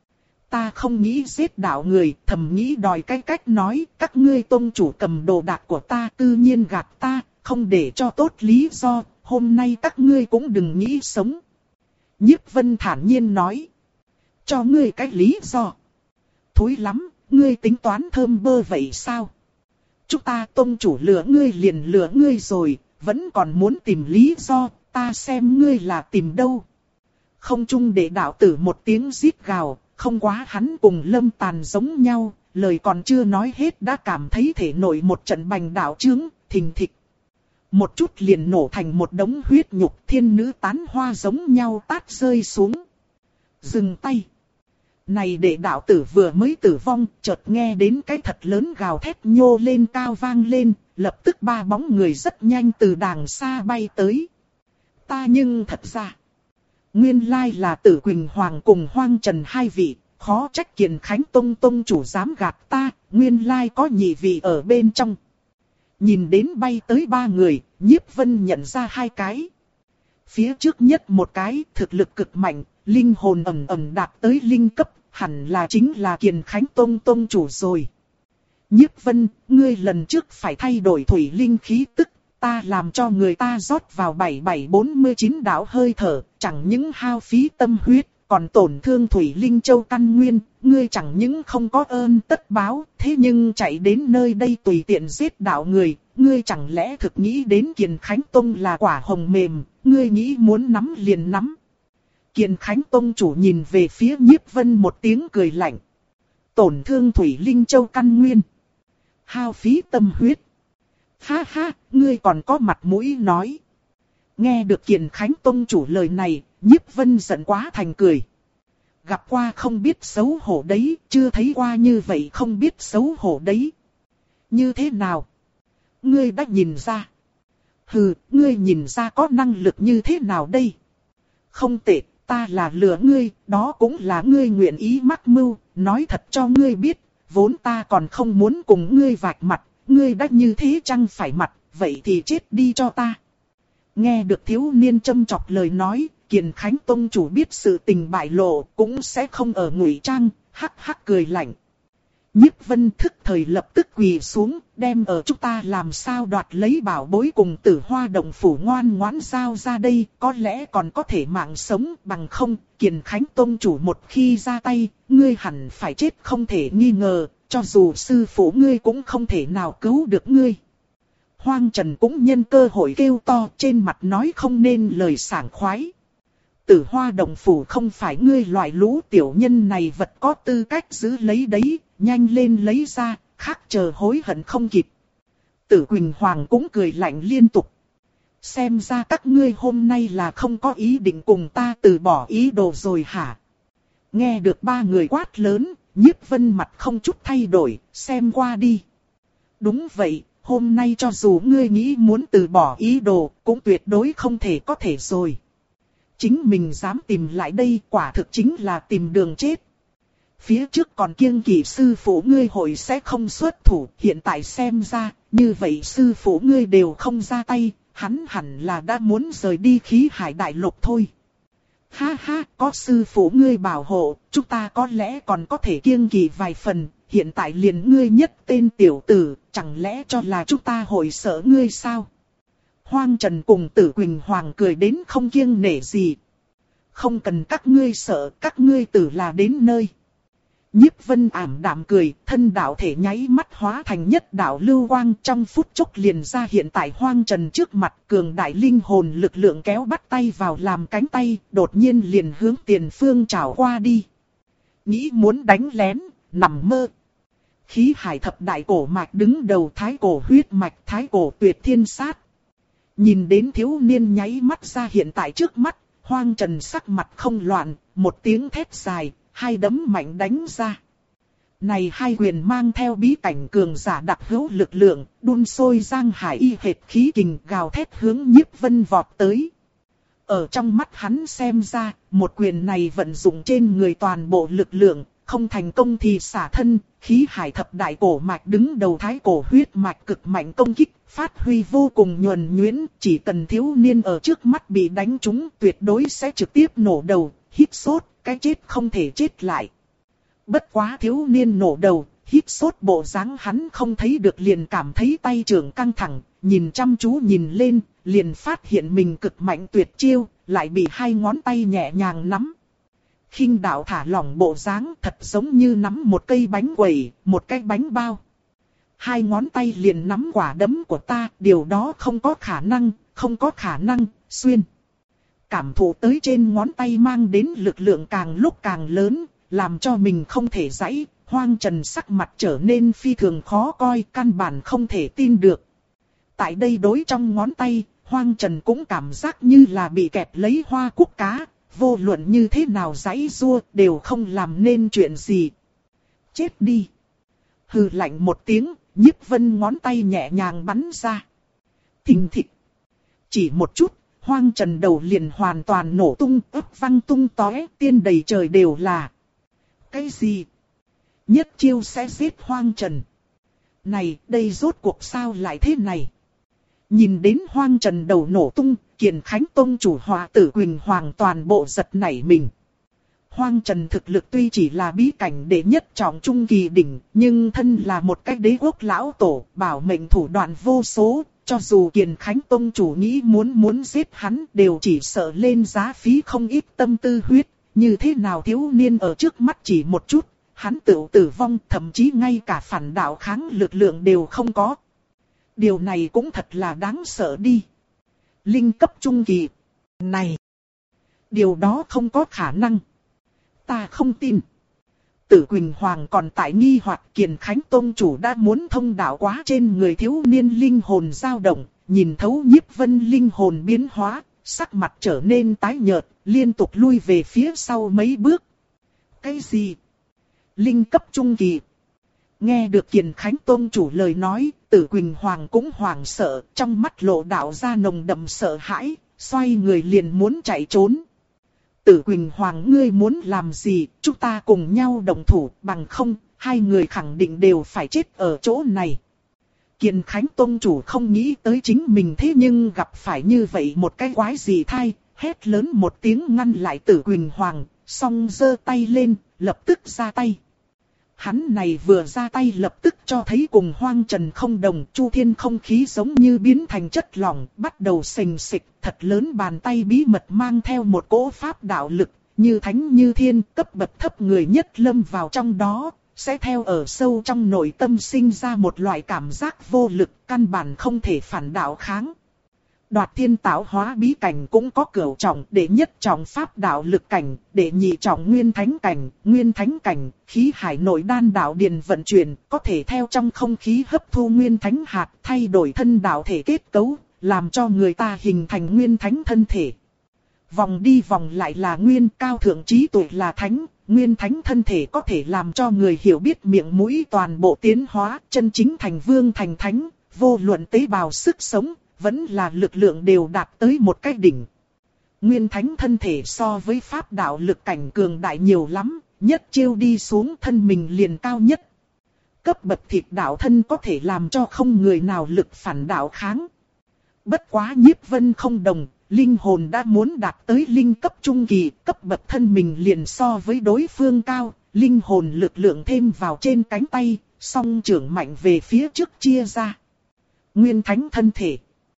Ta không nghĩ giết đạo người, thầm nghĩ đòi cái cách nói, các ngươi tông chủ cầm đồ đạc của ta tự nhiên gạt ta, không để cho tốt lý do, hôm nay các ngươi cũng đừng nghĩ sống. Nhiếp Vân thản nhiên nói. Cho ngươi cái lý do. Thối lắm, ngươi tính toán thơm bơ vậy sao? Chúng ta tông chủ lừa ngươi liền lừa ngươi rồi, vẫn còn muốn tìm lý do, ta xem ngươi là tìm đâu. Không chung để đạo tử một tiếng rít gào, không quá hắn cùng Lâm Tàn giống nhau, lời còn chưa nói hết đã cảm thấy thể nổi một trận bành đạo chướng, thình thịch. Một chút liền nổ thành một đống huyết nhục, thiên nữ tán hoa giống nhau tát rơi xuống. Dừng tay. Này để đạo tử vừa mới tử vong, chợt nghe đến cái thật lớn gào thét nhô lên cao vang lên, lập tức ba bóng người rất nhanh từ đàng xa bay tới. Ta nhưng thật ra, nguyên lai là Tử Quỳnh Hoàng cùng Hoang Trần hai vị, khó trách Kiền Khánh Tông tông chủ dám gạt ta, nguyên lai có nhị vị ở bên trong. Nhìn đến bay tới ba người, Nhiếp Vân nhận ra hai cái. Phía trước nhất một cái thực lực cực mạnh, linh hồn ầm ầm đạt tới linh cấp, hẳn là chính là Kiền Khánh Tông tông chủ rồi. Nhiếp Vân, ngươi lần trước phải thay đổi thủy linh khí tức, ta làm cho người ta rót vào bảy bảy bốn mươi chín đạo hơi thở, chẳng những hao phí tâm huyết, còn tổn thương thủy linh châu căn nguyên, ngươi chẳng những không có ơn tất báo, thế nhưng chạy đến nơi đây tùy tiện giết đạo người, ngươi chẳng lẽ thực nghĩ đến Kiền Khánh Tông là quả hồng mềm, ngươi nghĩ muốn nắm liền nắm. Kiền Khánh Tông chủ nhìn về phía Nhiếp Vân một tiếng cười lạnh. Tổn thương thủy linh châu căn nguyên, hao phí tâm huyết. Ha ha, ngươi còn có mặt mũi nói. Nghe được Kiền Khánh Tông chủ lời này, Nhiếp Vân giận quá thành cười. Gặp qua không biết xấu hổ đấy, chưa thấy qua như vậy không biết xấu hổ đấy. Như thế nào? Ngươi đã nhìn ra. Hừ, ngươi nhìn ra có năng lực như thế nào đây? Không tệ, ta là lừa ngươi, đó cũng là ngươi nguyện ý mắc mưu, nói thật cho ngươi biết, vốn ta còn không muốn cùng ngươi vạch mặt, ngươi đã như thế chăng phải mặt, vậy thì chết đi cho ta. Nghe được thiếu niên châm chọc lời nói, Kiền Khánh Tông chủ biết sự tình bại lộ, cũng sẽ không ở ngụy trang, hắc hắc cười lạnh. Nhiếp Vân thức thời lập tức quỳ xuống, đem ở chúng ta làm sao đoạt lấy bảo bối cùng Tử Hoa Động phủ ngoan ngoãn giao ra đây, có lẽ còn có thể mạng sống, bằng không, Kiền Khánh Tông chủ một khi ra tay, ngươi hẳn phải chết không thể nghi ngờ, cho dù sư phụ ngươi cũng không thể nào cứu được ngươi. Hoang Trần cũng nhân cơ hội kêu to, trên mặt nói không nên lời sảng khoái. Tử Hoa Động phủ không phải ngươi loại lũ tiểu nhân này vật có tư cách giữ lấy đấy, nhanh lên lấy ra, khác chờ hối hận không kịp. Tử Quỳnh Hoàng cũng cười lạnh liên tục. Xem ra các ngươi hôm nay là không có ý định cùng ta từ bỏ ý đồ rồi hả? Nghe được ba người quát lớn, Nhiếp Vân mặt không chút thay đổi, xem qua đi. Đúng vậy, hôm nay cho dù ngươi nghĩ muốn từ bỏ ý đồ, cũng tuyệt đối không thể có thể rồi. Chính mình dám tìm lại đây quả thực chính là tìm đường chết. Phía trước còn kiêng kỵ sư phụ ngươi hội sẽ không xuất thủ, hiện tại xem ra, như vậy sư phụ ngươi đều không ra tay, hắn hẳn là đã muốn rời đi khí hải đại lục thôi. Ha ha, có sư phụ ngươi bảo hộ, chúng ta có lẽ còn có thể kiêng kỵ vài phần, hiện tại liền ngươi nhất tên tiểu tử, chẳng lẽ cho là chúng ta hội sợ ngươi sao? Hoang Trần cùng Tử Quỳnh Hoàng cười đến không kiêng nể gì. Không cần các ngươi sợ, các ngươi tử là đến nơi. Nhiếp Vân ảm đạm cười, thân đạo thể nháy mắt hóa thành nhất đạo lưu quang, trong phút chốc liền ra hiện tại Hoang Trần trước mặt, cường đại linh hồn lực lượng kéo bắt tay vào làm cánh tay, đột nhiên liền hướng tiền phương trảo qua đi. Nghĩ muốn đánh lén, nằm mơ. Khí hải thập đại cổ mạch đứng đầu thái cổ huyết mạch, thái cổ tuyệt thiên sát. Nhìn đến thiếu niên nháy mắt ra hiện tại trước mắt, Hoang Trần sắc mặt không loạn, một tiếng thét dài, hai đấm mạnh đánh ra. Này hai quyền mang theo bí cảnh cường giả đặc hữu lực lượng, đun sôi giang hải y hệt khí kình gào thét hướng Nhiếp Vân vọt tới. Ở trong mắt hắn xem ra, một quyền này vận dụng trên người toàn bộ lực lượng, không thành công thì xả thân, khí hải thập đại cổ mạch đứng đầu thái cổ huyết mạch cực mạnh công kích, phát huy vô cùng nhuần nhuyễn, chỉ cần thiếu niên ở trước mắt bị đánh trúng tuyệt đối sẽ trực tiếp nổ đầu, hít sốt, cái chết không thể chết lại. Bất quá thiếu niên nổ đầu, hít sốt bộ dáng hắn không thấy được liền cảm thấy tay trưởng căng thẳng, nhìn chăm chú nhìn lên, liền phát hiện mình cực mạnh tuyệt chiêu, lại bị hai ngón tay nhẹ nhàng nắm. Khinh đạo thả lỏng bộ dáng thật giống như nắm một cây bánh quẩy, một cái bánh bao. Hai ngón tay liền nắm quả đấm của ta, điều đó không có khả năng, không có khả năng, xuyên. Cảm thụ tới trên ngón tay mang đến lực lượng càng lúc càng lớn, làm cho mình không thể giãy, Hoang Trần sắc mặt trở nên phi thường khó coi, căn bản không thể tin được. Tại đây đối trong ngón tay, Hoang Trần cũng cảm giác như là bị kẹp lấy hoa cúc cá, vô luận như thế nào giãy giụa đều không làm nên chuyện gì. Chết đi! Hừ lạnh một tiếng, Nhiếp Vân ngón tay nhẹ nhàng bắn ra. Thình thịch! Chỉ một chút, Hoang Trần đầu liền hoàn toàn nổ tung, ấp văng tung tóe, tiên đầy trời đều là. Cái gì? Nhất chiêu sẽ giết Hoang Trần. Này, đây rốt cuộc sao lại thế này? Nhìn đến Hoang Trần đầu nổ tung, Kiền Khánh Tông chủ Hòa Tử Quỳnh Hoàng toàn bộ giật nảy mình. Hoang Trần thực lực tuy chỉ là bí cảnh đệ nhất trọng trung kỳ đỉnh, nhưng thân là một cái đế quốc lão tổ, bảo mệnh thủ đoạn vô số, cho dù Kiền Khánh Tông chủ nghĩ muốn muốn giết hắn đều chỉ sợ lên giá phí không ít tâm tư huyết, như thế nào thiếu niên ở trước mắt chỉ một chút, hắn tự tử vong, thậm chí ngay cả phản đạo kháng lực lượng đều không có. Điều này cũng thật là đáng sợ đi. Linh cấp trung kỳ. Này! Điều đó không có khả năng. Ta không tin. Tử Quỳnh Hoàng còn tại nghi hoặc Kiền Khánh Tông chủ đã muốn thông đạo quá trên người thiếu niên linh hồn dao động, nhìn thấu Nhiếp Vân linh hồn biến hóa, sắc mặt trở nên tái nhợt, liên tục lui về phía sau mấy bước. Cái gì? Linh cấp trung kỳ. Nghe được Kiền Khánh Tông chủ lời nói, Tử Quỳnh Hoàng cũng hoảng sợ, trong mắt lộ đạo ra nồng đậm sợ hãi, xoay người liền muốn chạy trốn. Tử Quỳnh Hoàng ngươi muốn làm gì, chúng ta cùng nhau đồng thủ, bằng không, hai người khẳng định đều phải chết ở chỗ này. Kiền Khánh Tông chủ không nghĩ tới chính mình thế nhưng gặp phải như vậy một cái quái gì thai, hét lớn một tiếng ngăn lại Tử Quỳnh Hoàng, xong giơ tay lên, lập tức ra tay. Hắn này vừa ra tay lập tức cho thấy cùng Hoang Trần không đồng, chu thiên không khí giống như biến thành chất lỏng, bắt đầu sình sịch, thật lớn bàn tay bí mật mang theo một cỗ pháp đạo lực, như thánh như thiên, cấp bậc thấp người nhất lâm vào trong đó, sẽ theo ở sâu trong nội tâm sinh ra một loại cảm giác vô lực, căn bản không thể phản đạo kháng. Đoạt thiên tạo hóa bí cảnh cũng có cửu trọng, đệ nhất trọng pháp đạo lực cảnh, đệ nhị trọng nguyên thánh cảnh, nguyên thánh cảnh, khí hải nội đan đạo điền vận chuyển, có thể theo trong không khí hấp thu nguyên thánh hạt, thay đổi thân đạo thể kết cấu, làm cho người ta hình thành nguyên thánh thân thể. Vòng đi vòng lại là nguyên, cao thượng trí tuệ là thánh, nguyên thánh thân thể có thể làm cho người hiểu biết miệng mũi toàn bộ tiến hóa, chân chính thành vương thành thánh, vô luận tế bào sức sống, vẫn là lực lượng đều đạt tới một cái đỉnh. Nguyên thánh thân thể so với pháp đạo lực cảnh cường đại nhiều lắm, nhất chiêu đi xuống thân mình liền cao nhất. Cấp bậc thịt đạo thân có thể làm cho không người nào lực phản đạo kháng. Bất quá Nhiếp Vân không đồng, linh hồn đã muốn đạt tới linh cấp trung kỳ, cấp bậc thân mình liền so với đối phương cao, linh hồn lực lượng thêm vào trên cánh tay, song trưởng mạnh về phía trước chia ra. Nguyên thánh thân thể.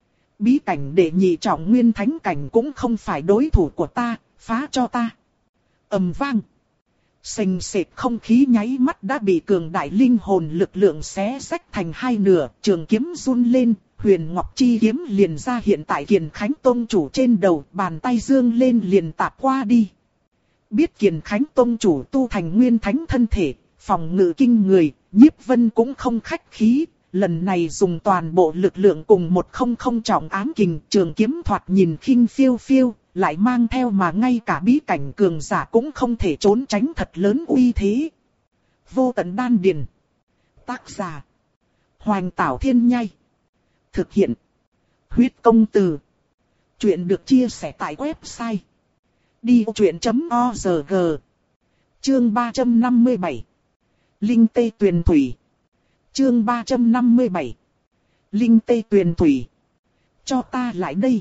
Bí cảnh đệ nhị trọng nguyên thánh cảnh cũng không phải đối thủ của ta, phá cho ta. Ầm vang. Sình sệt không khí nháy mắt đã bị cường đại linh hồn lực lượng xé rách thành hai nửa, trường kiếm run lên, huyền ngọc chi kiếm liền ra hiện tại Kiền Khánh Tông chủ trên đầu, bàn tay dương lên liền tạp qua đi. Biết Kiền Khánh Tông chủ tu thành nguyên thánh thân thể, phòng ngự kinh người, Nhiếp Vân cũng không khách khí. Lần này dùng toàn bộ lực lượng cùng một không không trọng ám kình, trường kiếm thoạt nhìn khinh phiêu phiêu, lại mang theo mà ngay cả bí cảnh cường giả cũng không thể trốn tránh thật lớn uy thế. Vô tận đan điền. Tác giả. Hoành Tảo Thiên Nhai. Thực hiện. Huyết công từ. Chuyện được chia sẻ tại website. đi truyện chấm org. Chương ba trăm năm mươi bảy. Linh tê tuyền thủy. Chương ba trăm năm mươi bảy. Linh tê tuyền thủy. Cho ta lại đây.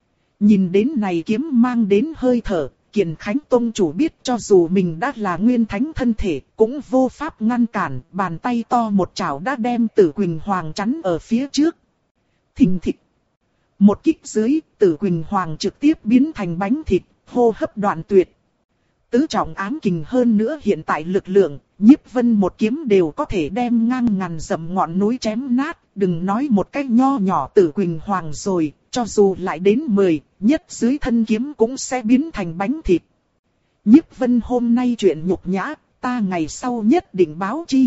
Nhìn đến này kiếm mang đến hơi thở, Kiền Khánh Tông chủ biết cho dù mình đã là nguyên thánh thân thể, cũng vô pháp ngăn cản, bàn tay to một chảo đã đem Tử Quỳnh Hoàng chắn ở phía trước. Thình thịch. Một kích dưới, Tử Quỳnh Hoàng trực tiếp biến thành bánh thịt, hô hấp đoạn tuyệt. Tứ trọng ám kình hơn nữa hiện tại lực lượng, Nhiếp Vân một kiếm đều có thể đem ngang ngàn dặm ngọn núi chém nát, đừng nói một cách nho nhỏ Tử Quỳnh Hoàng rồi, cho dù lại đến mười, nhất dưới thân kiếm cũng sẽ biến thành bánh thịt. Nhiếp Vân hôm nay chuyện nhục nhã, ta ngày sau nhất định báo chi.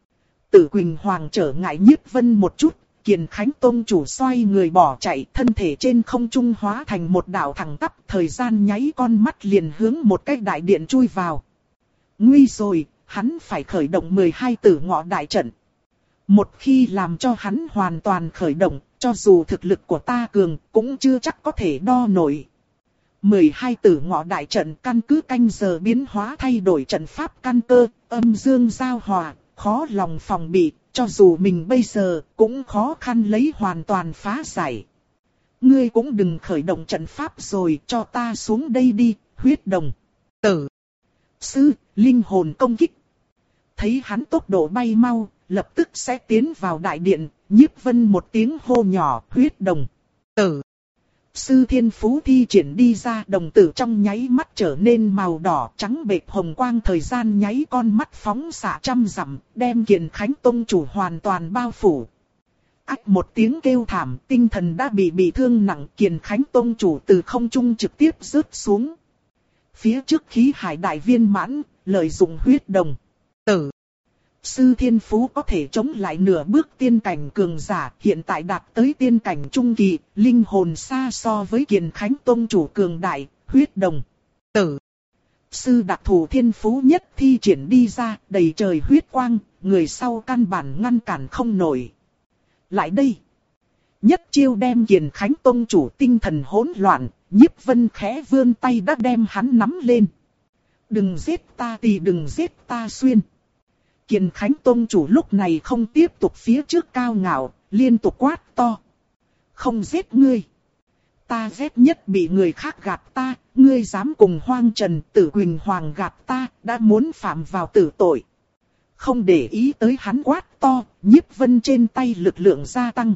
Tử Quỳnh Hoàng trở ngại Nhiếp Vân một chút, Kiền Khánh Tông chủ xoay người bỏ chạy, thân thể trên không trung hóa thành một đạo thẳng tắp, thời gian nháy con mắt liền hướng một cái đại điện chui vào. Nguy rồi, hắn phải khởi động mười hai tử ngọ đại trận. Một khi làm cho hắn hoàn toàn khởi động, cho dù thực lực của ta cường, cũng chưa chắc có thể đo nổi. mười hai tử ngọ đại trận căn cứ canh giờ biến hóa thay đổi trận pháp căn cơ, âm dương giao hòa, khó lòng phòng bị, cho dù mình bây giờ cũng khó khăn lấy hoàn toàn phá giải. Ngươi cũng đừng khởi động trận pháp rồi, cho ta xuống đây đi, huyết đồng. Tử. Sư, linh hồn công kích. Thấy hắn tốc độ bay mau, lập tức sẽ tiến vào đại điện, Nhiếp Vân một tiếng hô nhỏ, huyết đồng. Tử. Sư thiên phú thi triển đi ra, đồng tử trong nháy mắt trở nên màu đỏ trắng bệch hồng quang, thời gian nháy con mắt phóng xạ trăm dặm, đem Kiền Khánh Tông chủ hoàn toàn bao phủ. Ách một tiếng kêu thảm, tinh thần đã bị bị thương nặng, Kiền Khánh Tông chủ từ không trung trực tiếp rớt xuống. Phía trước khí hải đại viên mãn, lợi dụng huyết đồng. Tử. Sư thiên phú có thể chống lại nửa bước tiên cảnh cường giả, hiện tại đạt tới tiên cảnh trung kỳ, linh hồn xa so với Kiền Khánh Tông chủ cường đại, huyết đồng. Tử. Sư đặc thù thiên phú nhất thi triển đi ra, đầy trời huyết quang, người sau căn bản ngăn cản không nổi. Lại đây. Nhất chiêu đem Kiền Khánh Tông chủ tinh thần hỗn loạn, Nhiếp Vân khẽ vươn tay đã đem hắn nắm lên. Đừng giết ta tì đừng giết ta xuyên. Kiền Khánh Tông chủ lúc này không tiếp tục phía trước cao ngạo, liên tục quát to. Không giết ngươi. Ta ghét nhất bị người khác gạt ta, ngươi dám cùng Hoang Trần Tử Quỳnh Hoàng gạt ta, đã muốn phạm vào tử tội. Không để ý tới hắn quát to, Nhiếp Vân trên tay lực lượng gia tăng.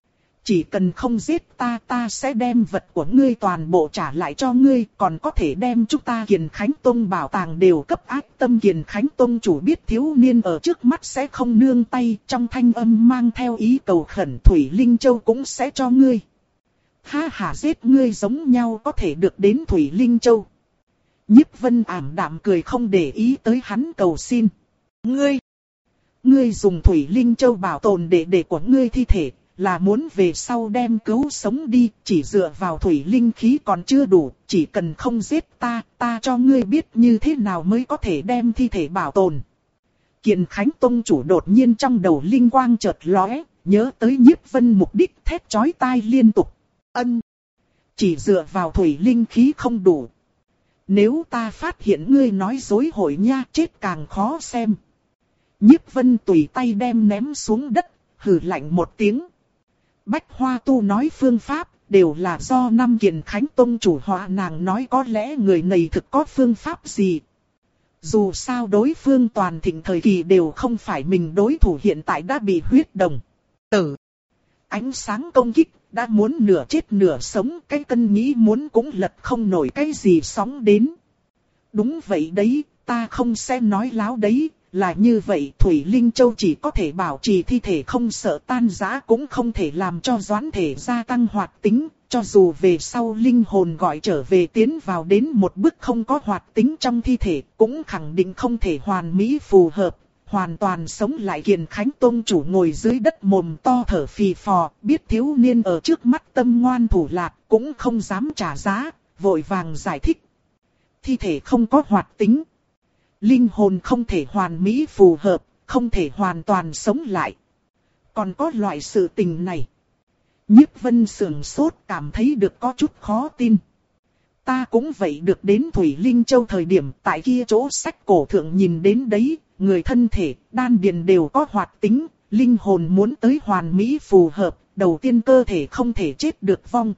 Chỉ cần không giết ta, ta sẽ đem vật của ngươi toàn bộ trả lại cho ngươi, còn có thể đem chúng ta Kiền Khánh Tông bảo tàng đều cấp ác tâm. Kiền Khánh Tông chủ biết thiếu niên ở trước mắt sẽ không nương tay, trong thanh âm mang theo ý cầu khẩn, Thủy Linh Châu cũng sẽ cho ngươi. Ha ha, giết ngươi giống nhau có thể được đến Thủy Linh Châu. Nhiếp Vân ảm đạm cười, không để ý tới hắn cầu xin. Ngươi, ngươi dùng Thủy Linh Châu bảo tồn đệ đệ của ngươi thi thể, là muốn về sau đem cứu sống đi, chỉ dựa vào thủy linh khí còn chưa đủ, chỉ cần không giết ta, ta cho ngươi biết như thế nào mới có thể đem thi thể bảo tồn. Kiền Khánh Tông chủ đột nhiên trong đầu linh quang chợt lóe, nhớ tới Nhiếp Vân mục đích, thét chói tai liên tục. Ân, chỉ dựa vào thủy linh khí không đủ. Nếu ta phát hiện ngươi nói dối hội nha, chết càng khó xem. Nhiếp Vân tùy tay đem ném xuống đất, hừ lạnh một tiếng. Bách Hoa Tu nói phương pháp, đều là do năm Kiền Khánh Tông chủ hóa nàng nói, có lẽ người này thực có phương pháp gì. Dù sao đối phương toàn thịnh thời kỳ đều không phải mình đối thủ, hiện tại đã bị huyết đồng. Tử. Ánh sáng công kích, đã muốn nửa chết nửa sống, cái cân nghĩ muốn cũng lật không nổi cái gì sóng đến. Đúng vậy đấy, ta không sẽ nói láo đấy. Là như vậy, Thủy Linh Châu chỉ có thể bảo trì thi thể không sợ tan rã, cũng không thể làm cho doãn thể gia tăng hoạt tính, cho dù về sau linh hồn gọi trở về tiến vào đến một bước không có hoạt tính trong thi thể, cũng khẳng định không thể hoàn mỹ phù hợp, hoàn toàn sống lại. Kiền Khánh Tông chủ ngồi dưới đất mồm to thở phì phò, biết thiếu niên ở trước mắt tâm ngoan thủ lạt, cũng không dám trả giá, vội vàng giải thích. Thi thể không có hoạt tính. Linh hồn không thể hoàn mỹ phù hợp, không thể hoàn toàn sống lại. Còn có loại sự tình này. Nhiếp Vân sườn sốt, cảm thấy được có chút khó tin. ta cũng vậy được đến Thủy Linh Châu thời điểm tại kia chỗ sách cổ thượng nhìn đến đấy, người thân thể, đan điền đều có hoạt tính, linh hồn muốn tới hoàn mỹ phù hợp, đầu tiên cơ thể không thể chết được vong.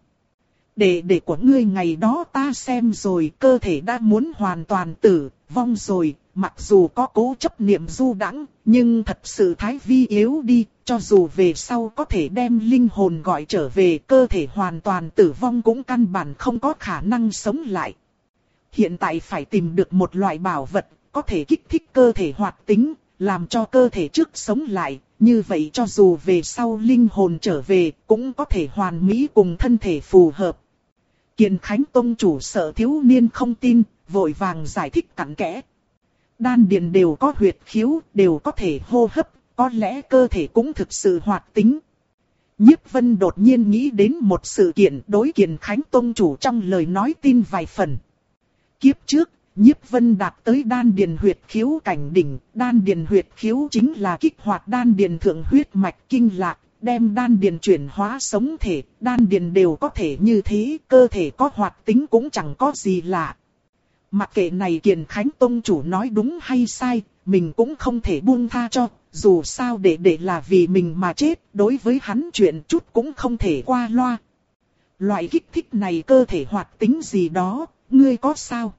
Đệ đệ của ngươi ngày đó ta xem rồi, cơ thể đã muốn hoàn toàn tử vong rồi, mặc dù có cố chấp niệm du đãng, nhưng thật sự thái vi yếu đi, cho dù về sau có thể đem linh hồn gọi trở về, cơ thể hoàn toàn tử vong cũng căn bản không có khả năng sống lại. Hiện tại phải tìm được một loại bảo vật, có thể kích thích cơ thể hoạt tính, làm cho cơ thể trước sống lại, như vậy cho dù về sau linh hồn trở về, cũng có thể hoàn mỹ cùng thân thể phù hợp. Kiền Khánh Tông chủ sợ thiếu niên không tin, vội vàng giải thích cặn kẽ. Đan điền đều có huyệt khiếu, đều có thể hô hấp, có lẽ cơ thể cũng thực sự hoạt tính. Nhiếp Vân đột nhiên nghĩ đến một sự kiện, đối Kiền Khánh Tông chủ trong lời nói tin vài phần. Kiếp trước, Nhiếp Vân đạt tới đan điền huyệt khiếu cảnh đỉnh, đan điền huyệt khiếu chính là kích hoạt đan điền thượng huyết mạch kinh lạc, đem đan điền chuyển hóa sống thể, đan điền đều có thể như thế, cơ thể có hoạt tính cũng chẳng có gì lạ. Mặc kệ này Kiền Khánh Tông chủ nói đúng hay sai, mình cũng không thể buông tha cho, dù sao để để là vì mình mà chết, đối với hắn chuyện chút cũng không thể qua loa. Loại kích thích này cơ thể hoạt tính gì đó, ngươi có sao?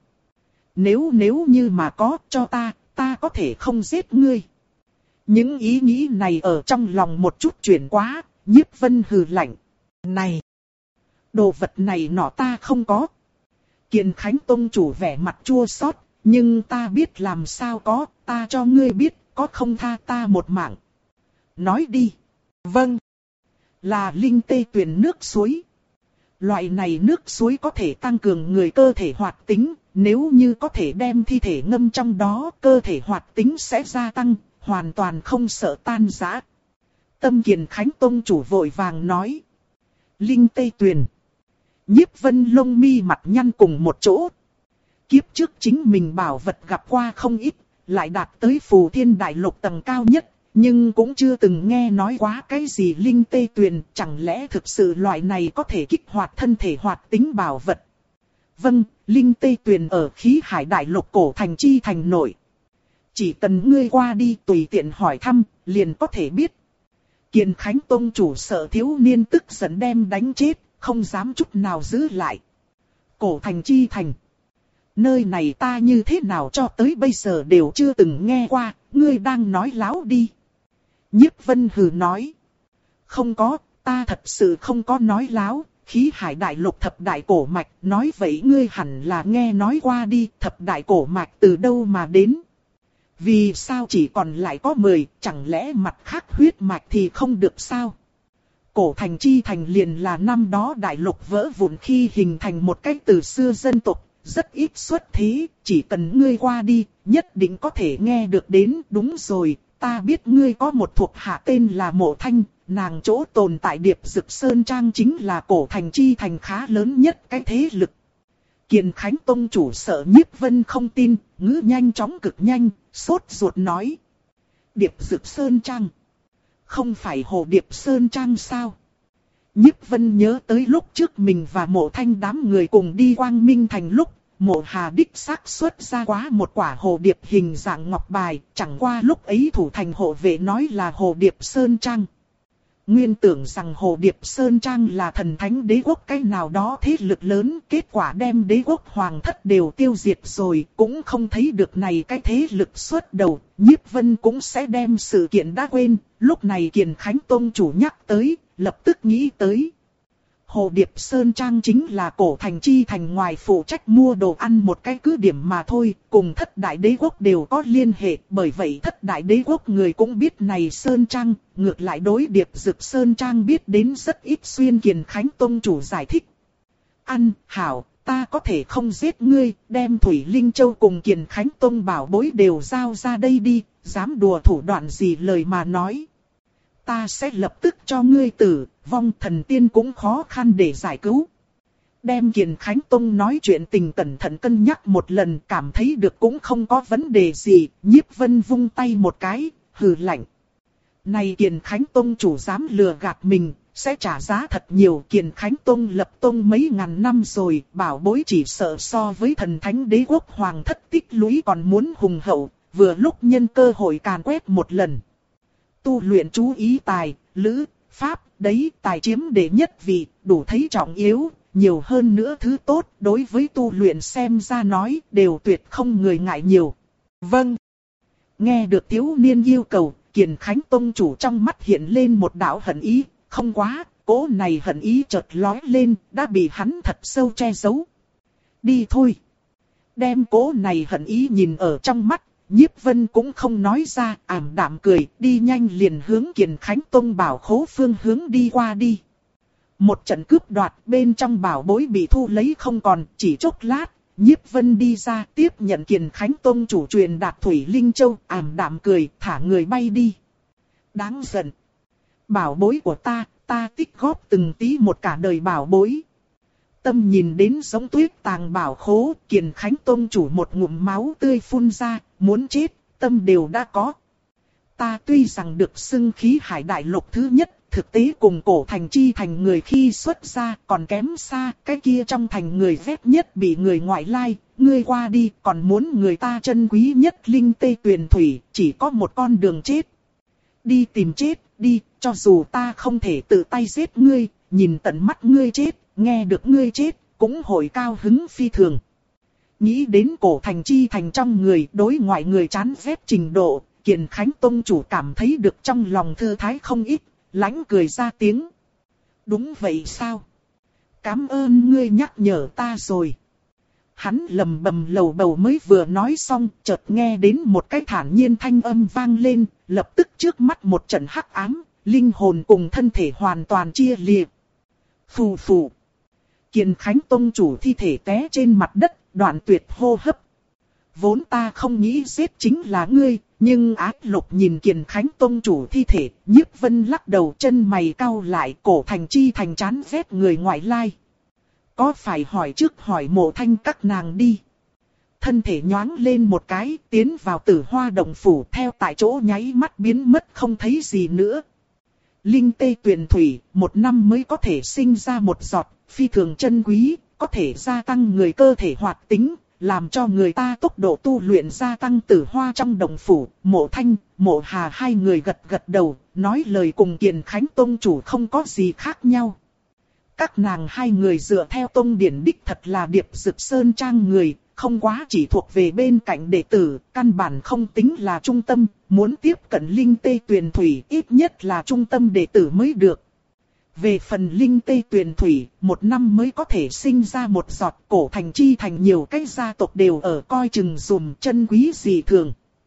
Nếu nếu như mà có cho ta, ta có thể không giết ngươi. Những ý nghĩ này ở trong lòng một chút chuyển quá, Nhiếp Vân hừ lạnh. Này! Đồ vật này nọ ta không có. Kiền Khánh Tông chủ vẻ mặt chua xót, nhưng ta biết làm sao có, ta cho ngươi biết, có không tha ta một mạng. Nói đi. Vâng. Là linh tê tuyền nước suối. Loại này nước suối có thể tăng cường người cơ thể hoạt tính, nếu như có thể đem thi thể ngâm trong đó, cơ thể hoạt tính sẽ gia tăng, hoàn toàn không sợ tan rã. Tâm Kiền Khánh Tông chủ vội vàng nói. Linh tê tuyền. Nhiếp Vân lông mi mặt nhăn cùng một chỗ. Kiếp trước chính mình bảo vật gặp qua không ít, lại đạt tới Phù Thiên Đại Lục tầng cao nhất, nhưng cũng chưa từng nghe nói quá cái gì linh tê tuyền, chẳng lẽ thực sự loại này có thể kích hoạt thân thể hoạt tính bảo vật. Vâng, linh tê tuyền ở Khí Hải Đại Lục cổ thành chi thành nội. Chỉ cần ngươi qua đi tùy tiện hỏi thăm, liền có thể biết. Kiền Khánh Tông chủ sợ thiếu niên tức giận đem đánh chết, không dám chút nào giữ lại. Cổ thành chi thành. Nơi này ta như thế nào cho tới bây giờ đều chưa từng nghe qua, ngươi đang nói láo đi. Nhiếp Vân hừ nói. Không có, ta thật sự không có nói láo, Khí Hải Đại Lục thập đại cổ mạch, nói vậy ngươi hẳn là nghe nói qua đi, thập đại cổ mạch từ đâu mà đến. Vì sao chỉ còn lại có mười, chẳng lẽ mặt khác huyết mạch thì không được sao? Cổ thành chi thành liền là năm đó đại lục vỡ vụn khi hình thành một cách từ xưa dân tộc, rất ít xuất thế, chỉ cần ngươi qua đi, nhất định có thể nghe được đến. Đúng rồi, ta biết ngươi có một thuộc hạ tên là Mộ Thanh, nàng chỗ tồn tại Điệp Dực Sơn Trang chính là cổ thành chi thành khá lớn nhất cái thế lực. Kiền Khánh Tông chủ sợ Nhiếp Vân không tin, ngữ nhanh chóng cực nhanh, sốt ruột nói. Điệp Dực Sơn Trang. Không phải Hồ Điệp Sơn Trang sao? Nhiếp Vân nhớ tới lúc trước mình và Mộ Thanh đám người cùng đi Quang Minh Thành lúc, Mộ Hà đích xác xuất ra quá một quả hồ điệp hình dạng ngọc bài, chẳng qua lúc ấy thủ thành hộ vệ nói là Hồ Điệp Sơn Trang. Nguyên tưởng rằng Hồ Điệp Sơn Trang là thần thánh đế quốc cái nào đó thế lực lớn, kết quả đem đế quốc hoàng thất đều tiêu diệt rồi, cũng không thấy được này cái thế lực xuất đầu, Nhiếp Vân cũng sẽ đem sự kiện đã quên, lúc này Kiền Khánh Tông chủ nhắc tới, lập tức nghĩ tới. Hồ Điệp Sơn Trang chính là cổ thành chi thành ngoài phụ trách mua đồ ăn một cái cứ điểm mà thôi, cùng thất đại đế quốc đều có liên hệ, bởi vậy thất đại đế quốc người cũng biết này Sơn Trang, ngược lại đối Điệp Dực Sơn Trang biết đến rất ít. Xuyên Kiền Khánh Tông chủ giải thích. Ăn, hảo, ta có thể không giết ngươi, đem Thủy Linh Châu cùng Kiền Khánh Tông bảo bối đều giao ra đây đi, dám đùa thủ đoạn gì lời mà nói. Ta sẽ lập tức cho ngươi tử vong, thần tiên cũng khó khăn để giải cứu. Đem Kiền Khánh Tông nói chuyện tình cẩn thận cân nhắc một lần, cảm thấy được cũng không có vấn đề gì, Nhiếp Vân vung tay một cái, hừ lạnh. Này Kiền Khánh Tông chủ dám lừa gạt mình, sẽ trả giá thật nhiều. Kiền Khánh Tông lập tông mấy ngàn năm rồi, bảo bối chỉ sợ so với thần thánh đế quốc hoàng thất tích lũy còn muốn hùng hậu, vừa lúc nhân cơ hội càn quét một lần. Tu luyện chú ý tài, lữ, pháp, đấy tài chiếm đệ nhất vị, đủ thấy trọng yếu, nhiều hơn nữa thứ tốt, đối với tu luyện xem ra nói, đều tuyệt không người ngại nhiều. Vâng. Nghe được thiếu niên yêu cầu, Kiền Khánh Tông chủ trong mắt hiện lên một đạo hận ý, không quá, cỗ này hận ý chợt lóe lên, đã bị hắn thật sâu che giấu. Đi thôi. Đem cỗ này hận ý nhìn ở trong mắt, Nhiếp Vân cũng không nói ra, ảm đạm cười, đi nhanh liền hướng Kiền Khánh Tông bảo khố phương hướng đi qua đi. Một trận cướp đoạt bên trong bảo bối bị thu lấy không còn, chỉ chốc lát, Nhiếp Vân đi ra tiếp nhận Kiền Khánh Tông chủ truyền đạt Thủy Linh Châu, ảm đạm cười, thả người bay đi. Đáng giận. Bảo bối của ta, ta tích góp từng tí một cả đời bảo bối. Tâm nhìn đến giống tuyết tàng bảo khố, Kiền Khánh Tông chủ một ngụm máu tươi phun ra, muốn chết, tâm đều đã có. Ta tuy rằng được xưng khí hải đại lục thứ nhất, thực tế cùng cổ thành chi thành người khi xuất ra còn kém xa, cái kia trong thành người vét nhất bị người ngoại lai, ngươi qua đi còn muốn người ta trân quý nhất linh tê tuyền thủy, chỉ có một con đường chết. Đi tìm chết, đi, cho dù ta không thể tự tay giết ngươi, nhìn tận mắt ngươi chết, nghe được ngươi chết, cũng hồi cao hứng phi thường. Nghĩ đến cổ thành chi thành trong người đối ngoại người chán ghét trình độ, Kiền Khánh Tông chủ cảm thấy được trong lòng thư thái không ít, lãnh cười ra tiếng. Đúng vậy sao? Cảm ơn ngươi nhắc nhở ta rồi. Hắn lầm bầm lầu bầu mới vừa nói xong, chợt nghe đến một cái thản nhiên thanh âm vang lên, lập tức trước mắt một trận hắc ám, linh hồn cùng thân thể hoàn toàn chia liệt. Phù phù. Kiền Khánh Tông chủ thi thể té trên mặt đất, đoạn tuyệt hô hấp. Vốn ta không nghĩ giết chính là ngươi, nhưng Ác Lục nhìn Kiền Khánh Tông chủ thi thể, Nhiếp Vân lắc đầu, chân mày cau lại, cổ thành chi thành chán ghét người ngoại lai. Có phải hỏi trước hỏi Mộ Thanh các nàng đi. Thân thể nhoáng lên một cái, tiến vào Tử Hoa Động phủ, theo tại chỗ nháy mắt biến mất không thấy gì nữa. Linh tê tuyền thủy, một năm mới có thể sinh ra một giọt, phi thường chân quý, có thể gia tăng người cơ thể hoạt tính, làm cho người ta tốc độ tu luyện gia tăng. Tử Hoa trong động phủ, Mộ Thanh, Mộ Hà hai người gật gật đầu, nói lời cùng Kiền Khánh Tông chủ không có gì khác nhau. Các nàng hai người dựa theo tông điển đích thật là Điệp Dực Sơn Trang người, không quá chỉ thuộc về bên cạnh đệ tử, căn bản không tính là trung tâm, muốn tiếp cận linh tê tuyền thủy ít nhất là trung tâm đệ tử mới được. Về phần linh tê tuyền thủy, một năm mới có thể sinh ra một giọt, cổ thành chi thành nhiều cái gia tộc đều ở coi chừng dùm, chân quý gì thường.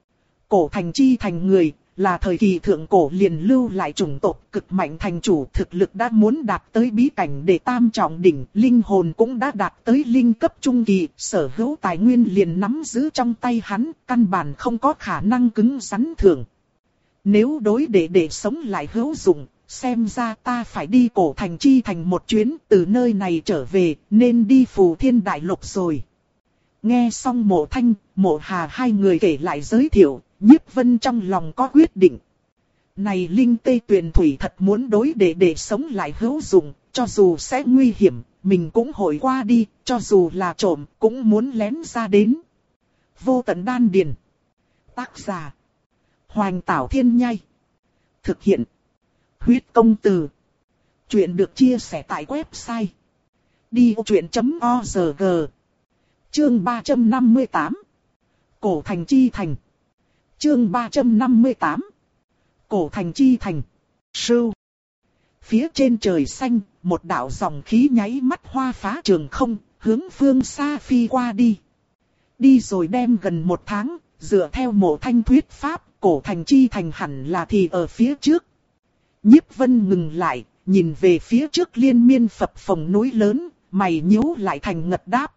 Cổ thành chi thành người, là thời kỳ thượng cổ liền lưu lại chủng tộc cực mạnh thành chủ, thực lực đã muốn đạt tới bí cảnh đệ tam trọng đỉnh, linh hồn cũng đã đạt tới linh cấp trung kỳ, sở hữu tài nguyên liền nắm giữ trong tay hắn, căn bản không có khả năng cứng rắn thường. Nếu đối đệ đệ sống lại hữu dụng, xem ra ta phải đi cổ thành chi thành một chuyến, từ nơi này trở về, nên đi Phù Thiên Đại Lục rồi. Nghe xong Mộ Thanh, Mộ Hà hai người kể lại giới thiệu, Nhiếp Vân trong lòng có quyết định. Này linh tê tuyền thủy thật muốn đối đệ đệ sống lại hữu dụng, cho dù sẽ nguy hiểm, mình cũng hội qua đi, cho dù là trộm, cũng muốn lén ra đến. Vô Tận Đan Điền. Tác giả: Hoành Tảo Thiên Nhai. Thực hiện: Huyết Công Từ. Chuyện được chia sẻ tại website đi vô chuyện chấm org. Chương ba trăm năm mươi tám. Cổ thành chi thành. Chương ba trăm năm mươi tám. Cổ thành chi thành. Sưu. Phía trên trời xanh, một đạo dòng khí nháy mắt hoa phá trường không, hướng phương xa phi qua đi. Đi rồi đem gần một tháng, dựa theo Mộ Thanh thuyết pháp, cổ thành chi thành hẳn là thì ở phía trước. Nhiếp Vân ngừng lại, nhìn về phía trước liên miên phập phồng núi lớn, mày nhíu lại thành ngật đáp.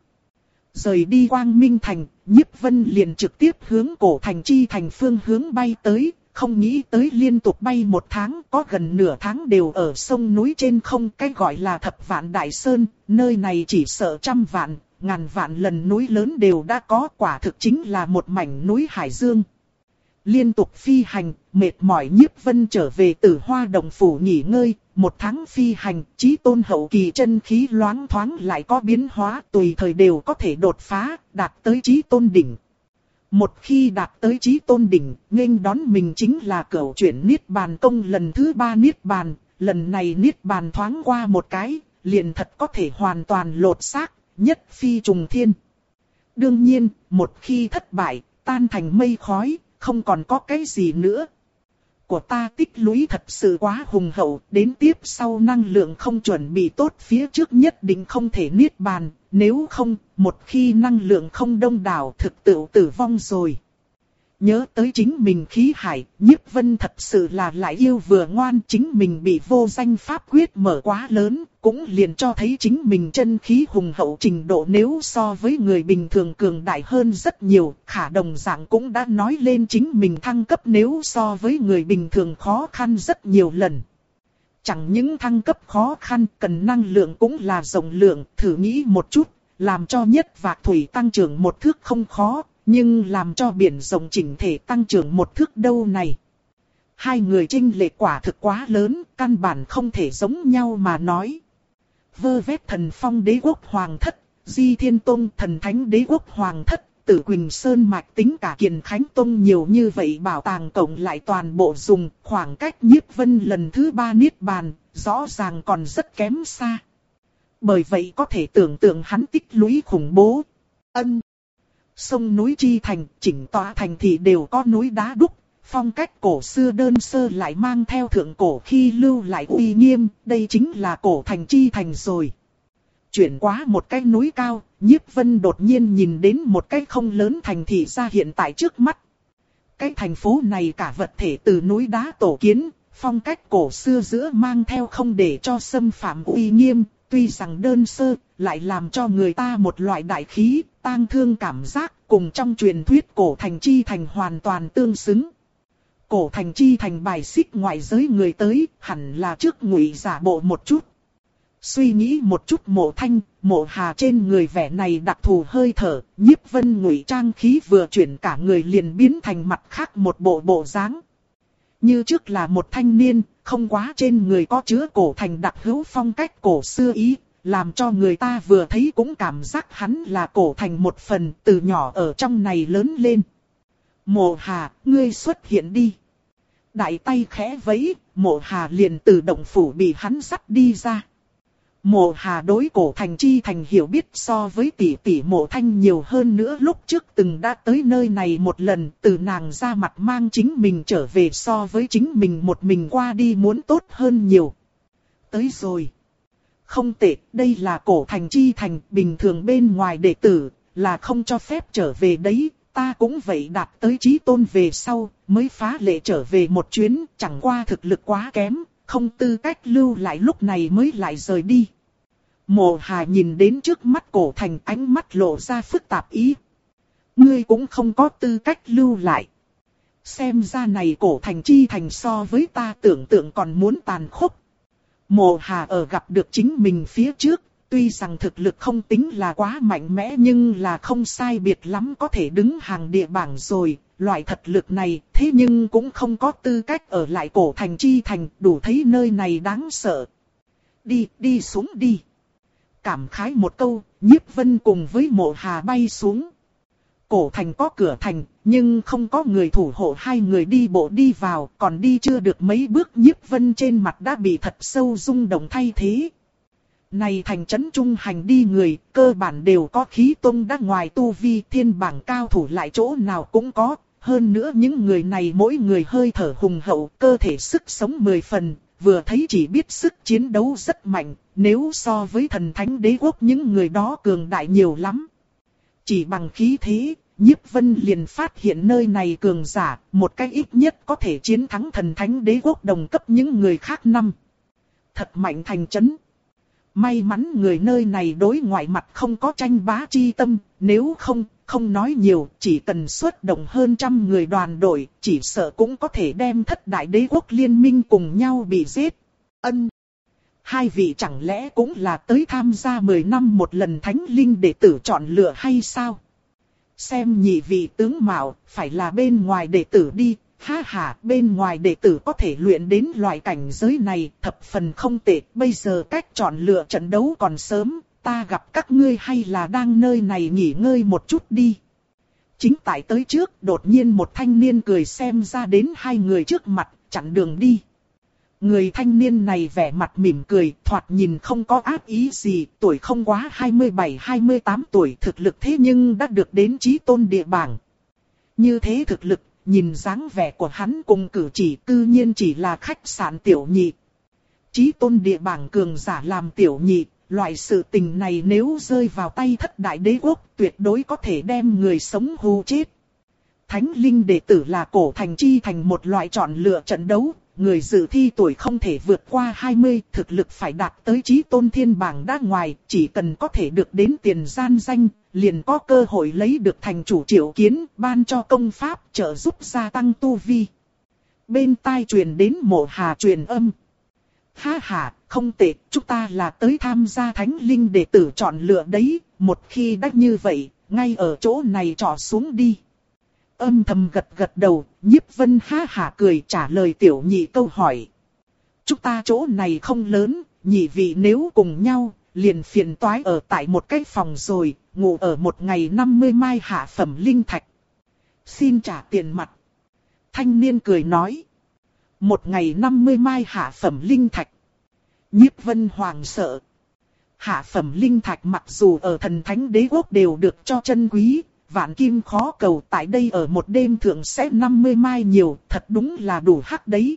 Rời đi Quang Minh Thành, Nhiếp Vân liền trực tiếp hướng cổ thành chi thành phương hướng bay tới, không nghĩ tới liên tục bay một tháng, có gần nửa tháng đều ở sông núi trên không, cái gọi là Thập Vạn Đại Sơn, nơi này chỉ sợ trăm vạn, ngàn vạn lần núi lớn đều đã có, quả thực chính là một mảnh núi hải dương. Liên tục phi hành, mệt mỏi Nhiếp Vân trở về Tử Hoa Động Phủ nghỉ ngơi. Một tháng phi hành, Chí Tôn hậu kỳ chân khí loáng thoáng lại có biến hóa, tùy thời đều có thể đột phá, đạt tới Chí Tôn đỉnh. Một khi đạt tới Chí Tôn đỉnh, nghênh đón mình chính là cửu chuyển Niết Bàn Công lần thứ ba Niết Bàn. Lần này Niết Bàn thoáng qua một cái, liền thật có thể hoàn toàn lột xác, nhất phi trùng thiên. Đương nhiên, một khi thất bại, tan thành mây khói, không còn có cái gì nữa. Của ta tích lũy thật sự quá hùng hậu, đến tiếp sau năng lượng không chuẩn bị tốt phía trước nhất định không thể niết bàn, nếu không, một khi năng lượng không đông đảo thực tự tử vong rồi. Nhớ tới chính mình khí hải, Nhiếp Vân thật sự là lại yêu vừa ngoan, chính mình bị vô danh pháp quyết mở quá lớn, cũng liền cho thấy chính mình chân khí hùng hậu trình độ nếu so với người bình thường cường đại hơn rất nhiều, khả đồng dạng cũng đã nói lên chính mình thăng cấp nếu so với người bình thường khó khăn rất nhiều lần. Chẳng những thăng cấp khó khăn, cần năng lượng cũng là rộng lượng, thử nghĩ một chút, làm cho nhất vạc thủy tăng trưởng một thước không khó. Nhưng làm cho biển rộng chỉnh thể tăng trưởng một thước đâu này. Hai người chênh lệch quả thực quá lớn, căn bản không thể giống nhau mà nói. Vơ vét Thần Phong Đế Quốc Hoàng Thất, Di Thiên Tông Thần Thánh Đế Quốc Hoàng Thất, Tử Quỳnh Sơn Mạch tính cả Kiền Khánh Tông nhiều như vậy bảo tàng cộng lại toàn bộ dùng, khoảng cách Nhiếp Vân lần thứ ba niết bàn, rõ ràng còn rất kém xa. Bởi vậy có thể tưởng tượng hắn tích lũy khủng bố. Ân. Sông núi chi thành, chỉnh tòa thành thì đều có núi đá đúc, phong cách cổ xưa đơn sơ lại mang theo thượng cổ khi lưu lại uy nghiêm, đây chính là cổ thành chi thành rồi. Chuyển qua một cái núi cao, Nhiếp Vân đột nhiên nhìn đến một cái không lớn thành thị ra hiện tại trước mắt. Cái thành phố này cả vật thể từ núi đá tổ kiến, phong cách cổ xưa giữa mang theo không để cho xâm phạm uy nghiêm, tuy rằng đơn sơ, lại làm cho người ta một loại đại khí, tang thương cảm giác, cùng trong truyền thuyết cổ thành chi thành hoàn toàn tương xứng. Cổ thành chi thành bài xích ngoại giới người tới, hẳn là trước ngụy giả bộ một chút. Suy nghĩ một chút Mộ Thanh, Mộ Hà trên người vẻ này đặc thù hơi thở, Nhiếp Vân ngụy trang khí vừa chuyển cả người liền biến thành mặt khác một bộ bộ dáng. Như trước là một thanh niên, không quá trên người có chứa cổ thành đặc hữu phong cách cổ xưa ý, làm cho người ta vừa thấy cũng cảm giác hắn là cổ thành một phần, từ nhỏ ở trong này lớn lên. Mộ Hà, ngươi xuất hiện đi. Đại tay khẽ vẫy, Mộ Hà liền từ động phủ bị hắn dắt đi ra. Mộ Hà đối cổ thành chi thành hiểu biết so với tỷ tỷ Mộ Thanh nhiều hơn nữa, lúc trước từng đã tới nơi này một lần, từ nàng ra mặt mang chính mình trở về so với chính mình một mình qua đi muốn tốt hơn nhiều. Tới rồi. Không tệ, đây là cổ thành chi thành, bình thường bên ngoài đệ tử, là không cho phép trở về đấy, ta cũng vậy đạt tới chí tôn về sau, mới phá lệ trở về một chuyến, chẳng qua thực lực quá kém, không tư cách lưu lại lúc này mới lại rời đi. Mộ Hà nhìn đến trước mắt cổ thành, ánh mắt lộ ra phức tạp ý. Ngươi cũng không có tư cách lưu lại. Xem ra này cổ thành chi thành so với ta tưởng tượng còn muốn tàn khốc. Mộ Hà ở gặp được chính mình phía trước, tuy rằng thực lực không tính là quá mạnh mẽ nhưng là không sai biệt lắm có thể đứng hàng địa bảng rồi. Loại thật lực này thế nhưng cũng không có tư cách ở lại cổ thành chi thành, đủ thấy nơi này đáng sợ. Đi, đi xuống đi. Cảm khái một câu, Nhiếp Vân cùng với Mộ Hà bay xuống. Cổ thành có cửa thành, nhưng không có người thủ hộ, hai người đi bộ đi vào, còn đi chưa được mấy bước Nhiếp Vân trên mặt đã bị thật sâu rung động thay thế. Này thành trấn trung hành đi người, cơ bản đều có khí tông đã ngoài tu vi, thiên bảng cao thủ lại chỗ nào cũng có. Hơn nữa những người này mỗi người hơi thở hùng hậu, cơ thể sức sống mười phần, vừa thấy chỉ biết sức chiến đấu rất mạnh, nếu so với thần thánh đế quốc những người đó cường đại nhiều lắm. Chỉ bằng khí thế, Nhiếp Vân liền phát hiện nơi này cường giả, một cách ít nhất có thể chiến thắng thần thánh đế quốc đồng cấp những người khác năm. Thật mạnh thành trấn. May mắn người nơi này đối ngoại mặt không có tranh bá chi tâm, nếu không, không nói nhiều, chỉ cần xuất động hơn trăm người đoàn đội, chỉ sợ cũng có thể đem thất đại đế quốc liên minh cùng nhau bị giết. Ân. Hai vị chẳng lẽ cũng là tới tham gia mười năm một lần thánh linh đệ tử chọn lựa hay sao? xem nhị vị tướng mạo, phải là bên ngoài đệ tử đi. Ha ha, bên ngoài đệ tử có thể luyện đến loại cảnh giới này, thập phần không tệ. Bây giờ cách chọn lựa trận đấu còn sớm, ta gặp các ngươi hay là đang nơi này nghỉ ngơi một chút đi. Chính tại tới trước, đột nhiên một thanh niên cười xem ra đến hai người trước mặt, chặn đường đi. Người thanh niên này vẻ mặt mỉm cười, thoạt nhìn không có ác ý gì, tuổi không quá hai mươi bảy hai mươi tám tuổi, thực lực thế nhưng đã được đến chí tôn địa bảng. Như thế thực lực, nhìn dáng vẻ của hắn cùng cử chỉ cư nhiên chỉ là khách sạn tiểu nhị. Chí tôn địa bảng cường giả làm tiểu nhị, loại sự tình này nếu rơi vào tay thất đại đế quốc tuyệt đối có thể đem người sống hù chết. Thánh linh đệ tử là cổ thành chi thành một loại chọn lựa trận đấu, người dự thi tuổi không thể vượt qua hai mươi, thực lực phải đạt tới chí tôn thiên bảng đã ngoài, chỉ cần có thể được đến tiền gian danh, liền có cơ hội lấy được thành chủ triệu kiến, ban cho công pháp trợ giúp gia tăng tu vi. Bên tai truyền đến Mộ Hà truyền âm. Ha ha, không tệ, chúng ta là tới tham gia thánh linh đệ tử chọn lựa đấy, một khi đã như vậy, ngay ở chỗ này trỏ xuống đi. Âm thầm gật gật đầu, Nhiếp Vân ha hả cười trả lời tiểu nhị câu hỏi. Chúng ta chỗ này không lớn, nhị vị nếu cùng nhau, liền phiền toái ở tại một cái phòng rồi, ngủ ở một ngày năm mươi mai hạ phẩm linh thạch. Xin trả tiền mặt. Thanh niên cười nói. Một ngày năm mươi mai hạ phẩm linh thạch. Nhiếp Vân hoàng sợ. Hạ phẩm linh thạch mặc dù ở thần thánh đế quốc đều được cho chân quý, vạn kim khó cầu, tại đây ở một đêm thượng sẽ năm mươi mai nhiều, thật đúng là đủ hắc đấy.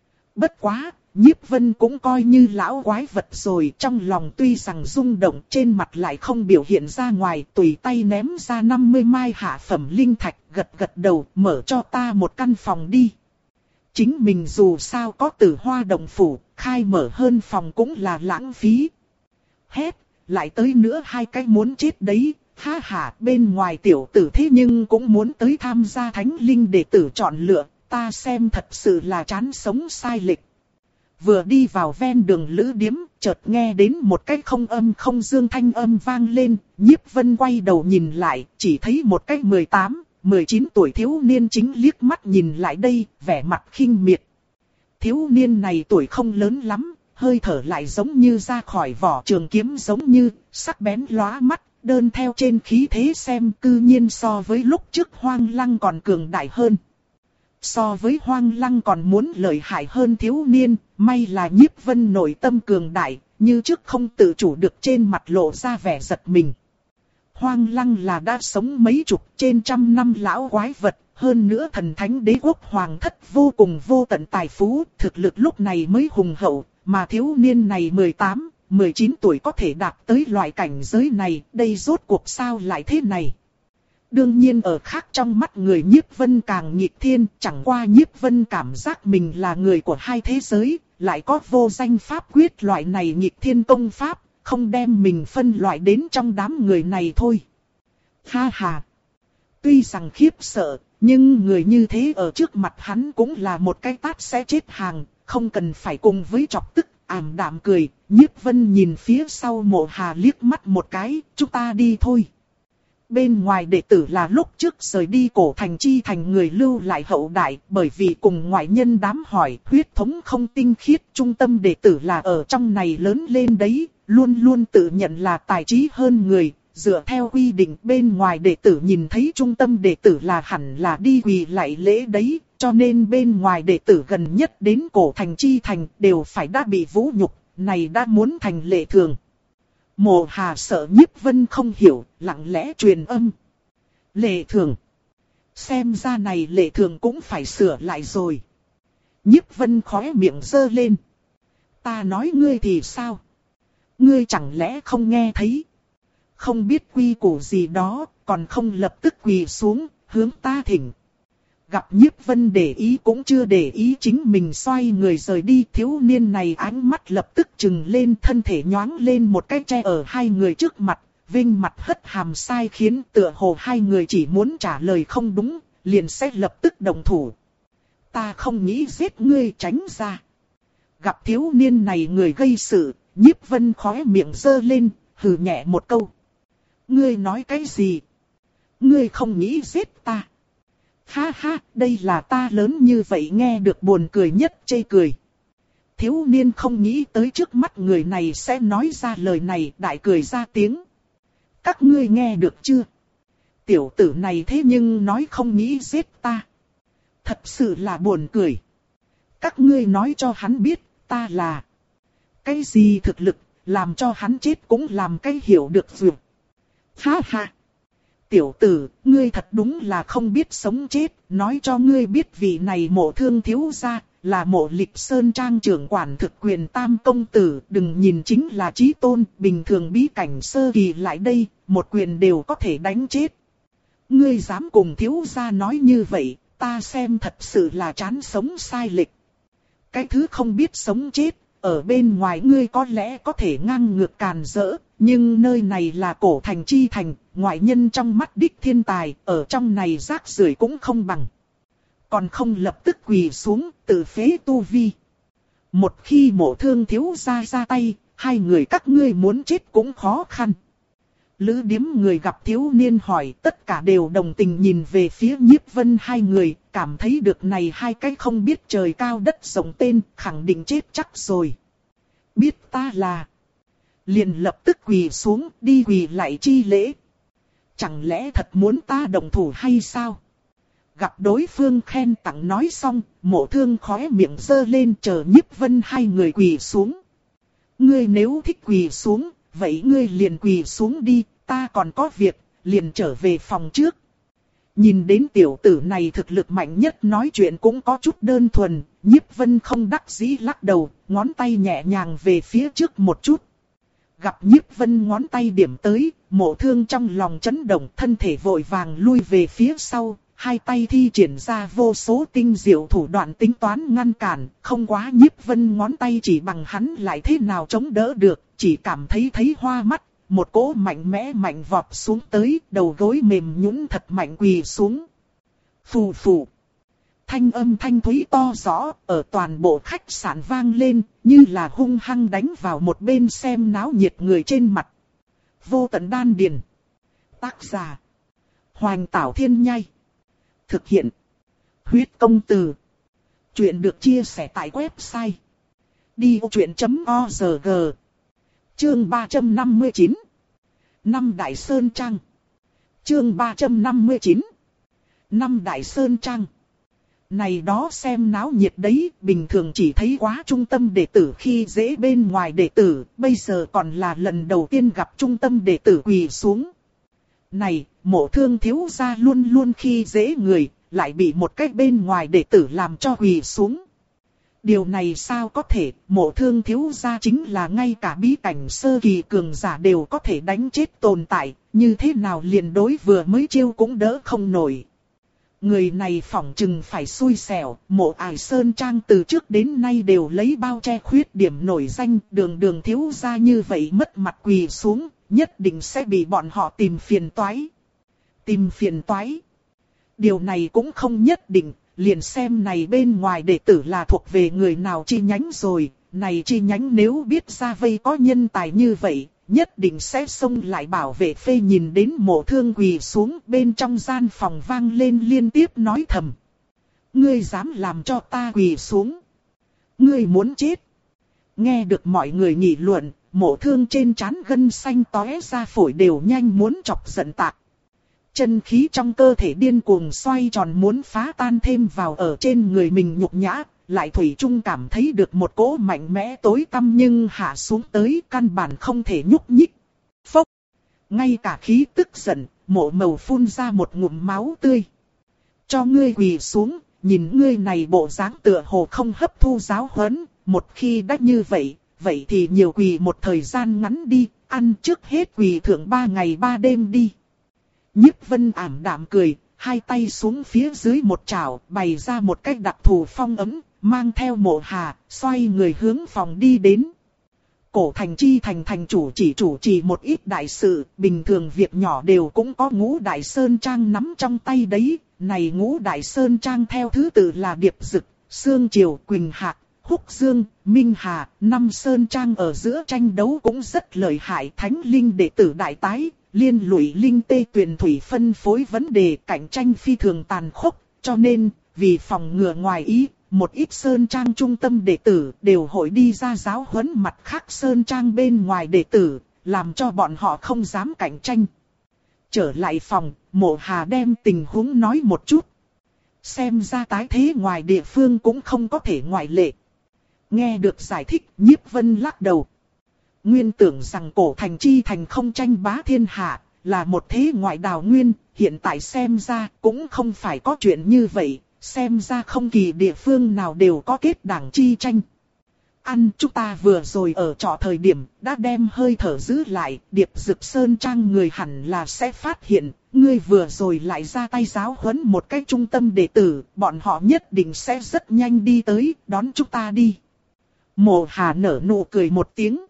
Bất quá, Nhiếp Vân cũng coi như lão quái vật rồi, trong lòng tuy rằng rung động, trên mặt lại không biểu hiện ra ngoài, tùy tay ném ra năm mươi mai hạ phẩm linh thạch, gật gật đầu, mở cho ta một căn phòng đi. Chính mình dù sao có Tử Hoa Động Phủ, khai mở hơn phòng cũng là lãng phí. Hét, lại tới nữa hai cái muốn chết đấy. Ha ha, bên ngoài tiểu tử thế nhưng cũng muốn tới tham gia thánh linh đệ tử chọn lựa, ta xem thật sự là chán sống sai lệch. Vừa đi vào ven đường lữ điếm, chợt nghe đến một cái không âm không dương thanh âm vang lên, Nhiếp Vân quay đầu nhìn lại, chỉ thấy một cái mười tám, mười chín tuổi thiếu niên chính liếc mắt nhìn lại đây, vẻ mặt khinh miệt. Thiếu niên này tuổi không lớn lắm, hơi thở lại giống như ra khỏi vỏ trường kiếm giống như, sắc bén lóa mắt. Đơn theo trên khí thế xem cư nhiên so với lúc trước Hoang Lăng còn cường đại hơn. So với Hoang Lăng còn muốn lợi hại hơn thiếu niên, may là Nhiếp Vân nội tâm cường đại, như trước không tự chủ được trên mặt lộ ra vẻ giật mình. Hoang Lăng là đã sống mấy chục trên trăm năm lão quái vật, hơn nữa thần thánh đế quốc hoàng thất vô cùng vô tận tài phú, thực lực lúc này mới hùng hậu, mà thiếu niên này mười tám, mười chín tuổi có thể đạt tới loại cảnh giới này, đây rốt cuộc sao lại thế này? Đương nhiên ở khác trong mắt người Nhiếp Vân càng nghịch thiên, chẳng qua Nhiếp Vân cảm giác mình là người của hai thế giới, lại có vô danh pháp quyết loại này nghịch thiên công pháp, không đem mình phân loại đến trong đám người này thôi. Ha ha! Tuy rằng khiếp sợ, nhưng người như thế ở trước mặt hắn cũng là một cái tát sẽ chết hàng, không cần phải cùng với chọc tức. Ảm đạm cười, Nhiếp Vân nhìn phía sau Mộ Hà liếc mắt một cái, chúng ta đi thôi. Bên ngoài đệ tử là lúc trước rời đi cổ thành chi thành người lưu lại hậu đại, bởi vì cùng ngoại nhân đám hỏi, huyết thống không tinh khiết, trung tâm đệ tử là ở trong này lớn lên đấy, luôn luôn tự nhận là tài trí hơn người, dựa theo quy định bên ngoài đệ tử nhìn thấy trung tâm đệ tử là hẳn là đi quỳ lạy lễ đấy. Cho nên bên ngoài đệ tử gần nhất đến cổ thành chi thành đều phải đã bị vũ nhục, này đã muốn thành lệ thường. Mộ Hà sợ Nhiếp Vân không hiểu, lặng lẽ truyền âm. Lệ thường. Xem ra này lệ thường cũng phải sửa lại rồi. Nhiếp Vân khóe miệng giơ lên. Ta nói ngươi thì sao? Ngươi chẳng lẽ không nghe thấy? Không biết quy củ gì đó, còn không lập tức quỳ xuống, hướng ta thỉnh. Gặp Nhiếp Vân để ý cũng chưa để ý chính mình xoay người rời đi, thiếu niên này ánh mắt lập tức trừng lên, thân thể nhoáng lên một cái che ở hai người trước mặt, vinh mặt hất hàm sai khiến tựa hồ hai người chỉ muốn trả lời không đúng, liền sẽ lập tức động thủ. Ta không nghĩ giết ngươi, tránh ra. Gặp thiếu niên này người gây sự, Nhiếp Vân khóe miệng giơ lên, hừ nhẹ một câu. Ngươi nói cái gì? Ngươi không nghĩ giết ta. Ha ha, đây là ta lớn như vậy nghe được buồn cười nhất chê cười. Thiếu niên không nghĩ tới trước mắt người này sẽ nói ra lời này, đại cười ra tiếng. Các ngươi nghe được chưa? Tiểu tử này thế nhưng nói không nghĩ giết ta. Thật sự là buồn cười. Các ngươi nói cho hắn biết, ta là cái gì thực lực, làm cho hắn chết cũng làm cái hiểu được rồi. Ha ha. Tiểu tử, ngươi thật đúng là không biết sống chết, nói cho ngươi biết vị này Mộ Thương thiếu gia, là Mộ Lịch Sơn Trang trưởng quản thực quyền tam công tử, đừng nhìn chính là chí tôn, bình thường bí cảnh sơ kỳ lại đây, một quyền đều có thể đánh chết. Ngươi dám cùng thiếu gia nói như vậy, ta xem thật sự là chán sống sai lệch. Cái thứ không biết sống chết, ở bên ngoài ngươi có lẽ có thể ngang ngược càn rỡ, nhưng nơi này là cổ thành chi thành, ngoại nhân trong mắt đích thiên tài, ở trong này rác rưởi cũng không bằng. Còn không lập tức quỳ xuống, tự phế tu vi. Một khi Mộ Thương thiếu gia ra tay, hai người các ngươi muốn chết cũng khó khăn. Lữ điếm người gặp thiếu niên hỏi, tất cả đều đồng tình nhìn về phía Nhiếp Vân hai người, cảm thấy được này hai cái không biết trời cao đất rộng tên, khẳng định chết chắc rồi. Biết ta là, liền lập tức quỳ xuống, đi quỳ lại chi lễ. Chẳng lẽ thật muốn ta động thủ hay sao? Gặp đối phương khen tặng nói xong, Mộ Thương khóe miệng giơ lên chờ Nhiếp Vân hai người quỳ xuống. Ngươi nếu thích quỳ xuống, vậy ngươi liền quỳ xuống đi, ta còn có việc, liền trở về phòng trước. Nhìn đến tiểu tử này thực lực mạnh nhất nói chuyện cũng có chút đơn thuần, Nhiếp Vân không đắc dĩ lắc đầu, ngón tay nhẹ nhàng về phía trước một chút. Gặp Nhiếp Vân ngón tay điểm tới, Mộ Thương trong lòng chấn động, thân thể vội vàng lui về phía sau, hai tay thi triển ra vô số tinh diệu thủ đoạn tính toán ngăn cản, không quá Nhiếp Vân ngón tay chỉ bằng hắn lại thế nào chống đỡ được, chỉ cảm thấy thấy hoa mắt, một cỗ mạnh mẽ mạnh vọt xuống tới, đầu gối mềm nhũn thật mạnh quỳ xuống. Phù phù. Thanh âm thanh thúy to rõ, ở toàn bộ khách sạn vang lên, như là hung hăng đánh vào một bên xem náo nhiệt người trên mặt. Vô tận đan điền. Tác giả. Hoành Tảo Thiên Nhai. Thực hiện. Huyết công từ. Chuyện được chia sẻ tại website. đi ô chuyện chấm org. Chương ba trăm năm mươi chín. Năm Đại Sơn Trang. Chương ba trăm năm mươi chín. Năm Đại Sơn Trang. Này đó xem náo nhiệt đấy, bình thường chỉ thấy quá trung tâm đệ tử khi dễ bên ngoài đệ tử, bây giờ còn là lần đầu tiên gặp trung tâm đệ tử quỳ xuống. Này, Mộ Thương thiếu gia luôn luôn khi dễ người, lại bị một cách bên ngoài đệ tử làm cho quỳ xuống. Điều này sao có thể, Mộ Thương thiếu gia chính là ngay cả bí cảnh sơ kỳ cường giả đều có thể đánh chết tồn tại, như thế nào liền đối vừa mới chiêu cũng đỡ không nổi. Người này phỏng chừng phải xui xẻo, Mộ Ải Sơn Trang từ trước đến nay đều lấy bao che khuyết điểm nổi danh, đường đường thiếu gia như vậy mất mặt quỳ xuống, nhất định sẽ bị bọn họ tìm phiền toái. Tìm phiền toái. Điều này cũng không nhất định, liền xem này bên ngoài đệ tử là thuộc về người nào chi nhánh rồi, này chi nhánh nếu biết ra vây có nhân tài như vậy, nhất định sẽ xông lại bảo vệ phê. Nhìn đến Mộ Thương quỳ xuống, bên trong gian phòng vang lên liên tiếp nói thầm. Ngươi dám làm cho ta quỳ xuống? Ngươi muốn chết? Nghe được mọi người nghị luận, Mộ Thương trên trán gân xanh tóe ra, phổi đều nhanh muốn chọc giận tạc. Chân khí trong cơ thể điên cuồng xoay tròn muốn phá tan thêm vào ở trên người mình nhục nhã, lại thủy chung cảm thấy được một cỗ mạnh mẽ tối tăm nhưng hạ xuống tới căn bản không thể nhúc nhích. Phốc! Ngay cả khí tức giận, Mộ Mầu phun ra một ngụm máu tươi. Cho ngươi quỳ xuống, nhìn ngươi này bộ dáng tựa hồ không hấp thu giáo huấn, một khi đã như vậy, vậy thì nhiều quỳ một thời gian ngắn đi, ăn trước hết quỳ thượng ba ngày ba đêm đi. Nhiếp Vân ảm đạm cười, hai tay xuống phía dưới một chảo, bày ra một cách đặc thù phong ấm, mang theo Mộ Hà, xoay người hướng phòng đi đến. Cổ thành chi thành thành chủ chỉ chủ trì một ít đại sự, bình thường việc nhỏ đều cũng có Ngũ Đại Sơn Trang nắm trong tay đấy. Này Ngũ Đại Sơn Trang theo thứ tự là Điệp Dực, Sương Triều, Quỳnh Hạc, Húc Dương, Minh Hà. Năm Sơn Trang ở giữa tranh đấu cũng rất lợi hại, Thánh Linh đệ tử đại tái, liên lụy linh tê tuyền thủy phân phối vấn đề cạnh tranh phi thường tàn khốc, cho nên, vì phòng ngừa ngoài ý, một ít sơn trang trung tâm đệ tử đều hội đi ra giáo huấn mặt khác sơn trang bên ngoài đệ tử, làm cho bọn họ không dám cạnh tranh. Trở lại phòng, Mộ Hà đem tình huống nói một chút. Xem ra tái thế ngoài địa phương cũng không có thể ngoại lệ. Nghe được giải thích, Nhiếp Vân lắc đầu. Nguyên tưởng rằng cổ thành chi thành không tranh bá thiên hạ, là một thế ngoại đào nguyên, hiện tại xem ra cũng không phải có chuyện như vậy, xem ra không kỳ địa phương nào đều có kết đảng chi tranh. Ăn chúng ta vừa rồi ở trọ thời điểm, đã đem hơi thở giữ lại, Điệp Dực Sơn Trang người hẳn là sẽ phát hiện, ngươi vừa rồi lại ra tay giáo huấn một cách trung tâm đệ tử, bọn họ nhất định sẽ rất nhanh đi tới, đón chúng ta đi. Mộ Hà nở nụ cười một tiếng.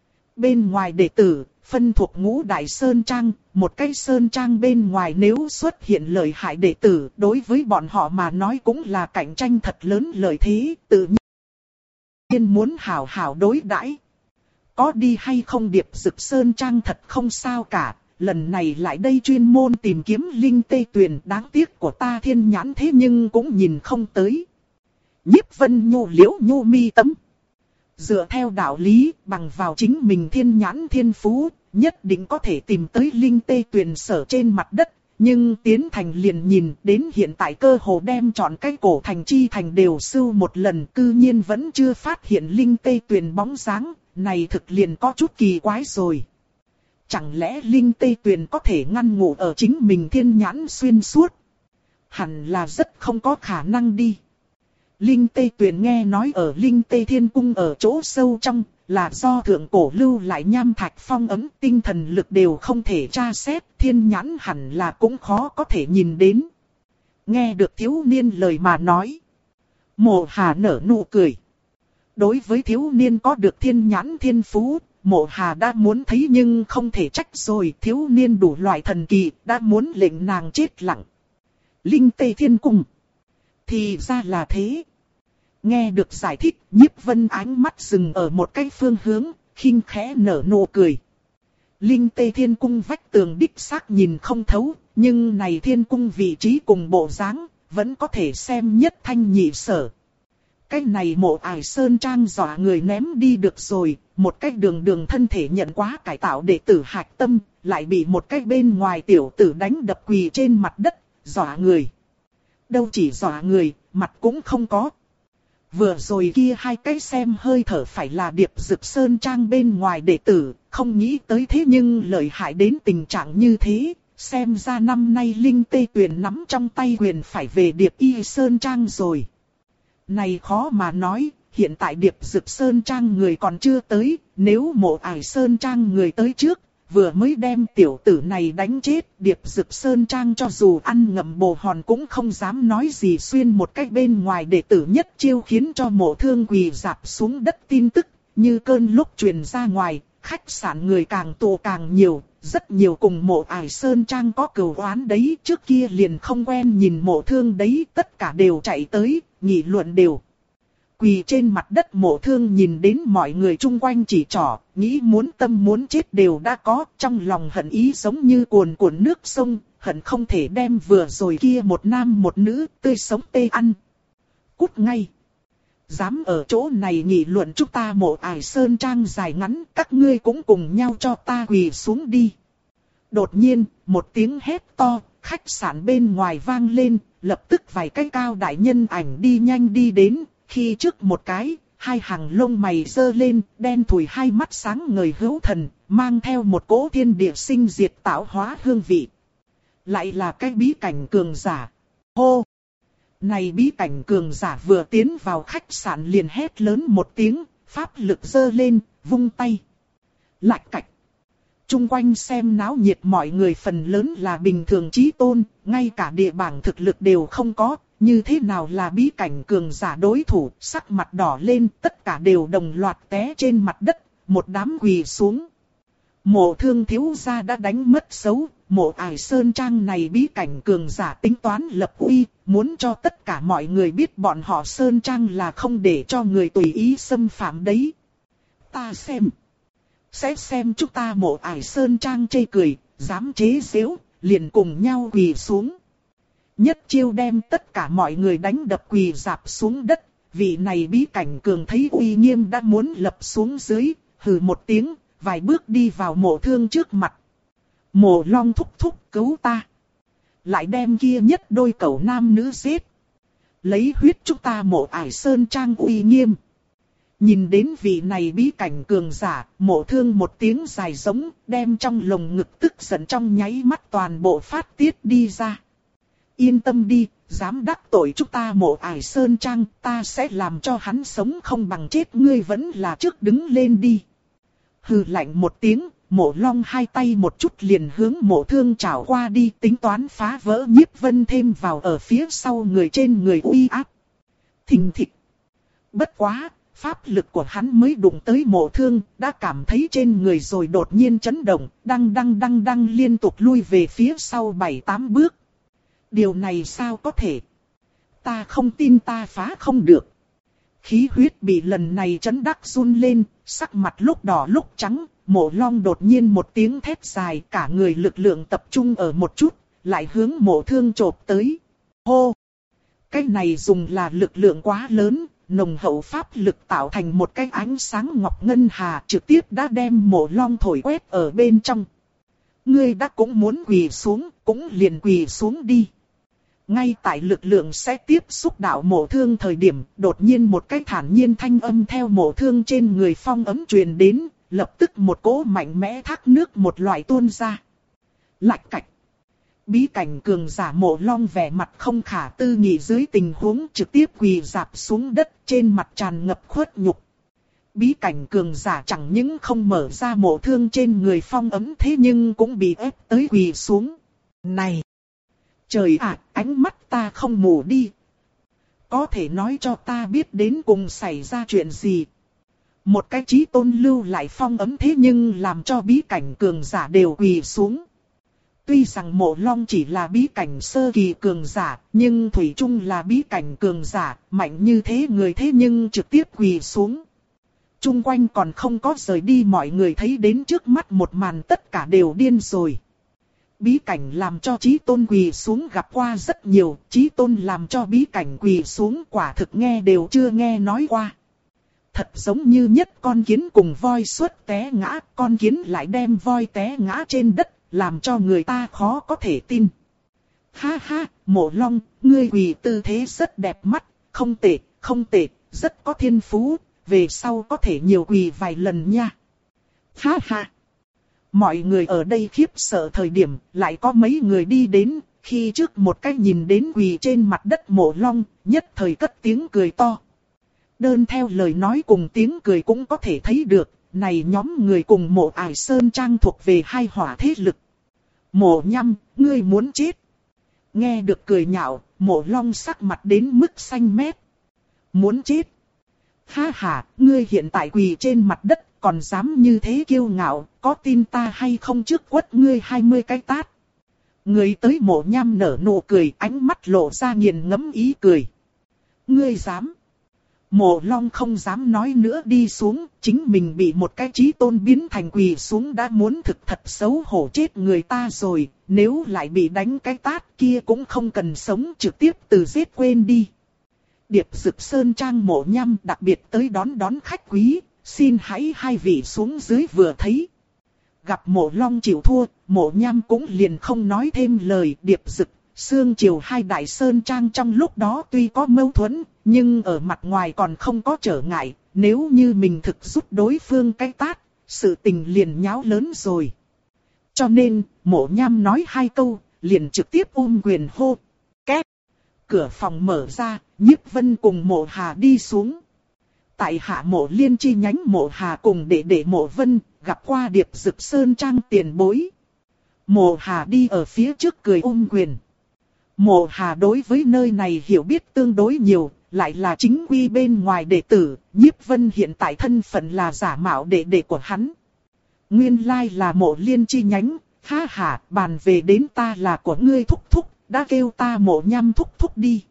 Bên ngoài đệ tử, phân thuộc Ngũ Đại Sơn Trang, một cái Sơn Trang bên ngoài nếu xuất hiện lợi hại đệ tử, đối với bọn họ mà nói cũng là cạnh tranh thật lớn lợi thế, tự nhiên muốn hảo hảo đối đãi. Có đi hay không Điệp Dực Sơn Trang thật không sao cả, lần này lại đây chuyên môn tìm kiếm linh tê tuyền, đáng tiếc của ta thiên nhãn thế nhưng cũng nhìn không tới. Nhiếp Vân nhô liễu nhô mi tấm. Dựa theo đạo lý, bằng vào chính mình thiên nhãn thiên phú, nhất định có thể tìm tới linh tê tuyền sở trên mặt đất. Nhưng tiến thành liền nhìn đến hiện tại cơ hồ đem chọn cái cổ thành chi thành đều sưu một lần, cư nhiên vẫn chưa phát hiện linh tê tuyền bóng dáng, này thực liền có chút kỳ quái rồi. Chẳng lẽ linh tê tuyền có thể ngăn ngủ ở chính mình thiên nhãn xuyên suốt? Hẳn là rất không có khả năng đi. Linh tê tuyền nghe nói ở linh tê thiên cung ở chỗ sâu trong, là do thượng cổ lưu lại nham thạch phong ấm, tinh thần lực đều không thể tra xét, thiên nhãn hẳn là cũng khó có thể nhìn đến. Nghe được thiếu niên lời mà nói. Mộ Hà nở nụ cười. Đối với thiếu niên có được thiên nhãn thiên phú, Mộ Hà đã muốn thấy nhưng không thể trách rồi, thiếu niên đủ loại thần kỳ, đã muốn lệnh nàng chết lặng. Linh tê thiên cung. Thì ra là thế. Nghe được giải thích, Nhiếp Vân ánh mắt dừng ở một cái phương hướng, khinh khẽ nở nụ cười. Linh tê thiên cung vách tường đích xác nhìn không thấu, nhưng này thiên cung vị trí cùng bộ dáng, vẫn có thể xem nhất thanh nhị sở. Cái này Mộ Ải Sơn Trang dọa người ném đi được rồi, một cái đường đường thân thể nhận quá cải tạo đệ tử hạch tâm, lại bị một cái bên ngoài tiểu tử đánh đập quỳ trên mặt đất, dọa người. Đâu chỉ dọa người, mặt cũng không có. Vừa rồi kia hai cái xem hơi thở phải là Điệp Dực Sơn Trang bên ngoài đệ tử, không nghĩ tới thế nhưng lợi hại đến tình trạng như thế, xem ra năm nay Linh Tê Tuyền nắm trong tay quyền phải về Điệp Y Sơn Trang rồi. Này khó mà nói, hiện tại Điệp Dực Sơn Trang người còn chưa tới, nếu Mộ Ải Sơn Trang người tới trước, vừa mới đem tiểu tử này đánh chết, Điệp Dực Sơn Trang cho dù ăn ngậm bồ hòn cũng không dám nói gì xuyên một cách bên ngoài đệ tử nhất chiêu khiến cho Mộ Thương quỳ rạp xuống đất tin tức, như cơn lúc truyền ra ngoài, khách sạn người càng tụ càng nhiều, rất nhiều cùng Mộ Ải Sơn Trang có cừu oán đấy, trước kia liền không quen nhìn Mộ Thương đấy, tất cả đều chạy tới, nghị luận đều. Quỳ trên mặt đất Mộ Thương nhìn đến mọi người chung quanh chỉ trỏ, nghĩ muốn tâm muốn chết đều đã có, trong lòng hận ý giống như cuồn cuộn nước sông, hận không thể đem vừa rồi kia một nam một nữ tươi sống tê ăn. Cút ngay! Dám ở chỗ này nghị luận chúng ta Mộ Ải Sơn Trang dài ngắn, các ngươi cũng cùng nhau cho ta quỳ xuống đi. Đột nhiên, một tiếng hét to, khách sạn bên ngoài vang lên, lập tức vài cái cao đại nhân ảnh đi nhanh đi đến. Khi trước một cái, hai hàng lông mày dơ lên, đen thùi hai mắt sáng ngời hữu thần, mang theo một cỗ thiên địa sinh diệt tạo hóa hương vị. Lại là cái bí cảnh cường giả. Hô! Này bí cảnh cường giả vừa tiến vào khách sạn liền hét lớn một tiếng, pháp lực dơ lên, vung tay. Lạch cạch! Trung quanh xem náo nhiệt mọi người phần lớn là bình thường chí tôn, ngay cả địa bảng thực lực đều không có. Như thế nào là bí cảnh cường giả đối thủ, sắc mặt đỏ lên, tất cả đều đồng loạt té trên mặt đất, một đám quỳ xuống. Mộ Thương thiếu gia đã đánh mất xấu, Mộ Ải Sơn Trang này bí cảnh cường giả tính toán lập uy, muốn cho tất cả mọi người biết bọn họ Sơn Trang là không để cho người tùy ý xâm phạm đấy. Ta xem, sẽ xem chúng ta Mộ Ải Sơn Trang chê cười, dám chế giễu, liền cùng nhau quỳ xuống. Nhất chiêu đem tất cả mọi người đánh đập quỳ rạp xuống đất, vị này bí cảnh cường thấy uy nghiêm đã muốn lập xuống dưới, hừ một tiếng, vài bước đi vào Mộ Thương trước mặt. Mộ Long thúc thúc cứu ta. Lại đem kia nhất đôi cẩu nam nữ giết. Lấy huyết chúng ta Mộ Ải Sơn Trang uy nghiêm. Nhìn đến vị này bí cảnh cường giả, Mộ Thương một tiếng dài giống, đem trong lồng ngực tức giận trong nháy mắt toàn bộ phát tiết đi ra. Yên tâm đi, dám đắc tội chúng ta Mộ Ải Sơn Trang, ta sẽ làm cho hắn sống không bằng chết, ngươi vẫn là trước đứng lên đi. Hừ lạnh một tiếng, Mộ Long hai tay một chút liền hướng Mộ Thương chảo qua đi, tính toán phá vỡ Nhiếp Vân thêm vào ở phía sau người trên người uy áp. Thình thịch. Bất quá, pháp lực của hắn mới đụng tới Mộ Thương, đã cảm thấy trên người rồi đột nhiên chấn động, đăng đăng đăng đăng liên tục lui về phía sau bảy tám bước. Điều này sao có thể? Ta không tin ta phá không được. Khí huyết bị lần này chấn đắc run lên, sắc mặt lúc đỏ lúc trắng, Mộ Long đột nhiên một tiếng thét dài, cả người lực lượng tập trung ở một chút, lại hướng Mộ Thương chộp tới. Hô! Cái này dùng là lực lượng quá lớn, nồng hậu pháp lực tạo thành một cái ánh sáng ngọc ngân hà trực tiếp đã đem Mộ Long thổi quét ở bên trong. Ngươi đã cũng muốn quỳ xuống, cũng liền quỳ xuống đi. Ngay tại lực lượng sẽ tiếp xúc đạo Mộ Thương thời điểm, đột nhiên một cái thản nhiên thanh âm theo Mộ Thương trên người phong ấm truyền đến, lập tức một cỗ mạnh mẽ thác nước một loại tuôn ra. Lạch cạch. Bí cảnh cường giả Mộ Long vẻ mặt không khả tư nghị dưới tình huống trực tiếp quỳ rạp xuống đất, trên mặt tràn ngập khuất nhục. Bí cảnh cường giả chẳng những không mở ra Mộ Thương trên người phong ấm thế nhưng cũng bị ép tới quỳ xuống. Này! Trời ạ, ánh mắt ta không mù đi. Có thể nói cho ta biết đến cùng xảy ra chuyện gì. Một cái chí tôn lưu lại phong ấm thế nhưng làm cho bí cảnh cường giả đều quỳ xuống. Tuy rằng Mộ Long chỉ là bí cảnh sơ kỳ cường giả, nhưng thủy chung là bí cảnh cường giả, mạnh như thế người thế nhưng trực tiếp quỳ xuống. Trung quanh còn không có rời đi, mọi người thấy đến trước mắt một màn tất cả đều điên rồi. Bí cảnh làm cho chí tôn quỳ xuống gặp qua rất nhiều, chí tôn làm cho bí cảnh quỳ xuống quả thực nghe đều chưa nghe nói qua. Thật giống như nhất con kiến cùng voi suốt té ngã, con kiến lại đem voi té ngã trên đất, làm cho người ta khó có thể tin. Ha ha, Mộ Long, ngươi quỳ tư thế rất đẹp mắt, không tệ, không tệ, rất có thiên phú, về sau có thể nhiều quỳ vài lần nha. Ha ha. Mọi người ở đây khiếp sợ thời điểm, lại có mấy người đi đến, khi trước một cách nhìn đến quỳ trên mặt đất Mộ Long, nhất thời cất tiếng cười to. Đơn theo lời nói cùng tiếng cười cũng có thể thấy được, này nhóm người cùng Mộ Ải Sơn Trang thuộc về hai hỏa thế lực. Mộ Nhăm, ngươi muốn chết. Nghe được cười nhạo, Mộ Long sắc mặt đến mức xanh mét. Muốn chết. Ha ha, ngươi hiện tại quỳ trên mặt đất, còn dám như thế kiêu ngạo, có tin ta hay không trước quất ngươi hai mươi cái tát. Người tới Mộ Nhăm nở nụ cười, ánh mắt lộ ra nghiền ngẫm ý cười. Ngươi dám. Mộ Long không dám nói nữa đi xuống, chính mình bị một cái chí tôn biến thành quỳ xuống đã muốn thực thật xấu hổ chết người ta rồi, nếu lại bị đánh cái tát kia cũng không cần sống, trực tiếp từ giết quên đi. Điệp Dực Sơn Trang Mộ Nhăm đặc biệt tới đón đón khách quý, xin hãy hai vị xuống dưới vừa thấy. Gặp Mộ Long chịu thua, Mộ Nhăm cũng liền không nói thêm lời. Điệp Dực, Sương Triều hai đại sơn trang trong lúc đó tuy có mâu thuẫn, nhưng ở mặt ngoài còn không có trở ngại, nếu như mình thực giúp đối phương cái tát, sự tình liền nháo lớn rồi. Cho nên, Mộ Nhăm nói hai câu, liền trực tiếp ôm quyền hô. Két! Cửa phòng mở ra, Nhiếp Vân cùng Mộ Hà đi xuống. Tại hạ Mộ Liên chi nhánh Mộ Hà cùng đệ đệ Mộ Vân, gặp qua Điệp Dực Sơn Trang tiền bối. Mộ Hà đi ở phía trước cười ôm quyền. Mộ Hà đối với nơi này hiểu biết tương đối nhiều, lại là chính quy bên ngoài đệ tử, Nhiếp Vân hiện tại thân phận là giả mạo đệ đệ của hắn. Nguyên lai là Mộ Liên chi nhánh, ha ha, bàn về đến ta là của ngươi thúc thúc, đã kêu ta Mộ Nhăm thúc thúc đi.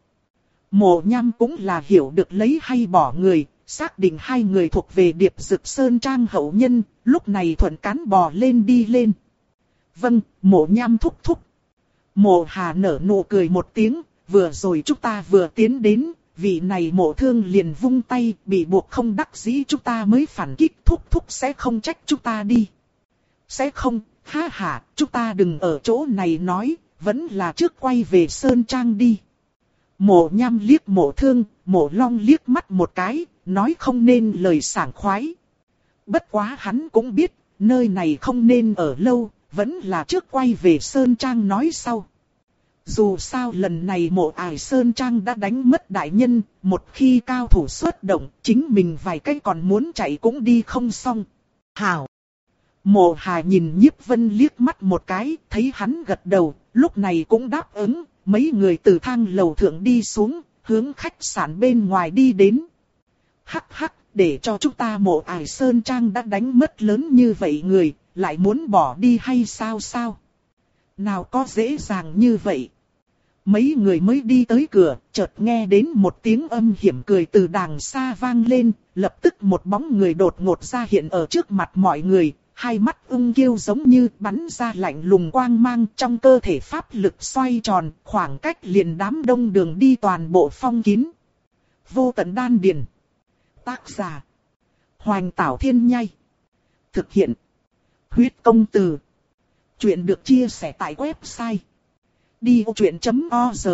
Mộ Nhăm cũng là hiểu được lấy hay bỏ người, xác định hai người thuộc về Điệp Dực Sơn Trang hậu nhân, lúc này thuận cán bò lên đi lên. Vâng, Mộ Nham thúc thúc. Mộ Hà nở nụ cười một tiếng, vừa rồi chúng ta vừa tiến đến, vị này Mộ Thương liền vung tay, bị buộc không đắc dĩ chúng ta mới phản kích, thúc thúc sẽ không trách chúng ta đi. Sẽ không, ha ha, chúng ta đừng ở chỗ này nói, vẫn là trước quay về Sơn Trang đi. Mộ Nham liếc Mộ Thương, Mộ Long liếc mắt một cái, nói không nên lời sảng khoái. Bất quá hắn cũng biết, nơi này không nên ở lâu, vẫn là trước quay về Sơn Trang nói sau. Dù sao lần này Mộ Ải Sơn Trang đã đánh mất đại nhân, một khi cao thủ xuất động, chính mình vài cái còn muốn chạy cũng đi không xong. Hảo! Mộ Hà nhìn Nhiếp Vân liếc mắt một cái, thấy hắn gật đầu, lúc này cũng đáp ứng, mấy người từ thang lầu thượng đi xuống, hướng khách sạn bên ngoài đi đến. Hắc hắc, để cho chúng ta Mộ Ải Sơn Trang đã đánh mất lớn như vậy người, lại muốn bỏ đi hay sao sao? Nào có dễ dàng như vậy? Mấy người mới đi tới cửa, chợt nghe đến một tiếng âm hiểm cười từ đàng xa vang lên, lập tức một bóng người đột ngột ra hiện ở trước mặt mọi người, hai mắt ưng kiêu giống như bắn ra lạnh lùng quang mang, trong cơ thể pháp lực xoay tròn, khoảng cách liền đám đông đường đi toàn bộ phong kín. Vô tận đan điền. Tác giả: Hoành Tảo Thiên Nhai. Thực hiện: Huyết Công Từ. Chuyện được chia sẻ tại website đi ô chuyện chấm org.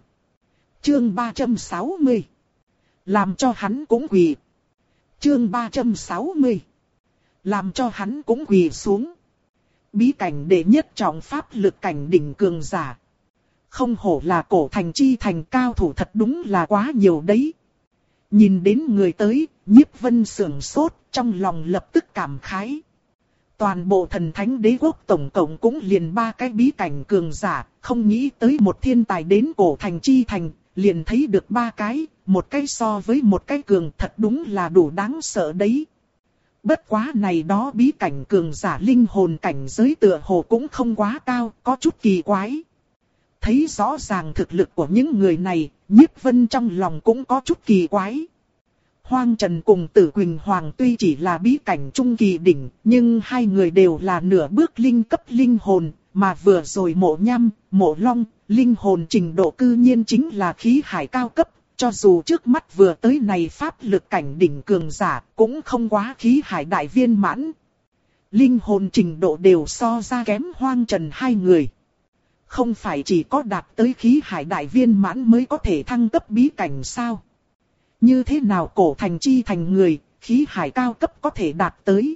Chương ba trăm sáu mươi. Làm cho hắn cũng quỳ. Chương ba trăm sáu mươi. Làm cho hắn cũng quỳ xuống. Bí cảnh đệ nhất trọng pháp lực cảnh đỉnh cường giả. Không hổ là cổ thành chi thành, cao thủ thật đúng là quá nhiều đấy. Nhìn đến người tới, Nhiếp Vân sưởng sốt, trong lòng lập tức cảm khái. Toàn bộ thần thánh đế quốc tổng cộng cũng liền ba cái bí cảnh cường giả, không nghĩ tới một thiên tài đến cổ thành chi thành, liền thấy được ba cái, một cái so với một cái cường, thật đúng là đủ đáng sợ đấy. Bất quá này đó bí cảnh cường giả linh hồn cảnh giới tựa hồ cũng không quá cao, có chút kỳ quái. Thấy rõ ràng thực lực của những người này, Nhiếp Vân trong lòng cũng có chút kỳ quái. Hoang Trần cùng Tử Quỳnh Hoàng tuy chỉ là bí cảnh trung kỳ đỉnh, nhưng hai người đều là nửa bước linh cấp linh hồn, mà vừa rồi Mộ Nham, Mộ Long, linh hồn trình độ cư nhiên chính là khí hải cao cấp, cho dù trước mắt vừa tới này pháp lực cảnh đỉnh cường giả, cũng không quá khí hải đại viên mãn. Linh hồn trình độ đều so ra kém Hoang Trần hai người. Không phải chỉ có đạt tới khí hải đại viên mãn mới có thể thăng cấp bí cảnh sao? Như thế nào cổ thành chi thành người, khí hải cao cấp có thể đạt tới?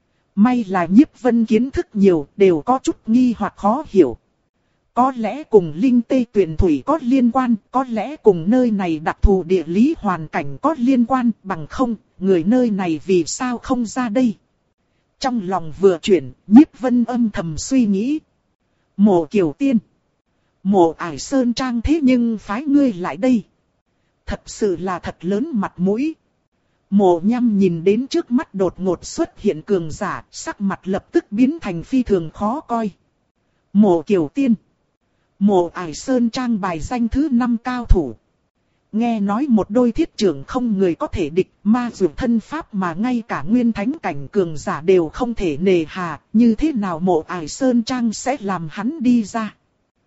May là Nhiếp Vân kiến thức nhiều, đều có chút nghi hoặc khó hiểu. Có lẽ cùng linh tê tuyển thủy có liên quan, có lẽ cùng nơi này đặc thù địa lý hoàn cảnh có liên quan, bằng không, người nơi này vì sao không ra đây? Trong lòng vừa chuyển, Nhiếp Vân âm thầm suy nghĩ. Mộ Kiều Tiên, Mộ Ải Sơn Trang thế nhưng phái ngươi lại đây. Thật sự là thật lớn mặt mũi. Mộ Nham nhìn đến trước mắt đột ngột xuất hiện cường giả, sắc mặt lập tức biến thành phi thường khó coi. Mộ Kiều Tiên, Mộ Ải Sơn Trang bài danh thứ năm cao thủ. Nghe nói một đôi thiết trưởng không người có thể địch, ma dụ thân pháp mà ngay cả nguyên thánh cảnh cường giả đều không thể nề hà, như thế nào Mộ Ải Sơn Trang sẽ làm hắn đi ra?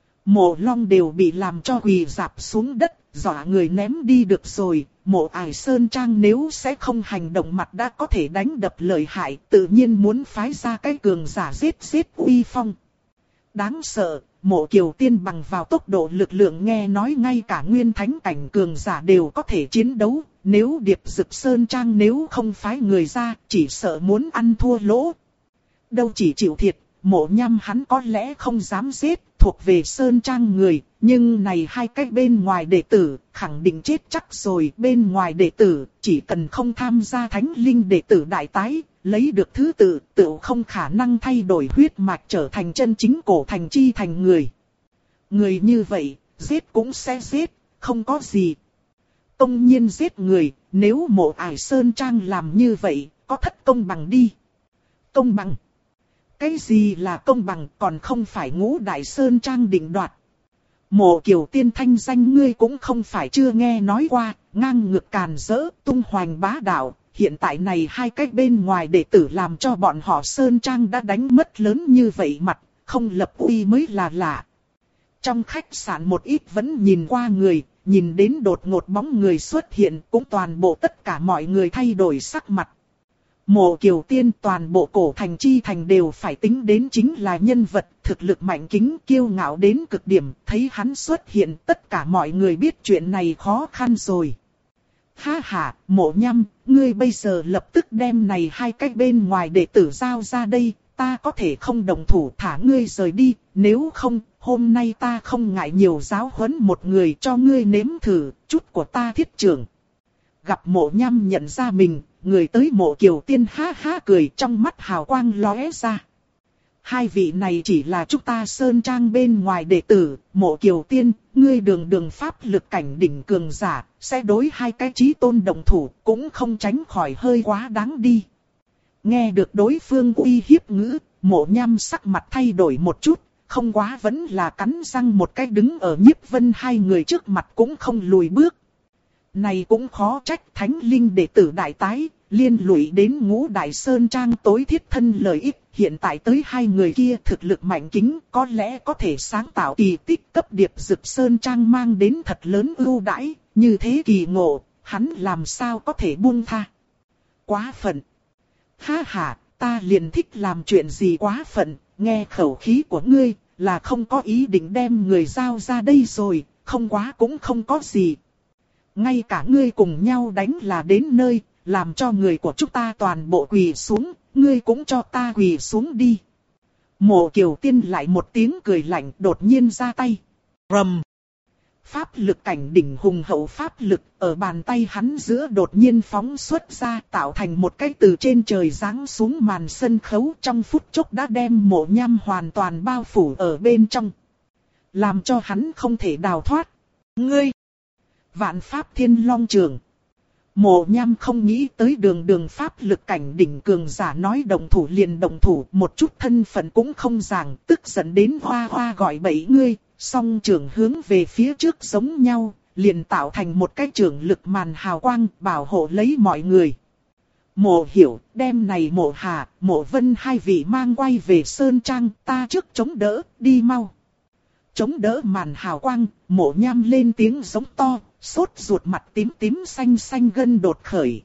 Mộ Long đều bị làm cho quỳ rạp xuống đất, dọa người ném đi được rồi. Mộ Ải Sơn Trang nếu sẽ không hành động mặt đã có thể đánh đập lợi hại, tự nhiên muốn phái ra cái cường giả giết giết uy phong. Đáng sợ, Mộ Kiều Tiên bằng vào tốc độ lực lượng nghe nói ngay cả nguyên thánh cảnh cường giả đều có thể chiến đấu. Nếu Điệp Dực Sơn Trang nếu không phái người ra, chỉ sợ muốn ăn thua lỗ. Đâu chỉ chịu thiệt, Mộ Nham hắn có lẽ không dám giết, thuộc về Sơn Trang người, nhưng này hai cái bên ngoài đệ tử, khẳng định chết chắc rồi. Bên ngoài đệ tử, chỉ cần không tham gia thánh linh đệ tử đại tái, lấy được thứ tự, tự không khả năng thay đổi huyết mạch trở thành chân chính cổ thành chi thành người. Người như vậy, giết cũng sẽ giết, không có gì. Công nhiên giết người, nếu Mộ Ải Sơn Trang làm như vậy, có thất công bằng đi. Công bằng? Cái gì là công bằng, còn không phải Ngũ Đại Sơn Trang định đoạt. Mộ Kiều Tiên thanh danh ngươi cũng không phải chưa nghe nói qua, ngang ngược càn rỡ, tung hoành bá đạo. Hiện tại này hai cách bên ngoài đệ tử làm cho bọn họ Sơn Trang đã đánh mất lớn như vậy mặt, không lập uy mới là lạ. Trong khách sạn một ít vẫn nhìn qua người, nhìn đến đột ngột bóng người xuất hiện cũng toàn bộ tất cả mọi người thay đổi sắc mặt. Mộ Kiều Tiên toàn bộ cổ thành chi thành đều phải tính đến chính là nhân vật thực lực mạnh kính kiêu ngạo đến cực điểm, thấy hắn xuất hiện tất cả mọi người biết chuyện này khó khăn rồi. Ha ha, Mộ Nhâm, ngươi bây giờ lập tức đem này hai cái bên ngoài đệ tử giao ra đây, ta có thể không đồng thủ thả ngươi rời đi, nếu không, hôm nay ta không ngại nhiều giáo huấn một người cho ngươi nếm thử, chút của ta thiết trưởng. Gặp Mộ Nhâm nhận ra mình, người tới Mộ Kiều Tiên ha ha cười trong mắt hào quang lóe ra. Hai vị này chỉ là chúng ta sơn trang bên ngoài đệ tử, Mộ Kiều Tiên, ngươi đường đường pháp lực cảnh đỉnh cường giả, sẽ đối hai cái chí tôn đồng thủ, cũng không tránh khỏi hơi quá đáng đi. Nghe được đối phương uy hiếp ngữ, Mộ Nhâm sắc mặt thay đổi một chút, không quá vẫn là cắn răng một cái đứng ở Nhiếp Vân hai người trước mặt cũng không lùi bước. Này cũng khó trách thánh linh đệ tử đại tái, liên lụy đến ngũ đại sơn trang tối thiết thân lợi ích, hiện tại tới hai người kia thực lực mạnh kính, có lẽ có thể sáng tạo kỳ tích cấp điệp dực sơn trang mang đến thật lớn ưu đãi, như thế kỳ ngộ, hắn làm sao có thể buông tha. Quá phận. Ha ha, ta liền thích làm chuyện gì quá phận, nghe khẩu khí của ngươi, là không có ý định đem người giao ra đây rồi, không quá cũng không có gì. Ngay cả ngươi cùng nhau đánh là đến nơi, làm cho người của chúng ta toàn bộ quỳ xuống, ngươi cũng cho ta quỳ xuống đi. Mộ Kiều Tiên lại một tiếng cười lạnh đột nhiên ra tay. Rầm. Pháp lực cảnh đỉnh hùng hậu pháp lực ở bàn tay hắn giữa đột nhiên phóng xuất ra tạo thành một cái từ trên trời giáng xuống màn sân khấu trong phút chốc đã đem Mộ Nhâm hoàn toàn bao phủ ở bên trong. Làm cho hắn không thể đào thoát. Ngươi! Vạn Pháp Thiên Long Trường. Mộ Nhâm không nghĩ tới đường đường pháp lực cảnh đỉnh cường giả nói động thủ liền động thủ, một chút thân phận cũng không ràng, tức giận đến hoa hoa gọi bậy ngươi, song trường hướng về phía trước giống nhau, liền tạo thành một cái trường lực màn hào quang bảo hộ lấy mọi người. Mộ Hiểu, đem này Mộ Hà, Mộ Vân hai vị mang quay về Sơn Trang, ta trước chống đỡ, đi mau. Chống đỡ màn hào quang, Mộ Nhâm lên tiếng giống to, sốt ruột mặt tím tím xanh xanh gân đột khởi.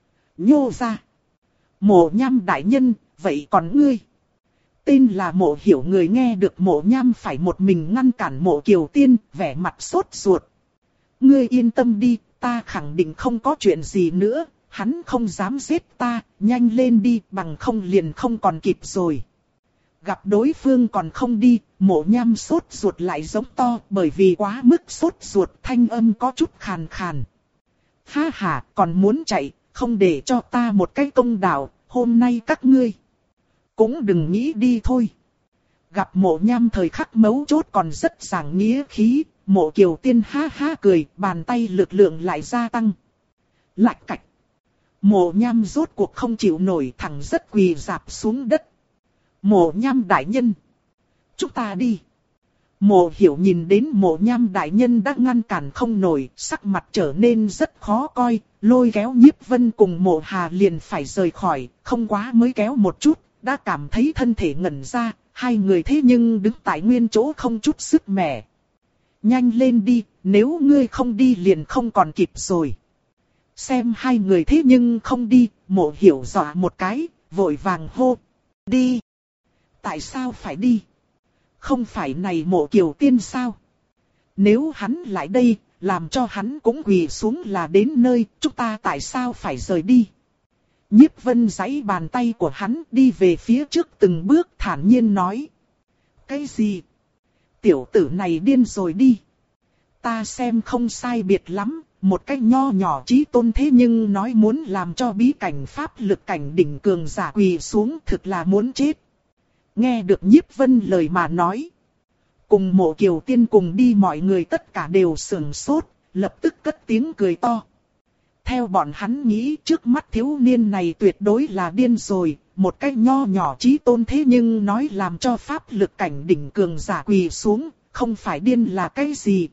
Nhô ra. Mộ Nhâm đại nhân, vậy còn ngươi? Tên là Mộ Hiểu người nghe được Mộ Nhâm phải một mình ngăn cản Mộ Kiều Tiên, vẻ mặt sốt ruột. Ngươi yên tâm đi, ta khẳng định không có chuyện gì nữa, hắn không dám giết ta, nhanh lên đi, bằng không liền không còn kịp rồi. Gặp đối phương còn không đi, Mộ Nhâm sốt ruột lại giống to, bởi vì quá mức sốt ruột thanh âm có chút khàn khàn. Ha ha, còn muốn chạy, không để cho ta một cái công đạo, hôm nay các ngươi cũng đừng nghĩ đi thôi. Gặp Mộ Nhâm thời khắc mấu chốt còn rất giảng nghĩa khí, Mộ Kiều Tiên ha ha cười, bàn tay lực lượng lại gia tăng. Lạch cạch. Mộ Nhâm rốt cuộc không chịu nổi, thẳng rất quỳ rạp xuống đất. Mộ Nhâm đại nhân, chúng ta đi. Mộ Hiểu nhìn đến Mộ Nhâm đại nhân đã ngăn cản không nổi, sắc mặt trở nên rất khó coi, lôi kéo Nhiếp Vân cùng Mộ Hà liền phải rời khỏi, không quá mới kéo một chút, đã cảm thấy thân thể ngẩn ra, hai người thế nhưng đứng tại nguyên chỗ không chút sức mẻ. Nhanh lên đi, nếu ngươi không đi liền không còn kịp rồi. Xem hai người thế nhưng không đi, Mộ Hiểu dọa một cái, vội vàng hô, đi. Tại sao phải đi? Không phải này Mộ Kiều Tiên sao? Nếu hắn lại đây, làm cho hắn cũng quỳ xuống là đến nơi, chúng ta tại sao phải rời đi? Nhiếp Vân giãy bàn tay của hắn đi về phía trước từng bước thản nhiên nói. Cái gì? Tiểu tử này điên rồi đi. Ta xem không sai biệt lắm, một cách nho nhỏ chí tôn thế nhưng nói muốn làm cho bí cảnh pháp lực cảnh đỉnh cường giả quỳ xuống thực là muốn chết. Nghe được Nhiếp Vân lời mà nói. Cùng Mộ Kiều Tiên cùng đi mọi người tất cả đều sửng sốt, lập tức cất tiếng cười to. Theo bọn hắn nghĩ trước mắt thiếu niên này tuyệt đối là điên rồi, một cách nho nhỏ chí tôn thế nhưng nói làm cho pháp lực cảnh đỉnh cường giả quỳ xuống, không phải điên là cái gì.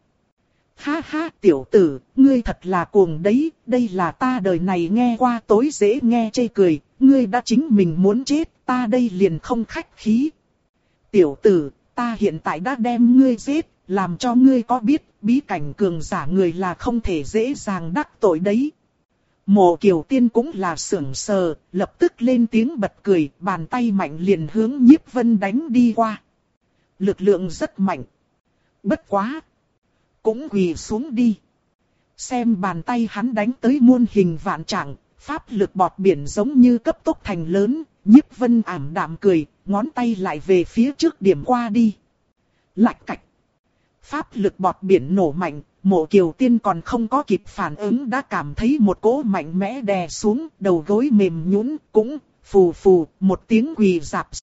Ha ha tiểu tử, ngươi thật là cuồng đấy, đây là ta đời này nghe qua tối dễ nghe chê cười, ngươi đã chính mình muốn chết, ta đây liền không khách khí. Tiểu tử, ta hiện tại đã đem ngươi giết, làm cho ngươi có biết, bí cảnh cường giả người là không thể dễ dàng đắc tội đấy. Mộ Kiều Tiên cũng là sưởng sờ, lập tức lên tiếng bật cười, bàn tay mạnh liền hướng Nhiếp Vân đánh đi qua. Lực lượng rất mạnh. Bất quá. Cũng quỳ xuống đi. Xem bàn tay hắn đánh tới muôn hình vạn trạng, pháp lực bọt biển giống như cấp tốc thành lớn, Nhiếp Vân ảm đạm cười, ngón tay lại về phía trước điểm qua đi. Lạch cạch. Pháp lực bọt biển nổ mạnh, Mộ Kiều Tiên còn không có kịp phản ứng đã cảm thấy một cỗ mạnh mẽ đè xuống, đầu gối mềm nhũn, cũng phù phù một tiếng quỳ rạp